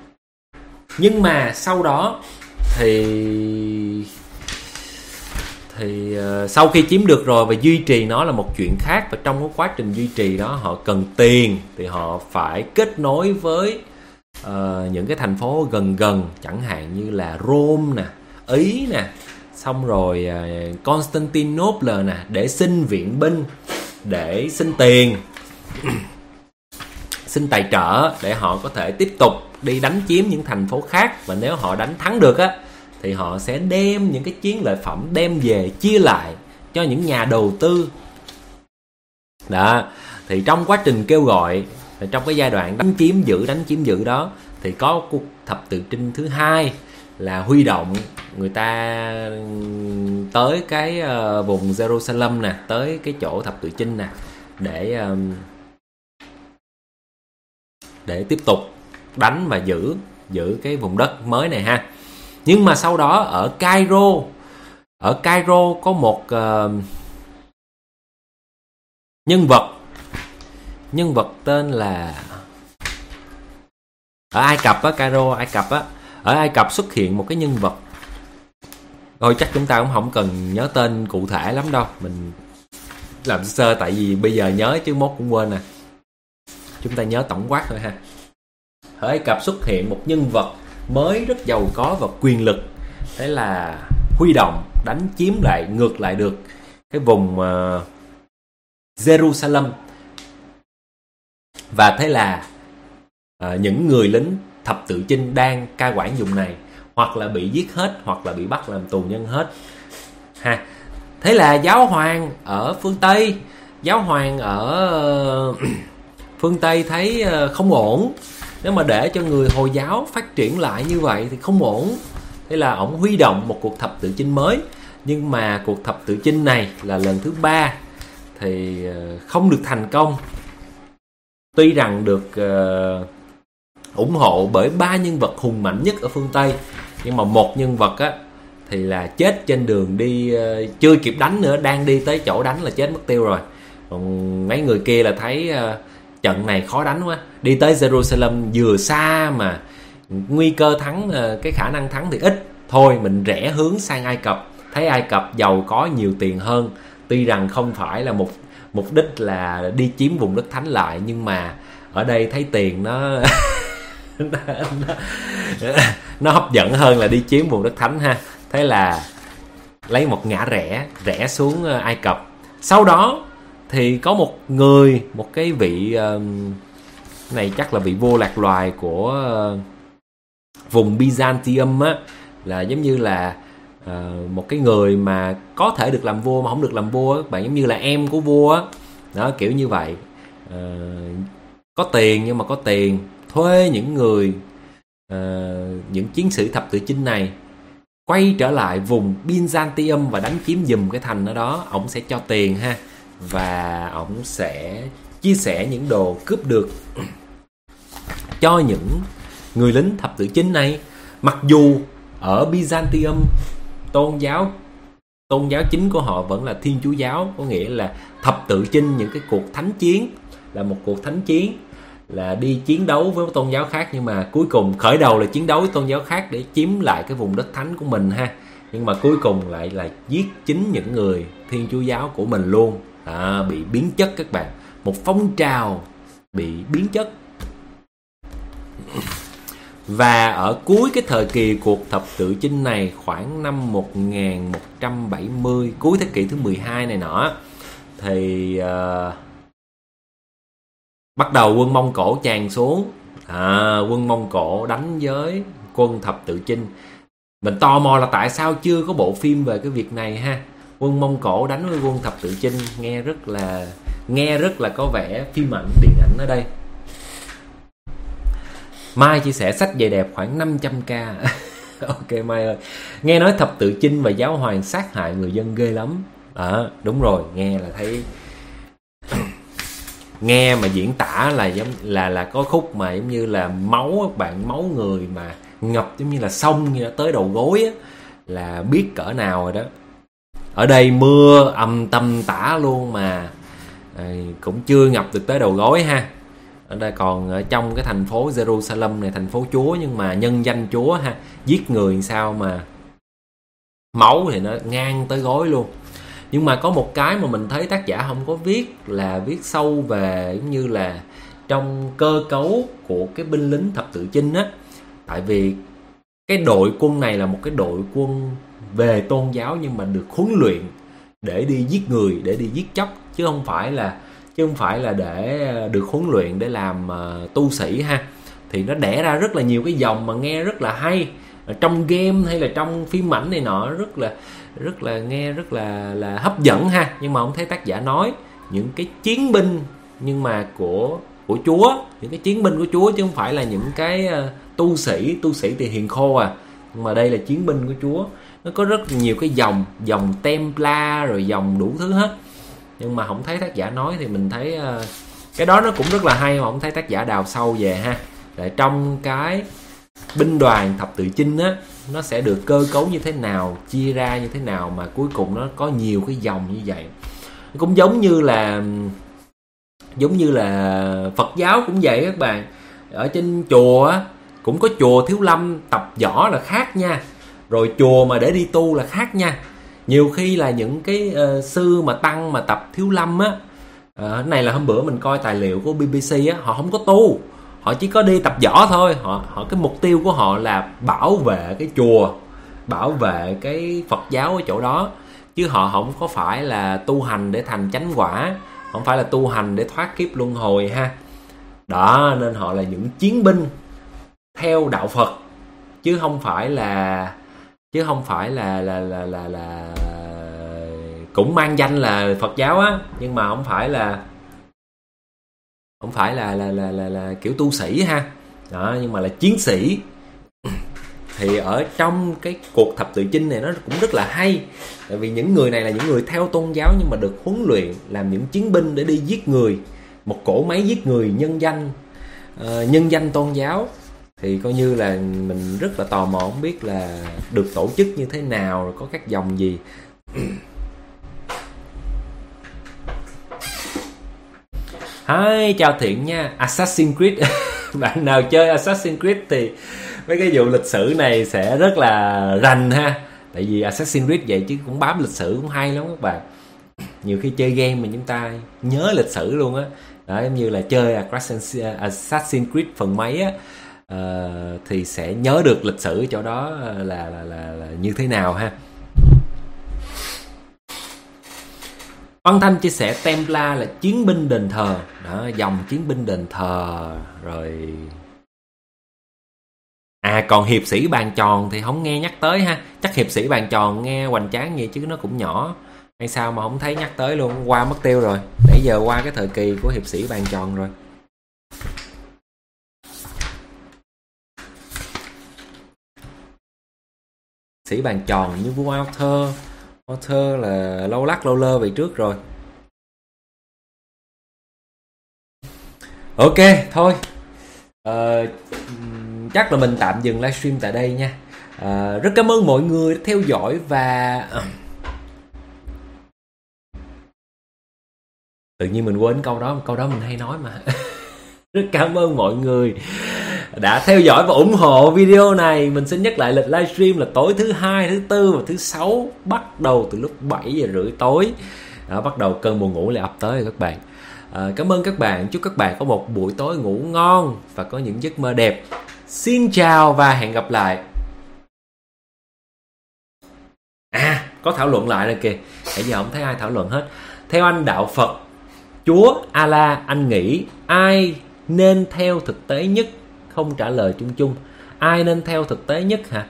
Nhưng mà sau đó thì Thì sau khi chiếm được rồi và duy trì nó là một chuyện khác, và trong cái quá trình duy trì đó họ cần tiền, thì họ phải kết nối với những cái thành phố gần gần, chẳng hạn như là Rome nè, Ý nè, xong rồi Constantinople nè, để xin viện binh, để xin tiền, xin tài trợ để họ có thể tiếp tục đi đánh chiếm những thành phố khác. Và nếu họ đánh thắng được á, thì họ sẽ đem những cái chiến lợi phẩm đem về chia lại cho những nhà đầu tư. Đó, thì trong quá trình kêu gọi, trong cái giai đoạn đánh chiếm giữ đó, thì có cuộc thập tự chinh thứ hai là huy động người ta tới cái vùng Jerusalem nè, tới cái chỗ thập tự chinh nè, để tiếp tục đánh và giữ cái vùng đất mới này ha. Nhưng mà sau đó ở Cairo có một nhân vật tên là, ở Ai Cập á, ở Ai Cập xuất hiện một cái nhân vật. Thôi chắc chúng ta cũng không cần nhớ tên cụ thể lắm đâu, mình làm sơ, tại vì bây giờ nhớ chứ mốt cũng quên nè. Chúng ta nhớ tổng quát thôi ha. Ở Ai Cập xuất hiện một nhân vật mới rất giàu có và quyền lực, thế là huy động đánh chiếm lại, ngược lại được cái vùng Jerusalem. Và thế là những người lính thập tự chinh đang cai quản vùng này hoặc là bị giết hết, hoặc là bị bắt làm tù nhân hết ha. Thế là giáo hoàng ở phương Tây, phương Tây thấy không ổn. Nếu mà để cho người Hồi giáo phát triển lại như vậy thì không ổn. Thế là ông huy động một cuộc thập tự chinh mới. Nhưng mà cuộc thập tự chinh này là lần thứ 3 thì không được thành công. Tuy rằng được ủng hộ bởi 3 nhân vật hùng mạnh nhất ở phương Tây, nhưng mà một nhân vật á thì là chết trên đường đi, chưa kịp đánh nữa, đang đi tới chỗ đánh là chết mất tiêu rồi. Còn mấy người kia là thấy trận này khó đánh quá, đi tới Jerusalem vừa xa mà nguy cơ thắng, cái khả năng thắng thì ít, thôi mình rẽ hướng sang Ai Cập. Thấy Ai Cập giàu có nhiều tiền hơn, tuy rằng không phải là mục đích là đi chiếm vùng đất thánh lại, nhưng mà ở đây thấy tiền nó hấp dẫn hơn là đi chiếm vùng đất thánh ha. Thế là lấy một ngã rẽ xuống Ai Cập. Sau đó thì có một cái vị này chắc là vị vua lạc loài của vùng Byzantium á, là giống như là một cái người mà có thể được làm vua mà không được làm vua á, bạn, giống như là em của vua á, đó kiểu như vậy. Có tiền, nhưng mà có tiền thuê những người những chiến sĩ thập tự chinh này quay trở lại vùng Byzantium và đánh chiếm giùm cái thành ở đó. Ổng sẽ cho tiền ha, và ổng sẽ chia sẻ những đồ cướp được cho những người lính thập tự chinh này. Mặc dù ở Byzantium tôn giáo chính của họ vẫn là Thiên Chúa giáo, có nghĩa là thập tự chinh, những cái cuộc thánh chiến là một cuộc thánh chiến, là đi chiến đấu với tôn giáo khác, nhưng mà cuối cùng khởi đầu là chiến đấu với tôn giáo khác để chiếm lại cái vùng đất thánh của mình ha. Nhưng mà cuối cùng lại là giết chính những người Thiên Chúa giáo của mình luôn. Bị biến chất các bạn, một phong trào bị biến chất. Và ở cuối cái thời kỳ cuộc thập tự chinh này, khoảng năm 1170, cuối thế kỷ thứ 12 này nọ, thì bắt đầu quân Mông Cổ tràn xuống. Quân Mông Cổ đánh với quân thập tự chinh. Mình tò mò là tại sao chưa có bộ phim về cái việc này ha. Quân Mông Cổ đánh với quân thập tự chinh, nghe rất là có vẻ phim ảnh, điện ảnh ở đây. Mai chia sẻ sách về đẹp khoảng 500k. Ok Mai ơi, nghe nói thập tự chinh và giáo hoàng sát hại người dân ghê lắm. Đúng rồi, nghe là thấy nghe mà diễn tả là giống là có khúc mà giống như là máu bạn, máu người mà ngập giống như là sông như tới đầu gối á, là biết cỡ nào rồi đó. Ở đây mưa ầm tầm tã luôn mà cũng chưa ngập được tới đầu gối ha. Ở đây còn ở trong cái thành phố Jerusalem này, thành phố Chúa, nhưng mà nhân danh Chúa ha, giết người sao mà máu thì nó ngang tới gối luôn. Nhưng mà có một cái mà mình thấy tác giả không có viết là viết sâu về giống như là trong cơ cấu của cái binh lính thập tự chinh á. Tại vì cái đội quân này là một cái đội quân về tôn giáo nhưng mà được huấn luyện để đi giết người, để đi giết chóc, chứ không phải là để được huấn luyện để làm tu sĩ ha. Thì nó đẻ ra rất là nhiều cái dòng mà nghe rất là hay, trong game hay là trong phim ảnh này nọ, rất là nghe rất là hấp dẫn ha. Nhưng mà không thấy tác giả nói những cái chiến binh nhưng mà của Chúa, những cái chiến binh của Chúa, chứ không phải là những cái tu sĩ thì hiền khô à. Nhưng mà đây là chiến binh của Chúa, nó có rất nhiều cái dòng Templar rồi dòng đủ thứ hết. Nhưng mà không thấy tác giả nói thì mình thấy cái đó nó cũng rất là hay mà không thấy tác giả đào sâu về ha. Để trong cái binh đoàn thập tự chinh á, nó sẽ được cơ cấu như thế nào, chia ra như thế nào mà cuối cùng nó có nhiều cái dòng như vậy. Cũng giống như là Phật giáo cũng vậy các bạn. Ở trên chùa á, cũng có chùa Thiếu Lâm tập võ là khác nha, rồi chùa mà để đi tu là khác nha. Nhiều khi là những cái sư mà tăng mà tập Thiếu Lâm á, này là hôm bữa mình coi tài liệu của BBC á, họ không có tu, họ chỉ có đi tập võ thôi. Họ cái mục tiêu của họ là bảo vệ cái chùa, bảo vệ cái Phật giáo ở chỗ đó, chứ họ không có phải là tu hành để thành chánh quả, không phải là tu hành để thoát kiếp luân hồi ha. Đó, nên họ là những chiến binh theo đạo Phật, chứ không phải là cũng mang danh là Phật giáo á, nhưng mà không phải là kiểu tu sĩ ha. Đó, nhưng mà là chiến sĩ. Thì ở trong cái cuộc thập tự chinh này nó cũng rất là hay, tại vì những người này là những người theo tôn giáo nhưng mà được huấn luyện làm những chiến binh để đi giết người, một cỗ máy giết người nhân danh tôn giáo. Thì coi như là mình rất là tò mò không biết là được tổ chức như thế nào, rồi có các dòng gì. Hi, chào Thiện nha. Assassin's Creed bạn nào chơi Assassin's Creed thì mấy cái vụ lịch sử này sẽ rất là rành ha. Tại vì Assassin's Creed vậy chứ cũng bám lịch sử cũng hay lắm các bạn. Nhiều khi chơi game mà chúng ta nhớ lịch sử luôn á. Đó, giống như là chơi Assassin's Creed phần mấy á, thì sẽ nhớ được lịch sử chỗ đó là như thế nào ha. Văn Thanh chia sẻ Templar là chiến binh đền thờ. Đó, dòng chiến binh đền thờ rồi. Còn hiệp sĩ bàn tròn thì không nghe nhắc tới ha. Chắc hiệp sĩ bàn tròn nghe hoành tráng gì chứ nó cũng nhỏ, hay sao mà không thấy nhắc tới luôn, qua mất tiêu rồi. Nãy giờ qua cái thời kỳ của hiệp sĩ bàn tròn rồi. Sĩ bàn tròn như vua Arthur là lâu lắc lâu lơ về trước rồi. Ok thôi, chắc là mình tạm dừng livestream tại đây nha. Rất cảm ơn mọi người đã theo dõi và tự nhiên mình quên câu đó mình hay nói mà. Rất cảm ơn mọi người đã theo dõi và ủng hộ video này. Mình xin nhắc lại lịch livestream là tối thứ Hai, thứ Tư và thứ Sáu, bắt đầu từ lúc 7:30 tối. Bắt đầu cơn buồn ngủ lại ập tới rồi các bạn. Cảm ơn các bạn, chúc các bạn có một buổi tối ngủ ngon và có những giấc mơ đẹp. Xin chào và hẹn gặp lại. Có thảo luận lại rồi kìa, nãy giờ không thấy ai thảo luận hết. Theo anh đạo Phật, Chúa, Allah, anh nghĩ ai nên theo thực tế nhất? Không trả lời chung chung. Ai nên theo thực tế nhất hả?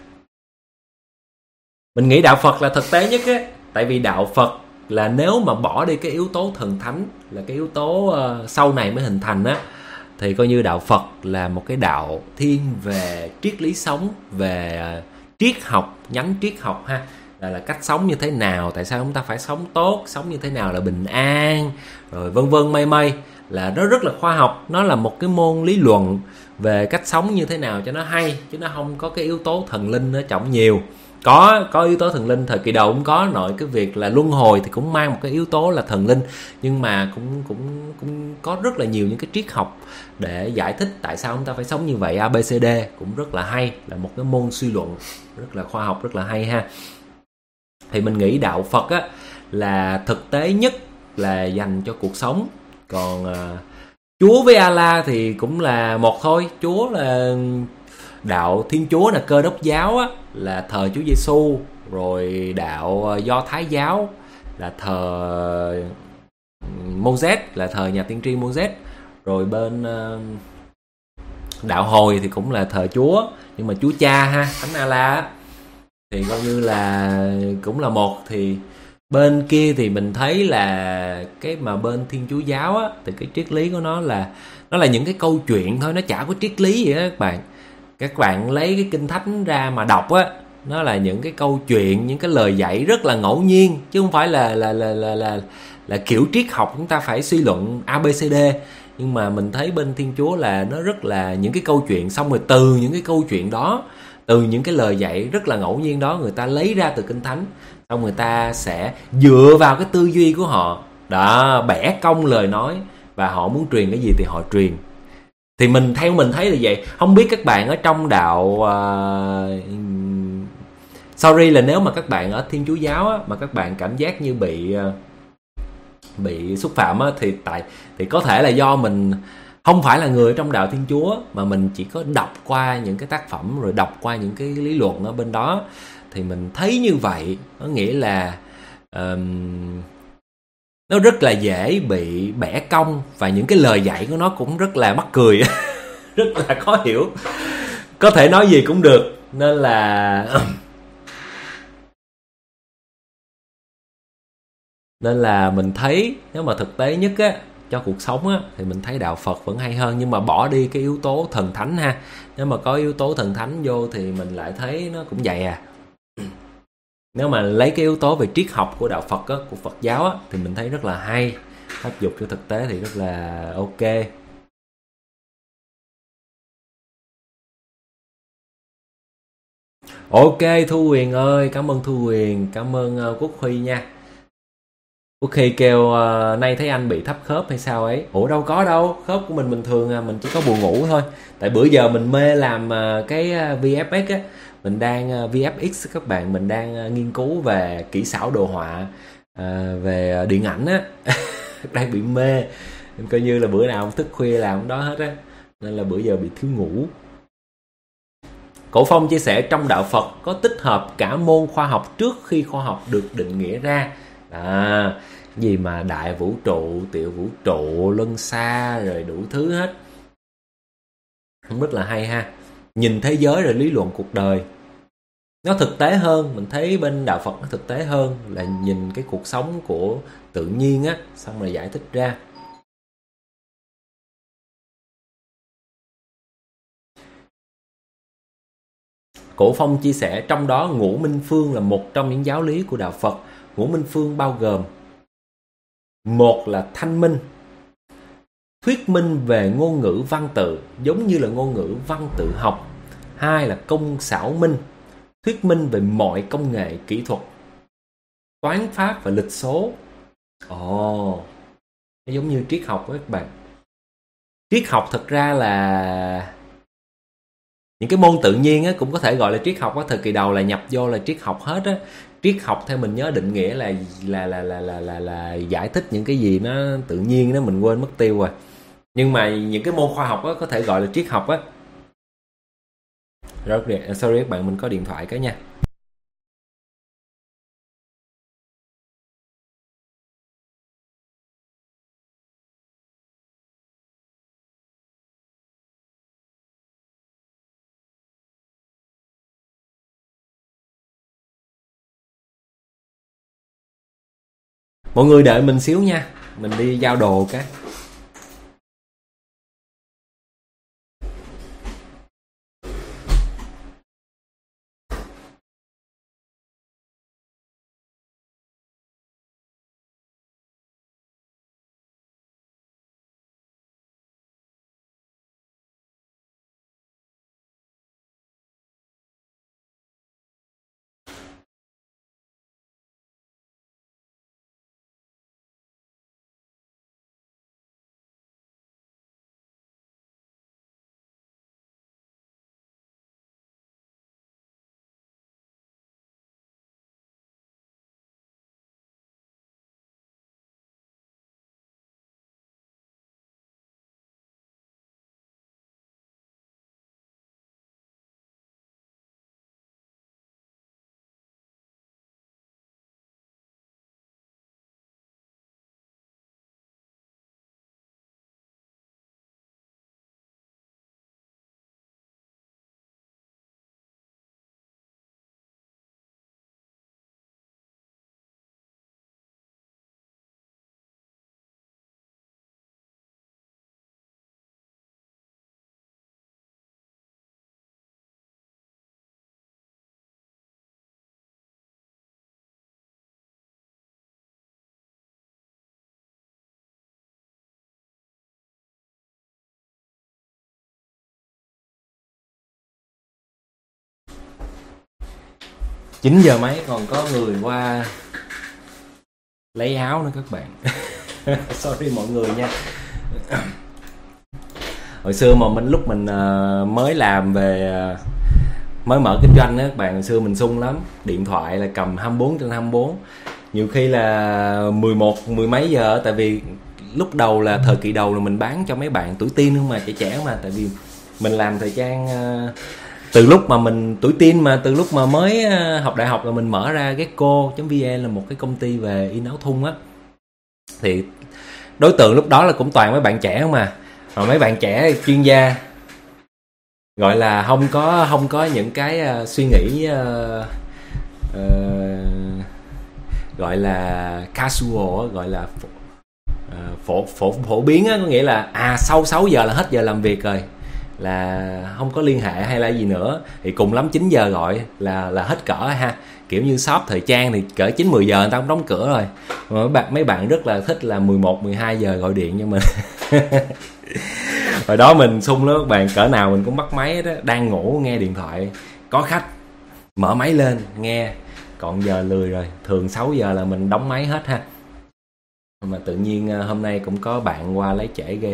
Mình nghĩ đạo Phật là thực tế nhất á. Tại vì đạo Phật là nếu mà bỏ đi cái yếu tố thần thánh, là cái yếu tố sau này mới hình thành á, thì coi như đạo Phật là một cái đạo thiên về triết lý sống, về triết học, nhánh triết học ha. Là cách sống như thế nào, tại sao chúng ta phải sống tốt, sống như thế nào là bình an, rồi vân vân mây, là nó rất là khoa học. Nó là một cái môn lý luận về cách sống như thế nào cho nó hay, chứ nó không có cái yếu tố thần linh ở trọng nhiều. Có yếu tố thần linh, thời kỳ đầu cũng có, nội cái việc là luân hồi thì cũng mang một cái yếu tố là thần linh, nhưng mà cũng có rất là nhiều những cái triết học để giải thích tại sao chúng ta phải sống như vậy. ABCD cũng rất là hay, là một cái môn suy luận rất là khoa học, rất là hay ha. Thì mình nghĩ đạo Phật á là thực tế nhất, là dành cho cuộc sống. Còn Chúa với Allah thì cũng là một thôi. Chúa là đạo Thiên Chúa, là Cơ Đốc giáo á, là thờ Chúa Giêsu. Rồi đạo Do Thái giáo là thờ Moses, là thờ nhà tiên tri Moses. Rồi bên đạo Hồi thì cũng là thờ Chúa, nhưng mà Chúa Cha ha, Thánh Allah á, thì coi như là cũng là một. Thì bên kia thì mình thấy là cái mà bên Thiên Chúa giáo á, thì cái triết lý của nó là những cái câu chuyện thôi, nó chả có triết lý gì á các bạn. Các bạn lấy cái kinh thánh ra mà đọc á, nó là những cái câu chuyện, những cái lời dạy rất là ngẫu nhiên, chứ không phải là kiểu triết học chúng ta phải suy luận ABCD. Nhưng mà mình thấy bên Thiên Chúa là nó rất là những cái câu chuyện, xong rồi từ những cái câu chuyện đó, từ những cái lời dạy rất là ngẫu nhiên đó, người ta lấy ra từ kinh thánh, xong người ta sẽ dựa vào cái tư duy của họ đó, bẻ cong lời nói, và họ muốn truyền cái gì thì họ truyền. Thì theo mình thấy là vậy. Không biết các bạn ở trong đạo sorry là nếu mà các bạn ở Thiên Chúa giáo á, mà các bạn cảm giác như bị xúc phạm á, thì có thể là do mình không phải là người trong đạo Thiên Chúa, mà mình chỉ có đọc qua những cái tác phẩm, rồi đọc qua những cái lý luận ở bên đó, thì mình thấy như vậy. Có nghĩa là nó rất là dễ bị bẻ cong, và những cái lời dạy của nó cũng rất là mắc cười rất là khó hiểu, có thể nói gì cũng được. Nên là mình thấy nếu mà thực tế nhất á, cho cuộc sống á, thì mình thấy đạo Phật vẫn hay hơn. Nhưng mà bỏ đi cái yếu tố thần thánh ha, nếu mà có yếu tố thần thánh vô thì mình lại thấy nó cũng vậy à. Nếu mà lấy cái yếu tố về triết học của đạo Phật á, của Phật giáo á, thì mình thấy rất là hay, áp dụng cho thực tế thì rất là ok. Ok Thu Huyền ơi, cảm ơn Thu Huyền, cảm ơn Quốc Huy nha. Quốc Huy kêu nay thấy anh bị thấp khớp hay sao ấy. Ủa đâu có đâu, khớp của mình bình thường à, mình chỉ có buồn ngủ thôi. Tại bữa giờ mình mê làm cái VFX á, mình đang VFX các bạn, mình đang nghiên cứu về kỹ xảo đồ họa, về điện ảnh á. Đang bị mê, nên coi như là bữa nào cũng thức khuya làm đó hết á, nên là bữa giờ bị thiếu ngủ. Cổ Phong chia sẻ trong đạo Phật có tích hợp cả môn khoa học trước khi khoa học được định nghĩa ra. Gì mà đại vũ trụ, tiểu vũ trụ, luân xa, rồi đủ thứ hết. Rất là hay ha. Nhìn thế giới rồi lý luận cuộc đời. Nó thực tế hơn, mình thấy bên đạo Phật nó thực tế hơn là nhìn cái cuộc sống của tự nhiên á, xong rồi giải thích ra. Cổ Phong chia sẻ trong đó Ngũ Minh Phương là một trong những giáo lý của đạo Phật. Ngũ Minh Phương bao gồm: một là thanh minh, thuyết minh về ngôn ngữ văn tự giống như là ngôn ngữ văn tự học. Hai là công xảo minh, thuyết minh về mọi công nghệ kỹ thuật, toán pháp và lịch số. Nó giống như triết học của các bạn. Triết học thật ra là những cái môn tự nhiên á, cũng có thể gọi là triết học á. Thời kỳ đầu là nhập vô là triết học hết á. Triết học theo mình nhớ định nghĩa là giải thích những cái gì nó tự nhiên đó, mình quên mất tiêu rồi. Nhưng mà những cái môn khoa học á có thể gọi là triết học á. Rồi sorry các bạn, mình có điện thoại cái nha. Mọi người đợi mình xíu nha, mình đi giao đồ cái. 9 giờ mấy còn có người qua lấy áo nữa các bạn. Sorry mọi người nha. Hồi xưa mà lúc mình mới làm về mới mở kinh doanh á các bạn, hồi xưa mình sung lắm, điện thoại là cầm 24/24, nhiều khi là 11 mười mấy giờ, tại vì lúc đầu là thời kỳ đầu là mình bán cho mấy bạn tuổi teen không mà, trẻ trẻ mà, tại vì mình làm thời trang từ lúc mà mình tuổi teen, mà từ lúc mà mới học đại học là mình mở ra Gecko.vn là một cái công ty về in áo thun á, thì đối tượng lúc đó là cũng toàn mấy bạn trẻ không mà, rồi mấy bạn trẻ chuyên gia, gọi là không có những cái suy nghĩ gọi là casual, gọi là phổ biến á, có nghĩa là sau 6 giờ là hết giờ làm việc rồi, là không có liên hệ hay là gì nữa, thì cùng lắm 9 giờ gọi là hết cỡ ha, kiểu như shop thời trang thì cỡ 9-10 giờ người ta cũng đóng cửa rồi, mà mấy bạn rất là thích là 11-12 giờ gọi điện cho mình. Hồi đó mình sung lắm các bạn, cỡ nào mình cũng bắt máy đó, đang ngủ nghe điện thoại có khách mở máy lên nghe, còn giờ lười rồi, thường 6 giờ là mình đóng máy hết ha. Mà tự nhiên hôm nay cũng có bạn qua lấy trễ ghê.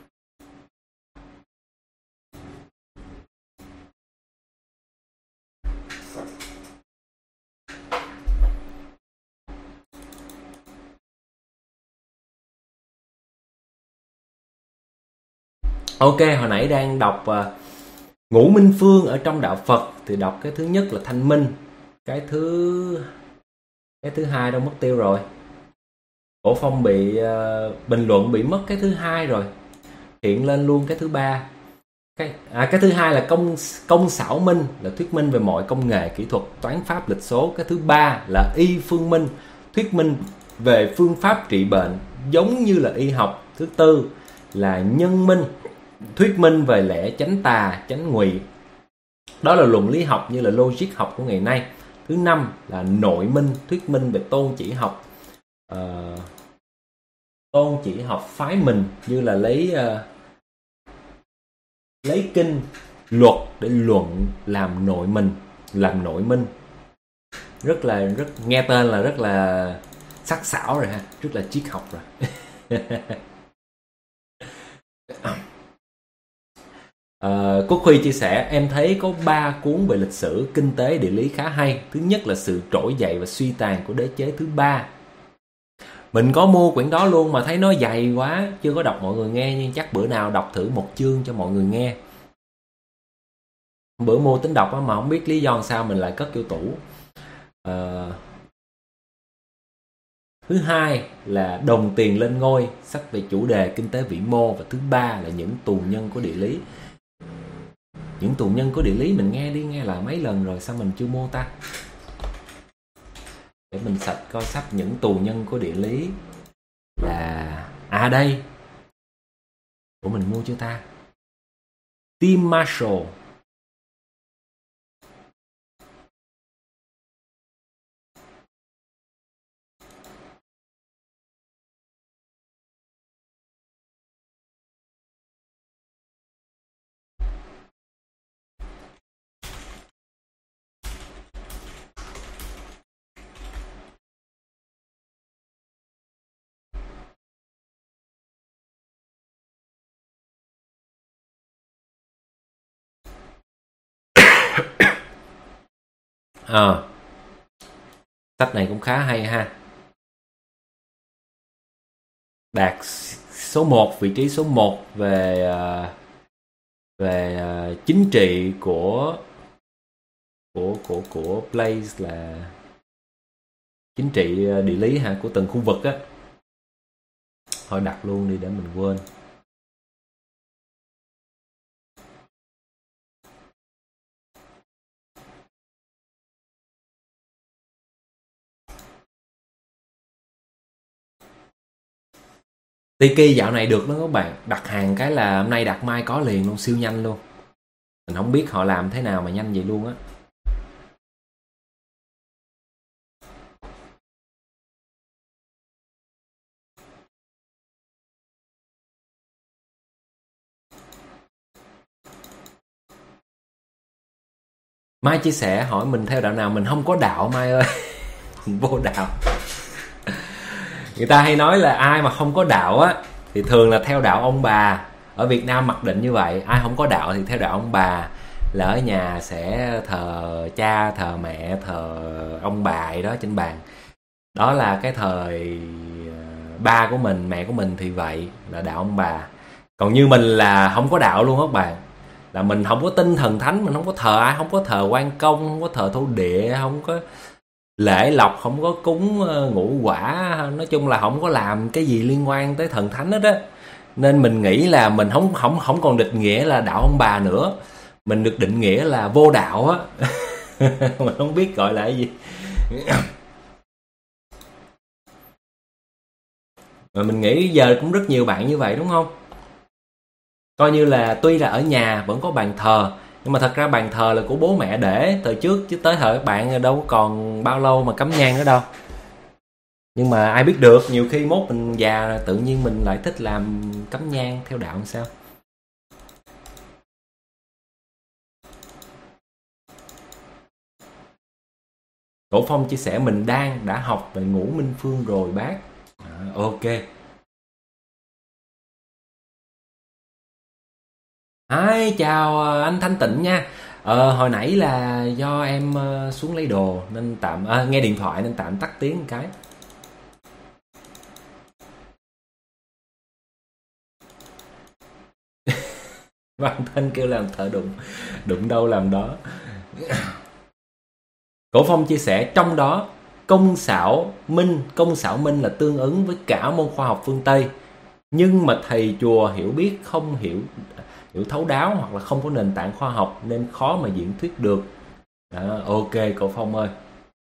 Ok, hồi nãy đang đọc Ngũ Minh Phương ở trong đạo Phật, thì đọc cái thứ nhất là thanh minh, cái thứ hai đâu mất tiêu rồi. Cổ Phong bị bình luận bị mất cái thứ hai rồi, hiện lên luôn cái thứ ba. Cái thứ hai là công xảo minh, là thuyết minh về mọi công nghệ kỹ thuật toán pháp lịch số. Cái thứ ba là y phương minh, thuyết minh về phương pháp trị bệnh giống như là y học. Thứ tư là nhân minh, thuyết minh về lẽ chánh tà chánh ngụy, đó là luận lý học như là logic học của ngày nay. Thứ năm là nội minh, thuyết minh về tôn chỉ học, tôn chỉ học phái mình, như là lấy kinh luật để luận làm nội minh. Rất nghe tên là rất là sắc sảo rồi ha, rất là triết học rồi. Quốc Huy chia sẻ em thấy có 3 cuốn về lịch sử, kinh tế, địa lý khá hay. Thứ nhất là sự trỗi dậy và suy tàn của đế chế thứ ba. Mình có mua quyển đó luôn mà thấy nó dày quá, chưa có đọc mọi người nghe, nhưng chắc bữa nào đọc thử một chương cho mọi người nghe. Bữa mua tính đọc mà không biết lý do sao mình lại cất vô tủ. Thứ hai là Đồng tiền lên ngôi, sách về chủ đề kinh tế vĩ mô. Và thứ ba là Những tù nhân của địa lý. Những tù nhân của địa lý mình nghe đi nghe lại mấy lần rồi, sao mình chưa mua ta? Để mình sạch coi sách Những tù nhân của địa lý là đây, của mình mua chưa ta? Tim Marshall. Sách này cũng khá hay ha. Đạt số 1, vị trí số 1 về chính trị của place, là chính trị địa lý ha, của từng khu vực á. Thôi đặt luôn đi để mình quên. Tiki dạo này được lắm các bạn, đặt hàng cái là hôm nay đặt mai có liền luôn, siêu nhanh luôn. Mình không biết họ làm thế nào mà nhanh vậy luôn á. Mai chia sẻ hỏi mình theo đạo nào, mình không có đạo Mai ơi. Mình vô đạo. Người ta hay nói là ai mà không có đạo á thì thường là theo đạo ông bà. Ở Việt Nam mặc định như vậy, ai không có đạo thì theo đạo ông bà, là ở nhà sẽ thờ cha, thờ mẹ, thờ ông bà gì đó trên bàn. Đó là cái thời ba của mình, mẹ của mình thì vậy, là đạo ông bà. Còn như mình là không có đạo luôn các bạn, là mình không có tin thần thánh, mình không có thờ ai, không có thờ quan công, không có thờ thổ địa, không có lễ lộc, không có cúng ngũ quả, nói chung là không có làm cái gì liên quan tới thần thánh hết á. Nên mình nghĩ là mình không còn định nghĩa là đạo ông bà nữa, mình được định nghĩa là vô đạo á. Mình không biết gọi là cái gì. Mà mình nghĩ giờ cũng rất nhiều bạn như vậy đúng không? Coi như là tuy là ở nhà vẫn có bàn thờ, nhưng mà thật ra bàn thờ là của bố mẹ để thời trước, chứ tới thời các bạn đâu còn bao lâu mà cắm nhang nữa đâu. Nhưng mà ai biết được, nhiều khi mốt mình già tự nhiên mình lại thích làm cắm nhang theo đạo làm sao. Cổ Phong chia sẻ mình đã học về Ngũ Minh Phương rồi bác. Ok. Ai chào anh Thanh Tịnh nha. Hồi nãy là do em xuống lấy đồ nên tạm nghe điện thoại nên tạm tắt tiếng một cái. Văn Thanh kêu làm thợ đụng đâu làm đó. Cổ Phong chia sẻ trong đó công xảo minh là tương ứng với cả môn khoa học phương Tây, nhưng mà thầy chùa hiểu biết không hiểu thấu đáo hoặc là không có nền tảng khoa học nên khó mà diễn thuyết được. Đó, ok Cổ Phong ơi.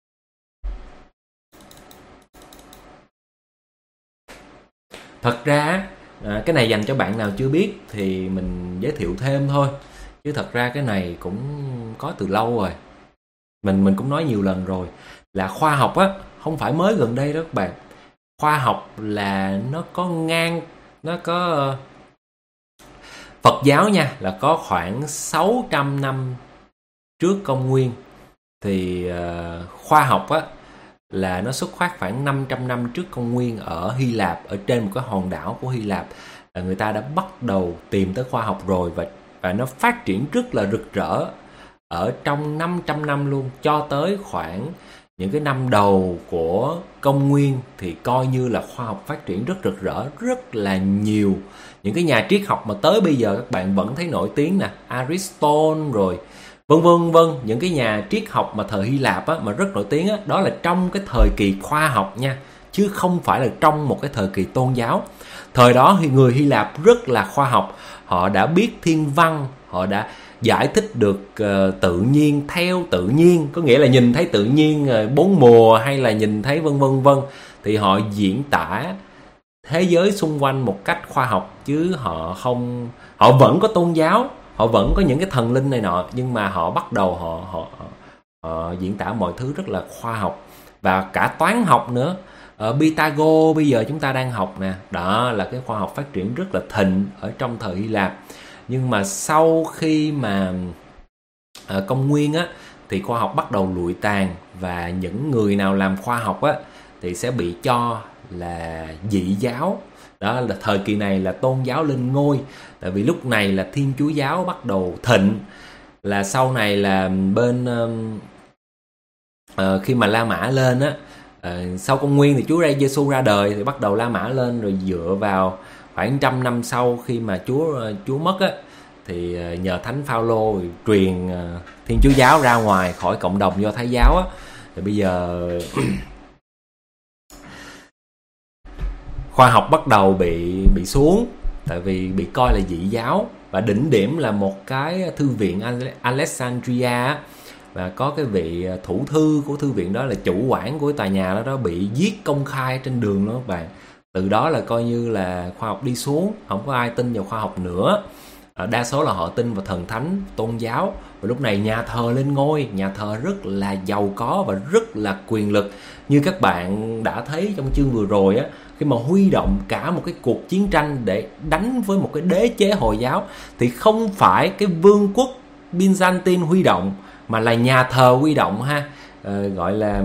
Thật ra cái này dành cho bạn nào chưa biết thì mình giới thiệu thêm thôi, chứ thật ra cái này cũng có từ lâu rồi. Mình cũng nói nhiều lần rồi là khoa học á không phải mới gần đây đó các bạn. Khoa học là nó có Phật giáo nha, là có khoảng 600 năm trước công nguyên thì khoa học á là nó xuất phát khoảng 500 năm trước công nguyên ở Hy Lạp, ở trên một cái hòn đảo của Hy Lạp là người ta đã bắt đầu tìm tới khoa học rồi, và nó phát triển rất là rực rỡ ở trong 500 năm luôn, cho tới khoảng những cái năm đầu của công nguyên thì coi như là khoa học phát triển rất rực rỡ, rất là nhiều những cái nhà triết học mà tới bây giờ các bạn vẫn thấy nổi tiếng nè, Aristotle rồi vân, những cái nhà triết học mà thời Hy Lạp á, mà rất nổi tiếng á, đó là trong cái thời kỳ khoa học nha, chứ không phải là trong một cái thời kỳ tôn giáo. Thời đó thì người Hy Lạp rất là khoa học, họ đã biết thiên văn, họ đã giải thích được tự nhiên theo tự nhiên, có nghĩa là nhìn thấy tự nhiên bốn mùa hay là nhìn thấy vân, thì họ diễn tả thế giới xung quanh một cách khoa học, chứ họ vẫn có tôn giáo, họ vẫn có những cái thần linh này nọ, nhưng mà họ bắt đầu họ diễn tả mọi thứ rất là khoa học, và cả toán học nữa. Pythagore bây giờ chúng ta đang học nè, đó là cái khoa học phát triển rất là thịnh ở trong thời Hy Lạp. Nhưng mà sau khi mà công nguyên á thì khoa học bắt đầu lụi tàn, và những người nào làm khoa học á thì sẽ bị cho là dị giáo. Đó là thời kỳ này là tôn giáo lên ngôi, tại vì lúc này là Thiên Chúa giáo bắt đầu thịnh, là sau này là bên khi mà La Mã lên á, sau công nguyên thì Chúa Giêsu ra đời thì bắt đầu La Mã lên, rồi dựa vào khoảng trăm năm sau khi mà Chúa mất á thì nhờ Thánh Phaolô truyền Thiên Chúa giáo ra ngoài khỏi cộng đồng Do Thái giáo á, thì bây giờ khoa học bắt đầu bị xuống, tại vì bị coi là dị giáo. Và đỉnh điểm là một cái thư viện Alexandria, và có cái vị thủ thư của thư viện đó là chủ quản của tòa nhà đó bị giết công khai trên đường đó các bạn. Từ đó là coi như là khoa học đi xuống, không có ai tin vào khoa học nữa. Đa số là họ tin vào thần thánh, tôn giáo. Và lúc này nhà thờ lên ngôi, nhà thờ rất là giàu có và rất là quyền lực. Như các bạn đã thấy trong chương vừa rồi á, khi mà huy động cả một cái cuộc chiến tranh để đánh với một cái đế chế Hồi giáo, thì không phải cái vương quốc Byzantine huy động, mà là nhà thờ huy động ha. Gọi là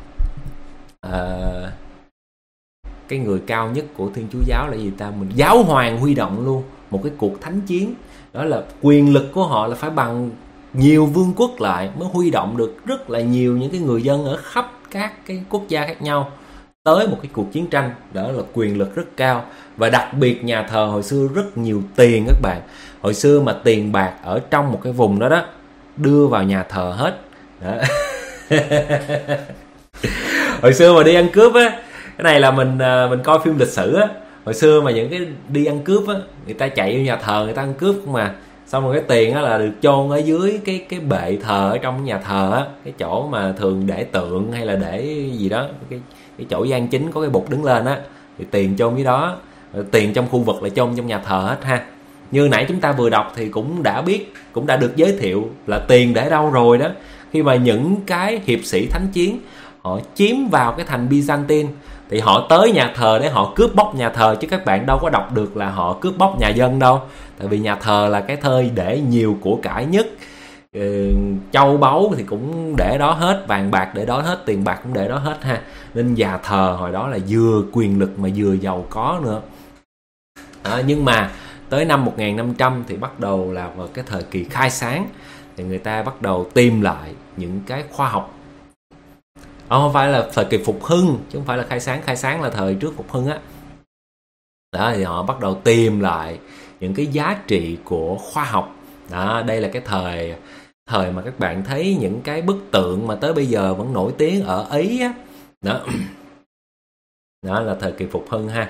cái người cao nhất của Thiên Chúa giáo là gì ta, mình giáo hoàng huy động luôn một cái cuộc thánh chiến. Đó là quyền lực của họ là phải bằng nhiều vương quốc lại mới huy động được rất là nhiều những cái người dân ở khắp các cái quốc gia khác nhau tới một cái cuộc chiến tranh. Đó là quyền lực rất cao. Và đặc biệt nhà thờ hồi xưa rất nhiều tiền các bạn. Hồi xưa mà tiền bạc ở trong một cái vùng đó đó đưa vào nhà thờ hết đó. Hồi xưa mà đi ăn cướp á, cái này là mình coi phim lịch sử á, hồi xưa mà những cái đi ăn cướp á, người ta chạy vô nhà thờ người ta ăn cướp mà xong rồi cái tiền á là được chôn ở dưới cái bệ thờ ở trong nhà thờ á, cái chỗ mà thường để tượng hay là để gì đó, cái chỗ gian chính có cái bục đứng lên á, thì tiền chôn dưới đó, tiền trong khu vực là chôn trong nhà thờ hết ha. Như nãy chúng ta vừa đọc thì cũng đã biết, cũng đã được giới thiệu là tiền để đâu rồi đó. Khi mà những cái hiệp sĩ thánh chiến họ chiếm vào cái thành Byzantine thì họ tới nhà thờ để họ cướp bóc nhà thờ, chứ các bạn đâu có đọc được là họ cướp bóc nhà dân đâu. Tại vì nhà thờ là cái nơi để nhiều của cải nhất, châu báu thì cũng để đó hết, vàng bạc để đó hết, tiền bạc cũng để đó hết ha. Nên nhà thờ hồi đó là vừa quyền lực mà vừa giàu có nữa. Nhưng mà tới năm 1500 thì bắt đầu là vào cái thời kỳ khai sáng, thì người ta bắt đầu tìm lại những cái khoa học. Không phải là thời kỳ phục hưng chứ không phải là khai sáng. Khai sáng là thời trước phục hưng á. Đó, thì họ bắt đầu tìm lại những cái giá trị của khoa học. Đó, đây là cái thời mà các bạn thấy những cái bức tượng mà tới bây giờ vẫn nổi tiếng ở Ý á. Đó. Đó là thời kỳ phục hưng ha.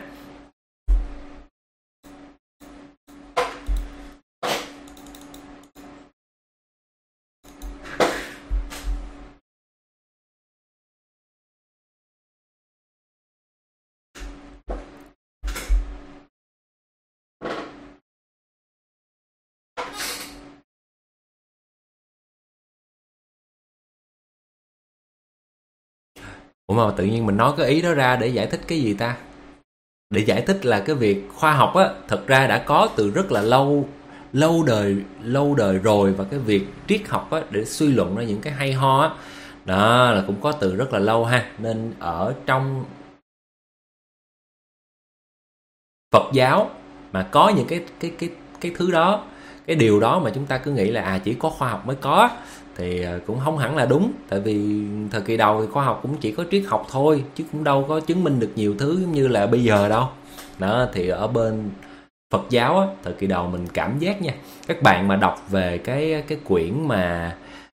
Ủa mà tự nhiên mình nói cái ý đó ra để giải thích cái gì ta? Để giải thích là cái việc khoa học á, thật ra đã có từ rất là lâu đời rồi, và cái việc triết học á để suy luận ra những cái hay ho á, đó là cũng có từ rất là lâu ha. Nên ở trong Phật giáo mà có những cái thứ đó, cái điều đó mà chúng ta cứ nghĩ là chỉ có khoa học mới có, thì cũng không hẳn là đúng. Tại vì thời kỳ đầu thì khoa học cũng chỉ có triết học thôi, chứ cũng đâu có chứng minh được nhiều thứ giống như là bây giờ đâu. Đó, thì ở bên Phật giáo á, thời kỳ đầu mình cảm giác nha, các bạn mà đọc về cái quyển mà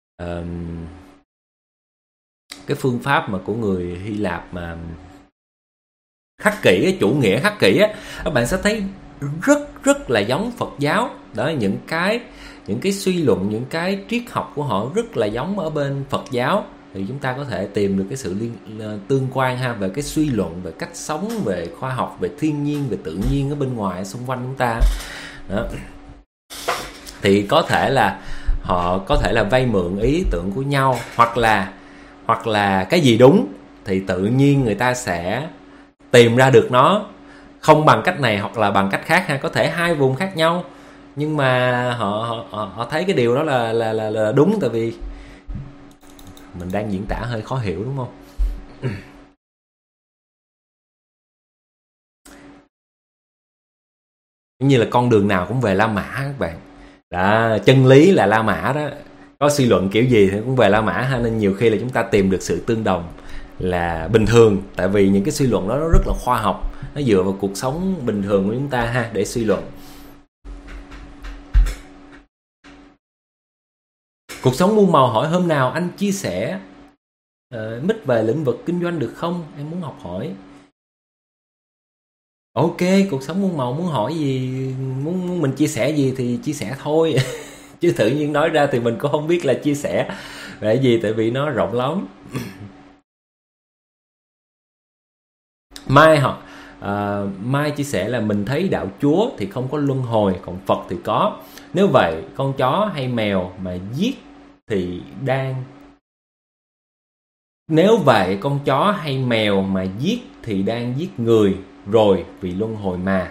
cái phương pháp mà của người Hy Lạp mà khắc kỷ, chủ nghĩa khắc kỷ á, các bạn sẽ thấy rất là giống Phật giáo. Đó, những cái suy luận, những cái triết học của họ rất là giống ở bên Phật giáo. Thì chúng ta có thể tìm được cái sự tương quan ha, về cái suy luận, về cách sống, về khoa học, về thiên nhiên, về tự nhiên ở bên ngoài xung quanh chúng ta. Đó. Thì có thể là họ có thể là vay mượn ý tưởng của nhau, hoặc là cái gì đúng thì tự nhiên người ta sẽ tìm ra được nó, không bằng cách này hoặc là bằng cách khác ha. Có thể hai vùng khác nhau, nhưng mà họ thấy cái điều đó là đúng. Tại vì mình đang diễn tả hơi khó hiểu đúng không? Như là con đường nào cũng về La Mã các bạn. Đó, chân lý là La Mã đó. Có suy luận kiểu gì thì cũng về La Mã ha. Nên nhiều khi là chúng ta tìm được sự tương đồng là bình thường. Tại vì những cái suy luận đó nó rất là khoa học, nó dựa vào cuộc sống bình thường của chúng ta ha, để suy luận. Cuộc sống muôn màu hỏi hôm nào anh chia sẻ mít về lĩnh vực kinh doanh được không? Em muốn học hỏi. Ok, cuộc sống muôn màu, muốn hỏi gì, muốn mình chia sẻ gì thì chia sẻ thôi. Chứ tự nhiên nói ra thì mình cũng không biết là chia sẻ về gì, tại vì nó rộng lắm. Mai chia sẻ là mình thấy đạo Chúa thì không có luân hồi, còn Phật thì có. Nếu vậy con chó hay mèo mà giết thì đang giết người rồi, vì luân hồi mà.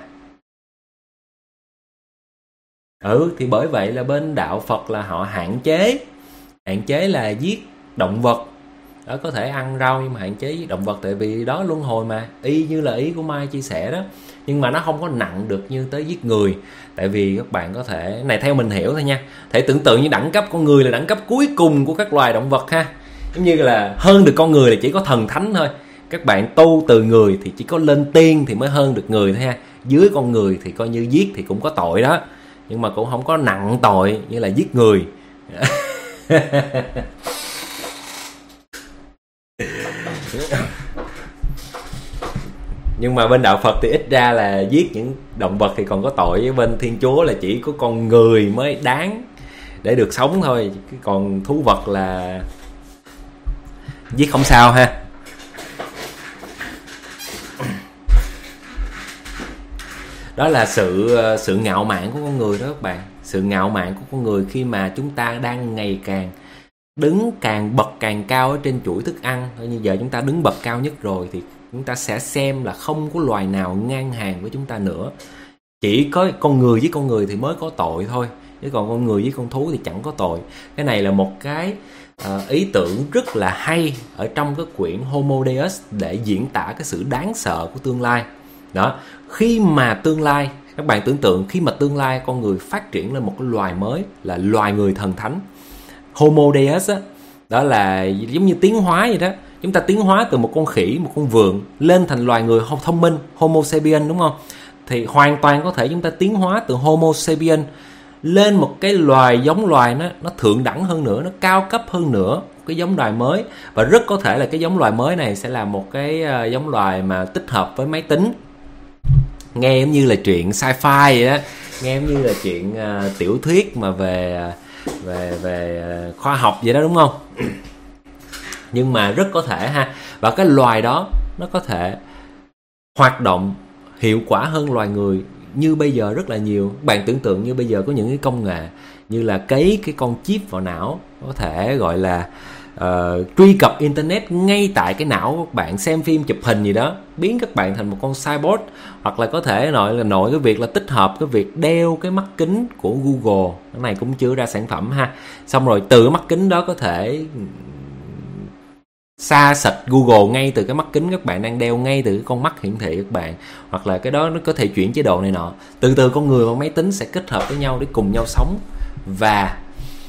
Thì bởi vậy là bên đạo Phật là họ hạn chế hạn chế là giết động vật. Đó, có thể ăn rau nhưng mà hạn chế giết động vật, tại vì đó luân hồi mà, y như là ý của Mai chia sẻ đó. Nhưng mà nó không có nặng được như tới giết người. Tại vì các bạn có thể, này theo mình hiểu thôi nha, thể tưởng tượng như đẳng cấp con người là đẳng cấp cuối cùng của các loài động vật ha. Giống như là hơn được con người là chỉ có thần thánh thôi. Các bạn tu từ người thì chỉ có lên tiên thì mới hơn được người thôi ha. Dưới con người thì coi như giết thì cũng có tội đó, nhưng mà cũng không có nặng tội như là giết người. Nhưng mà bên đạo Phật thì ít ra là giết những động vật thì còn có tội, với bên Thiên Chúa là chỉ có con người mới đáng để được sống thôi, còn thú vật là giết không sao ha. Đó là sự ngạo mạn của con người đó các bạn. Sự ngạo mạn của con người khi mà chúng ta đang ngày càng đứng bậc càng cao ở trên chuỗi thức ăn. Như giờ chúng ta đứng bậc cao nhất rồi thì chúng ta sẽ xem là không có loài nào ngang hàng với chúng ta nữa. Chỉ có con người với con người thì mới có tội thôi, chứ còn con người với con thú thì chẳng có tội. Cái này là một cái ý tưởng rất là hay ở trong cái quyển Homo Deus để diễn tả cái sự đáng sợ của tương lai. Đó, khi mà tương lai, các bạn tưởng tượng khi mà tương lai con người phát triển lên một cái loài mới là loài người thần thánh, Homo Deus á, đó là giống như tiến hóa vậy đó. Chúng ta tiến hóa từ một con khỉ, một con vượn lên thành loài người thông minh, Homo sapien, đúng không? Thì hoàn toàn có thể chúng ta tiến hóa từ Homo sapien lên một cái giống loài nó thượng đẳng hơn nữa, nó cao cấp hơn nữa, cái giống loài mới. Và rất có thể là cái giống loài mới này sẽ là một cái giống loài mà tích hợp với máy tính. Nghe giống như là chuyện sci-fi vậy đó, nghe giống như là chuyện tiểu thuyết mà về khoa học vậy đó, đúng không? Nhưng mà rất có thể ha, và cái loài đó nó có thể hoạt động hiệu quả hơn loài người như bây giờ rất là nhiều. Bạn tưởng tượng như bây giờ có những cái công nghệ như là cấy cái con chip vào não, có thể gọi là truy cập internet ngay tại cái não của các bạn, xem phim chụp hình gì đó, biến các bạn thành một con cyborg. Hoặc là có thể nội cái việc là tích hợp cái việc đeo cái mắt kính của Google, cái này cũng chưa ra sản phẩm ha. Xong rồi từ cái mắt kính đó có thể xa sạch Google ngay từ cái mắt kính các bạn đang đeo, ngay từ cái con mắt hiển thị các bạn. Hoặc là cái đó nó có thể chuyển chế độ này nọ. Từ từ con người và máy tính sẽ kết hợp với nhau để cùng nhau sống. Và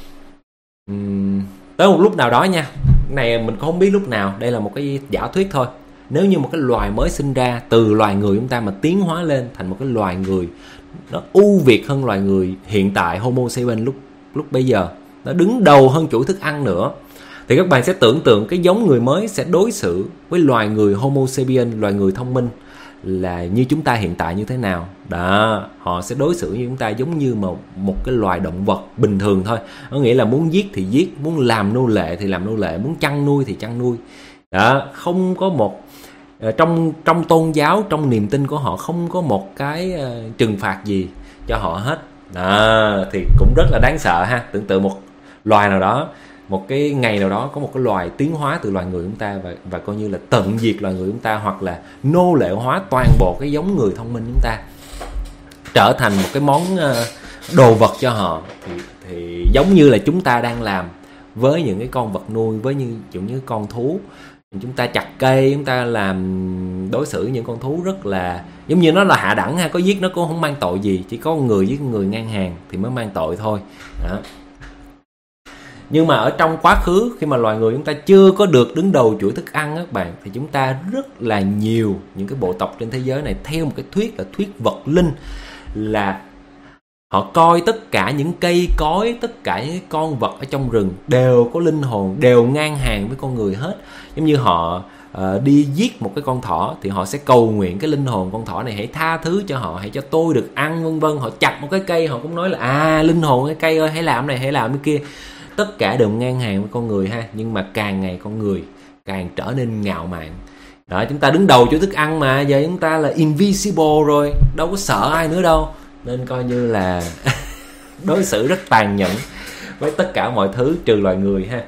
tới một lúc nào đó nha, này mình cũng không biết lúc nào, đây là một cái giả thuyết thôi. Nếu như một cái loài mới sinh ra từ loài người chúng ta mà tiến hóa lên thành một cái loài người nó ưu việt hơn loài người hiện tại Homo sapien lúc bây giờ, nó đứng đầu hơn chuỗi thức ăn nữa, thì các bạn sẽ tưởng tượng cái giống người mới sẽ đối xử với loài người Homo sapien, loài người thông minh là như chúng ta hiện tại như thế nào. Đó, họ sẽ đối xử với chúng ta giống như một cái loài động vật bình thường thôi. Có nghĩa là muốn giết thì giết, muốn làm nô lệ thì làm nô lệ, muốn chăn nuôi thì chăn nuôi. Đó, không có một trong tôn giáo, trong niềm tin của họ không có một cái trừng phạt gì cho họ hết. Đó, thì cũng rất là đáng sợ ha. Tưởng tượng một loài nào đó, một cái ngày nào đó có một cái loài tiến hóa từ loài người chúng ta và coi như là tận diệt loài người chúng ta, hoặc là nô lệ hóa toàn bộ cái giống người thông minh chúng ta, trở thành một cái món đồ vật cho họ. Thì giống như là chúng ta đang làm với những cái con vật nuôi, với những con thú. Chúng ta chặt cây, chúng ta làm đối xử những con thú rất là giống như nó là hạ đẳng ha, có giết nó cũng không mang tội gì, chỉ có người với người ngang hàng thì mới mang tội thôi. Đó. Nhưng mà ở trong quá khứ, khi mà loài người chúng ta chưa có được đứng đầu chuỗi thức ăn các bạn, thì chúng ta rất là nhiều những cái bộ tộc trên thế giới này theo một cái thuyết là thuyết vật linh, là họ coi tất cả những cây cối, tất cả những con vật ở trong rừng đều có linh hồn, đều ngang hàng với con người hết. Giống như họ đi giết một cái con thỏ thì họ sẽ cầu nguyện cái linh hồn con thỏ này hãy tha thứ cho họ, hãy cho tôi được ăn, vân vân. Họ chặt một cái cây họ cũng nói là linh hồn cái cây ơi hãy làm này, hãy làm cái kia. Tất cả đều ngang hàng với con người ha. Nhưng mà càng ngày con người càng trở nên ngạo mạn. Đó, chúng ta đứng đầu chuỗi thức ăn mà, giờ chúng ta là invisible rồi, đâu có sợ ai nữa đâu. Nên coi như là đối xử rất tàn nhẫn với tất cả mọi thứ trừ loài người ha.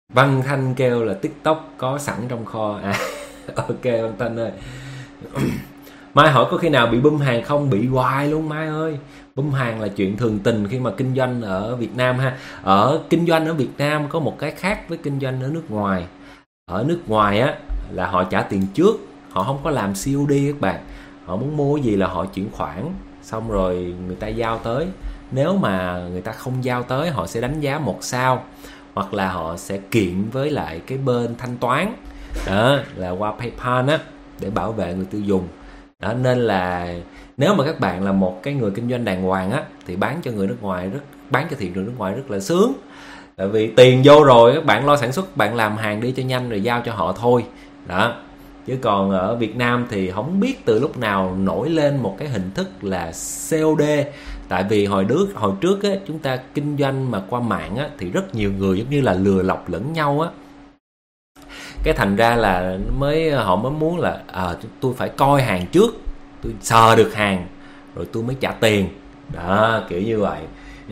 Văn Thanh kêu là TikTok có sẵn trong kho. Ok Văn Thanh ơi. Mai hỏi có khi nào bị bum hàng không? Bị hoài luôn Mai ơi. Bum hàng là chuyện thường tình khi mà kinh doanh ở Việt Nam ha. Ở kinh doanh ở Việt Nam có một cái khác với kinh doanh ở nước ngoài. Ở nước ngoài á là họ trả tiền trước, họ không có làm COD các bạn. Họ muốn mua cái gì là họ chuyển khoản, xong rồi người ta giao tới. Nếu mà người ta không giao tới, họ sẽ đánh giá 1 sao, hoặc là họ sẽ kiện với lại cái bên thanh toán đó, là qua PayPal á, để bảo vệ người tiêu dùng đó. Nên là nếu mà các bạn là một cái người kinh doanh đàng hoàng á, thì bán cho người nước ngoài bán cho thị trường nước ngoài rất là sướng. Tại vì tiền vô rồi, các bạn lo sản xuất, bạn làm hàng đi cho nhanh rồi giao cho họ thôi đó. Chứ còn ở Việt Nam thì không biết từ lúc nào nổi lên một cái hình thức là COD. Tại vì hồi trước á, chúng ta kinh doanh mà qua mạng á, thì rất nhiều người giống như là lừa lọc lẫn nhau á. Cái thành ra là họ mới muốn là tôi phải coi hàng trước, tôi sờ được hàng rồi tôi mới trả tiền đó, kiểu như vậy.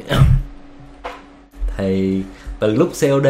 Thì từ lúc COD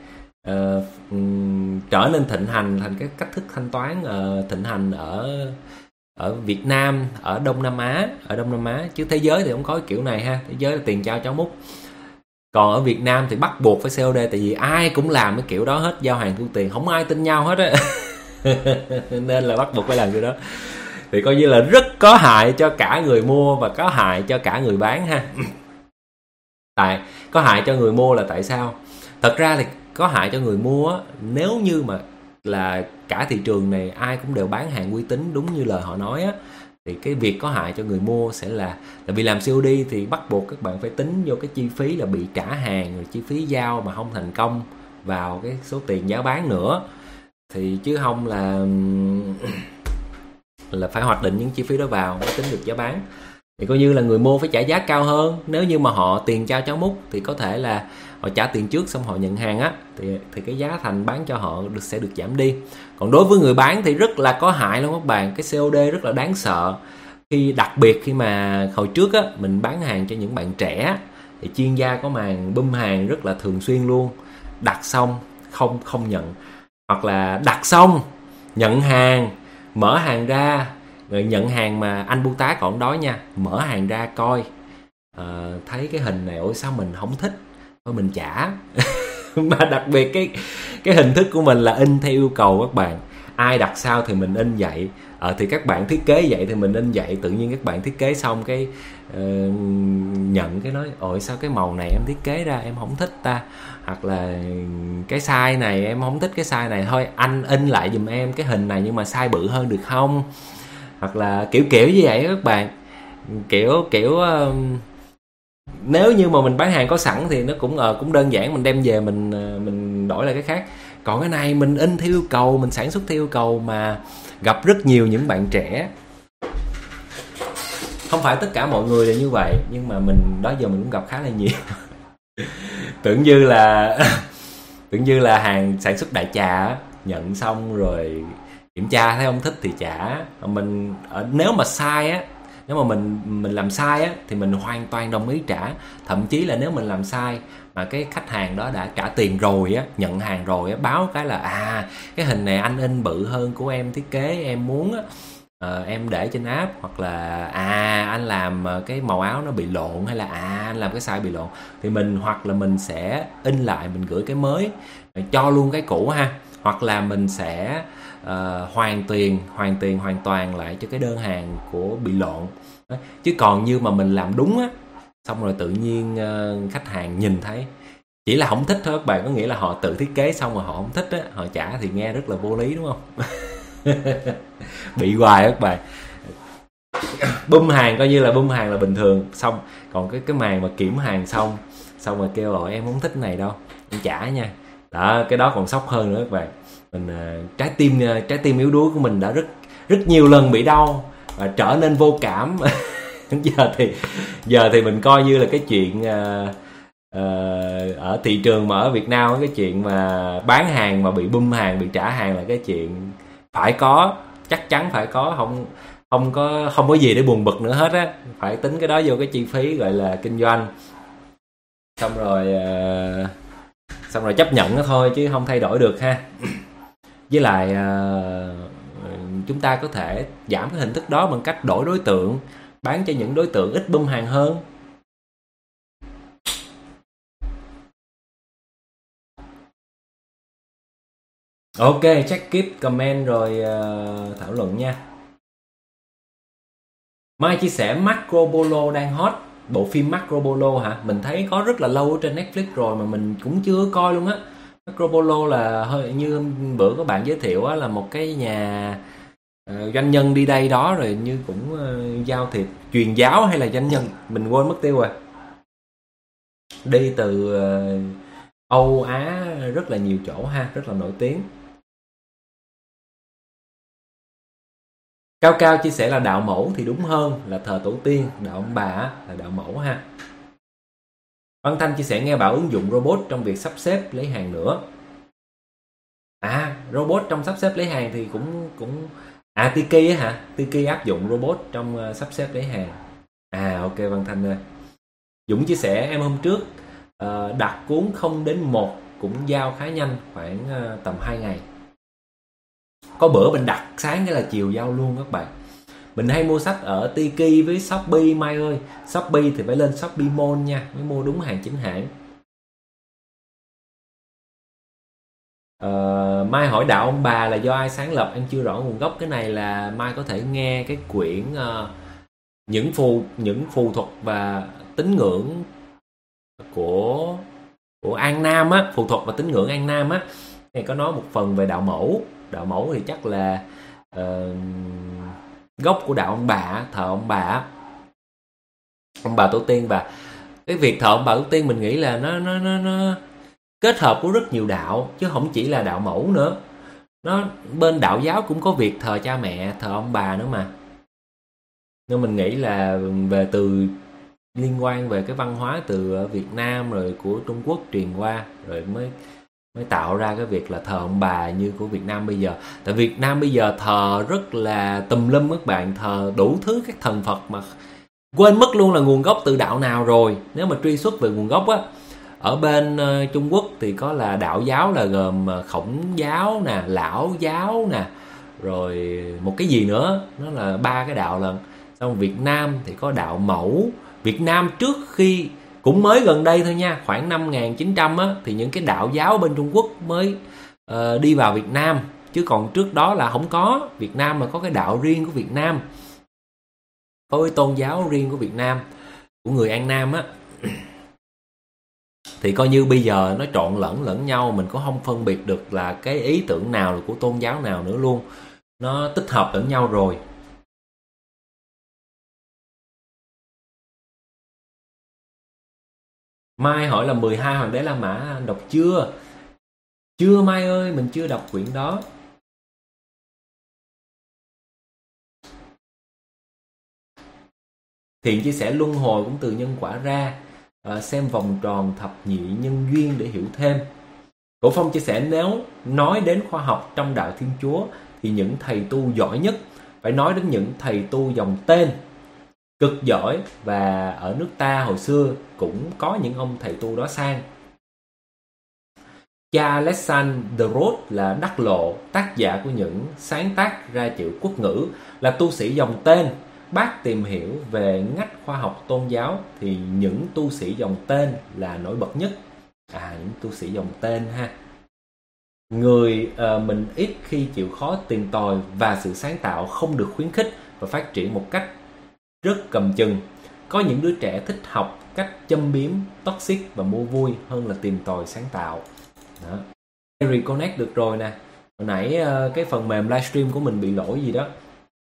trở nên thịnh hành thành cái cách thức thanh toán thịnh hành ở Việt Nam, ở Đông Nam Á, chứ thế giới thì không có kiểu này ha. Thế giới là tiền trao cháu múc. Còn ở Việt Nam thì bắt buộc phải COD, tại vì ai cũng làm cái kiểu đó hết, giao hàng thu tiền, không ai tin nhau hết á. Nên là bắt buộc phải làm kiểu đó. Thì coi như là rất có hại cho cả người mua và có hại cho cả người bán ha. Tại có hại cho người mua là tại sao? Thật ra thì có hại cho người mua á, nếu như mà là cả thị trường này ai cũng đều bán hàng uy tín đúng như lời họ nói á, thì cái việc có hại cho người mua sẽ là vì làm COD thì bắt buộc các bạn phải tính vô cái chi phí là bị trả hàng, rồi chi phí giao mà không thành công vào cái số tiền giá bán nữa. Thì chứ không là phải hoạch định những chi phí đó vào mới tính được giá bán. Thì coi như là người mua phải trả giá cao hơn. Nếu như mà họ tiền trao cháu múc thì có thể là họ trả tiền trước xong họ nhận hàng á, thì cái giá thành bán cho họ sẽ được giảm đi. Còn đối với người bán thì rất là có hại luôn các bạn. Cái COD rất là đáng sợ. Đặc biệt khi mà hồi trước á, mình bán hàng cho những bạn trẻ thì chuyên gia có màn bum hàng rất là thường xuyên luôn. Đặt xong không nhận, hoặc là đặt xong nhận hàng, mở hàng ra rồi nhận hàng mà anh bưu tá còn đó nha, mở hàng ra coi thấy cái hình này ôi sao mình không thích, thôi mình trả. Mà đặc biệt cái hình thức của mình là in theo yêu cầu các bạn. Ai đặt sao thì mình in vậy. Thì các bạn thiết kế vậy thì mình in vậy. Tự nhiên các bạn thiết kế xong cái nhận cái nói ôi sao cái màu này em thiết kế ra em không thích ta, hoặc là cái size này em không thích cái size này, thôi anh in lại giùm em cái hình này nhưng mà size bự hơn được không, hoặc là kiểu như vậy các bạn. Kiểu nếu như mà mình bán hàng có sẵn thì nó cũng đơn giản, mình đem về mình đổi lại cái khác. Còn cái này mình in theo yêu cầu, mình sản xuất theo yêu cầu, mà gặp rất nhiều những bạn trẻ. Không phải tất cả mọi người là như vậy, nhưng mà mình đó giờ mình cũng gặp khá là nhiều. tưởng như là hàng sản xuất đại trà, nhận xong rồi kiểm tra thấy không thích thì trả. Nếu mà sai á, nếu mà mình làm sai á thì mình hoàn toàn đồng ý trả. Thậm chí là nếu mình làm sai mà cái khách hàng đó đã trả tiền rồi á, nhận hàng rồi á, báo cái là cái hình này anh in bự hơn của em thiết kế, em muốn á em để trên app, hoặc là anh làm cái màu áo nó bị lộn, hay là anh làm cái size bị lộn, thì hoặc là mình sẽ in lại, mình gửi cái mới, cho luôn cái cũ ha, hoặc là mình sẽ hoàn toàn lại cho cái đơn hàng của bị lộn. Chứ còn như mà mình làm đúng á, xong rồi tự nhiên khách hàng nhìn thấy chỉ là không thích thôi các bạn, có nghĩa là họ tự thiết kế xong rồi họ không thích á, họ trả thì nghe rất là vô lý đúng không? Bị hoài các bạn. Bum hàng coi như là bum hàng là bình thường, xong còn cái màn mà kiểm hàng xong rồi kêu rồi em không thích cái này đâu, em trả nha. Đó, cái đó còn sốc hơn nữa các bạn. Mình trái tim yếu đuối của mình đã rất nhiều lần bị đau và trở nên vô cảm. giờ thì mình coi như là cái chuyện ở thị trường mà ở Việt Nam, cái chuyện mà bán hàng mà bị bum hàng, bị trả hàng là cái chuyện phải có, chắc chắn phải có, không có gì để buồn bực nữa hết á. Phải tính cái đó vô cái chi phí gọi là kinh doanh. Xong rồi xong rồi chấp nhận nó thôi chứ không thay đổi được ha. Với lại chúng ta có thể giảm cái hình thức đó bằng cách đổi đối tượng, bán cho những đối tượng ít bơm hàng hơn. Ok, check keep comment rồi thảo luận nha. Mai chia sẻ Marco Polo đang hot. Bộ phim Marco Polo hả? Mình thấy có rất là lâu ở trên Netflix rồi mà mình cũng chưa coi luôn á. Marco Polo là hơi như bữa có bạn giới thiệu á, là một cái nhà doanh nhân đi đây đó rồi như cũng giao thiệp truyền giáo hay là doanh nhân, mình quên mất tiêu rồi. Đi từ Âu Á rất là nhiều chỗ ha, rất là nổi tiếng. Cao Cao chia sẻ là đạo mẫu thì đúng hơn là thờ tổ tiên, đạo ông bà là đạo mẫu ha. Văn Thanh chia sẻ nghe bảo ứng dụng robot trong việc sắp xếp lấy hàng nữa. Robot trong sắp xếp lấy hàng thì cũng Tiki á hả? Tiki áp dụng robot trong sắp xếp lấy hàng. Ok Văn Thanh ơi. Dũng chia sẻ em hôm trước đặt cuốn 0 đến 1 cũng giao khá nhanh, khoảng tầm 2 ngày. Có bữa mình đặt sáng cái là chiều giao luôn các bạn. Mình hay mua sách ở Tiki với Shopee Mai ơi. Shopee thì phải lên Shopee Mall nha, mới mua đúng hàng chính hãng. Mai hỏi đạo ông bà là do ai sáng lập, em chưa rõ nguồn gốc. Cái này là Mai có thể nghe cái quyển những phù thuật và tín ngưỡng của An Nam á, phù thuật và tín ngưỡng An Nam á. Này có nói một phần về đạo mẫu. Đạo mẫu thì chắc là gốc của đạo ông bà, thờ ông bà tổ tiên. Và cái việc thờ ông bà tổ tiên mình nghĩ là nó kết hợp của rất nhiều đạo chứ không chỉ là đạo mẫu nữa. Nó bên đạo giáo cũng có việc thờ cha mẹ, thờ ông bà nữa mà. Nên mình nghĩ là về từ liên quan về cái văn hóa từ Việt Nam rồi của Trung Quốc truyền qua rồi mới tạo ra cái việc là thờ ông bà như của Việt Nam bây giờ. Tại Việt Nam bây giờ thờ rất là tùm lum các bạn, thờ đủ thứ các thần Phật mà quên mất luôn là nguồn gốc từ đạo nào rồi. Nếu mà truy xuất về nguồn gốc á, ở bên Trung Quốc thì có là đạo giáo là gồm Khổng giáo nè, Lão giáo nè, rồi một cái gì nữa, nó là 3 cái đạo lần. Xong Việt Nam thì có đạo mẫu. Việt Nam trước khi cũng mới gần đây thôi nha, khoảng năm 1900 á, thì những cái đạo giáo bên Trung Quốc mới đi vào Việt Nam, chứ còn trước đó là không có. Việt Nam mà có cái đạo riêng của Việt Nam, có cái tôn giáo riêng của Việt Nam, của người An Nam á. Thì coi như bây giờ nó trộn lẫn nhau, mình cũng không phân biệt được là cái ý tưởng nào là của tôn giáo nào nữa luôn. Nó tích hợp lẫn nhau rồi. Mai hỏi là 12 Hoàng đế La Mã anh đọc chưa? Chưa Mai ơi, mình chưa đọc quyển đó. Thiện chia sẻ luân hồi cũng từ nhân quả ra. Xem vòng tròn thập nhị nhân duyên để hiểu thêm. Cổ Phong chia sẻ nếu nói đến khoa học trong đạo Thiên Chúa thì những thầy tu giỏi nhất phải nói đến những thầy tu dòng tên cực giỏi, và ở nước ta hồi xưa cũng có những ông thầy tu đó sang. Cha Alexander Rose là Đắc Lộ, tác giả của những sáng tác ra chữ quốc ngữ, là tu sĩ dòng tên. Bác tìm hiểu về ngách khoa học tôn giáo thì những tu sĩ dòng tên là nổi bật nhất. Những tu sĩ dòng tên ha. Người mình ít khi chịu khó tìm tòi và sự sáng tạo không được khuyến khích và phát triển một cách rất cầm chừng. Có những đứa trẻ thích học cách châm biếm, toxic và mua vui hơn là tìm tòi sáng tạo. Đó. Reconnect được rồi nè. Hồi nãy cái phần mềm livestream của mình bị lỗi gì đó.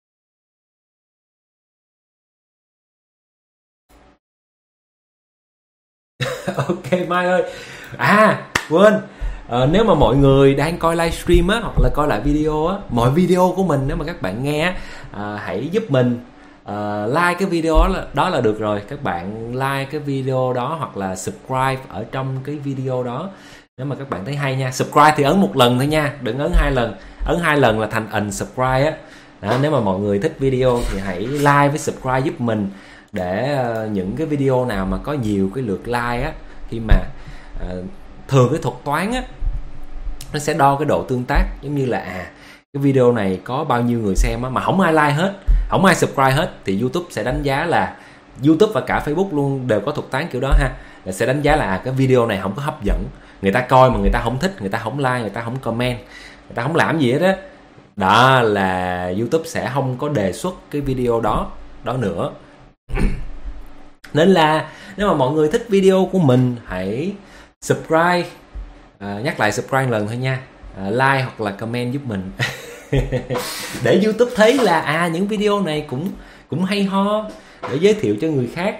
Ok Mai ơi. Quên. Nếu mà mọi người đang coi livestream á, hoặc là coi lại video á, mọi video của mình nếu mà các bạn nghe hãy giúp mình like cái video đó là được rồi. Các bạn like cái video đó hoặc là subscribe ở trong cái video đó nếu mà các bạn thấy hay nha. Subscribe thì ấn một lần thôi nha, đừng ấn 2 lần. Ấn 2 lần là thành unsubscribe á. Nếu mà mọi người thích video thì hãy like với subscribe giúp mình, để những cái video nào mà có nhiều cái lượt like á, khi mà thường cái thuật toán á, nó sẽ đo cái độ tương tác, giống như là cái video này có bao nhiêu người xem á, mà không ai like hết, không ai subscribe hết, thì YouTube sẽ đánh giá là, YouTube và cả Facebook luôn đều có thuật toán kiểu đó ha, là sẽ đánh giá là cái video này không có hấp dẫn, người ta coi mà người ta không thích, người ta không like, người ta không comment, người ta không làm gì hết á, đó là YouTube sẽ không có đề xuất cái video đó nữa. Nên là nếu mà mọi người thích video của mình, hãy subscribe, nhắc lại subscribe lần thôi nha, like hoặc là comment giúp mình để YouTube thấy là những video này cũng hay ho, để giới thiệu cho người khác.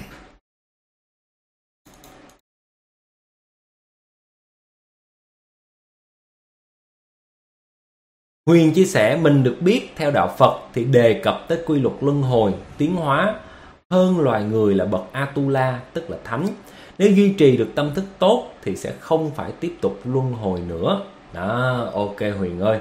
Huyền chia sẻ, mình được biết theo đạo Phật thì đề cập tới quy luật luân hồi, tiến hóa hơn loài người là bậc Atula, tức là thánh. Nếu duy trì được tâm thức tốt thì sẽ không phải tiếp tục luân hồi nữa. Đó, ok Huyền ơi.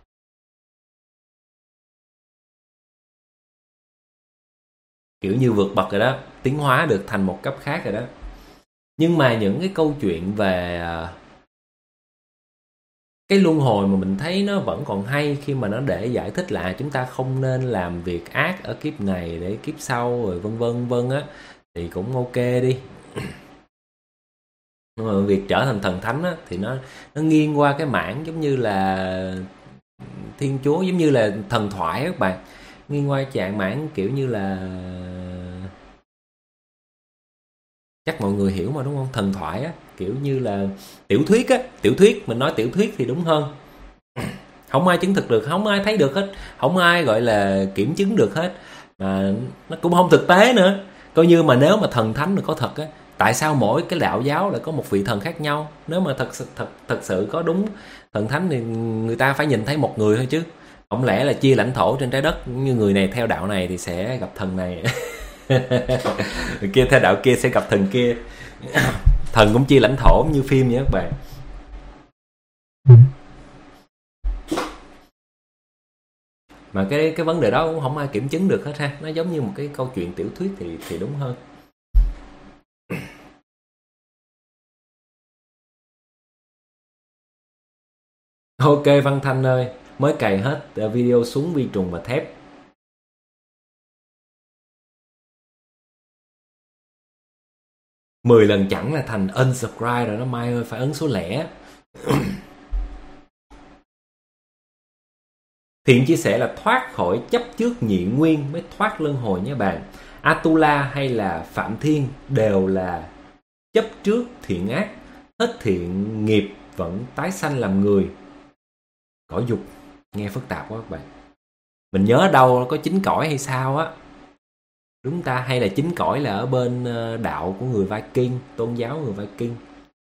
Kiểu như vượt bậc rồi đó, tiến hóa được thành một cấp khác rồi đó. Nhưng mà những cái câu chuyện về cái luân hồi mà mình thấy nó vẫn còn hay, khi mà nó để giải thích là chúng ta không nên làm việc ác ở kiếp này để kiếp sau rồi vân vân á, thì cũng ok đi. Nhưng mà việc trở thành thần thánh á, thì nó nghiêng qua cái mảng giống như là Thiên Chúa, giống như là thần thoại các bạn, nghiêng qua trạng mảng kiểu như là, chắc mọi người hiểu mà đúng không, thần thoại á, kiểu như là tiểu thuyết á, tiểu thuyết, mình nói tiểu thuyết thì đúng hơn. Không ai chứng thực được, không ai thấy được hết, không ai gọi là kiểm chứng được hết, mà nó cũng không thực tế nữa. Coi như mà nếu mà thần thánh được có thật á, tại sao mỗi cái đạo giáo lại có một vị thần khác nhau? Nếu mà thật sự có đúng thần thánh thì người ta phải nhìn thấy một người thôi chứ, không lẽ là chia lãnh thổ trên trái đất, như người này theo đạo này thì sẽ gặp thần này người kia theo đạo kia sẽ gặp thần kia. Thần cũng chia lãnh thổ như phim vậy các bạn. Mà cái vấn đề đó cũng không ai kiểm chứng được hết ha, nó giống như một cái câu chuyện tiểu thuyết thì đúng hơn. Ok Văn Thanh ơi, mới cày hết video xuống vi trùng và thép. Mười lần chẳng là thành unsubscribe rồi đó Mai ơi, phải ấn số lẻ. Thiện chia sẻ là thoát khỏi chấp trước nhị nguyên mới thoát luân hồi nhé bạn. Atula hay là Phạm Thiên đều là chấp trước thiện ác, hết thiện nghiệp vẫn tái sanh làm người. Cõi dục, nghe phức tạp quá các bạn. Mình nhớ đâu có 9 cõi hay sao á. Đúng ta, hay là 9 cõi là ở bên đạo của người Viking, tôn giáo người Viking.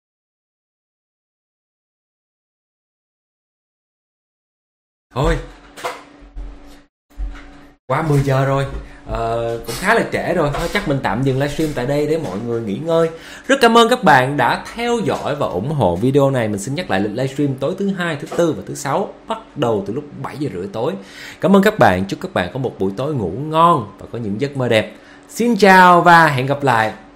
Thôi, quá 10 giờ rồi, cũng khá là trễ rồi. Thôi chắc mình tạm dừng livestream tại đây để mọi người nghỉ ngơi. Rất cảm ơn các bạn đã theo dõi và ủng hộ video này. Mình xin nhắc lại lịch livestream tối thứ Hai, thứ Tư và thứ Sáu, bắt đầu từ lúc 7 giờ rưỡi tối. Cảm ơn các bạn, chúc các bạn có một buổi tối ngủ ngon và có những giấc mơ đẹp. Xin chào và hẹn gặp lại.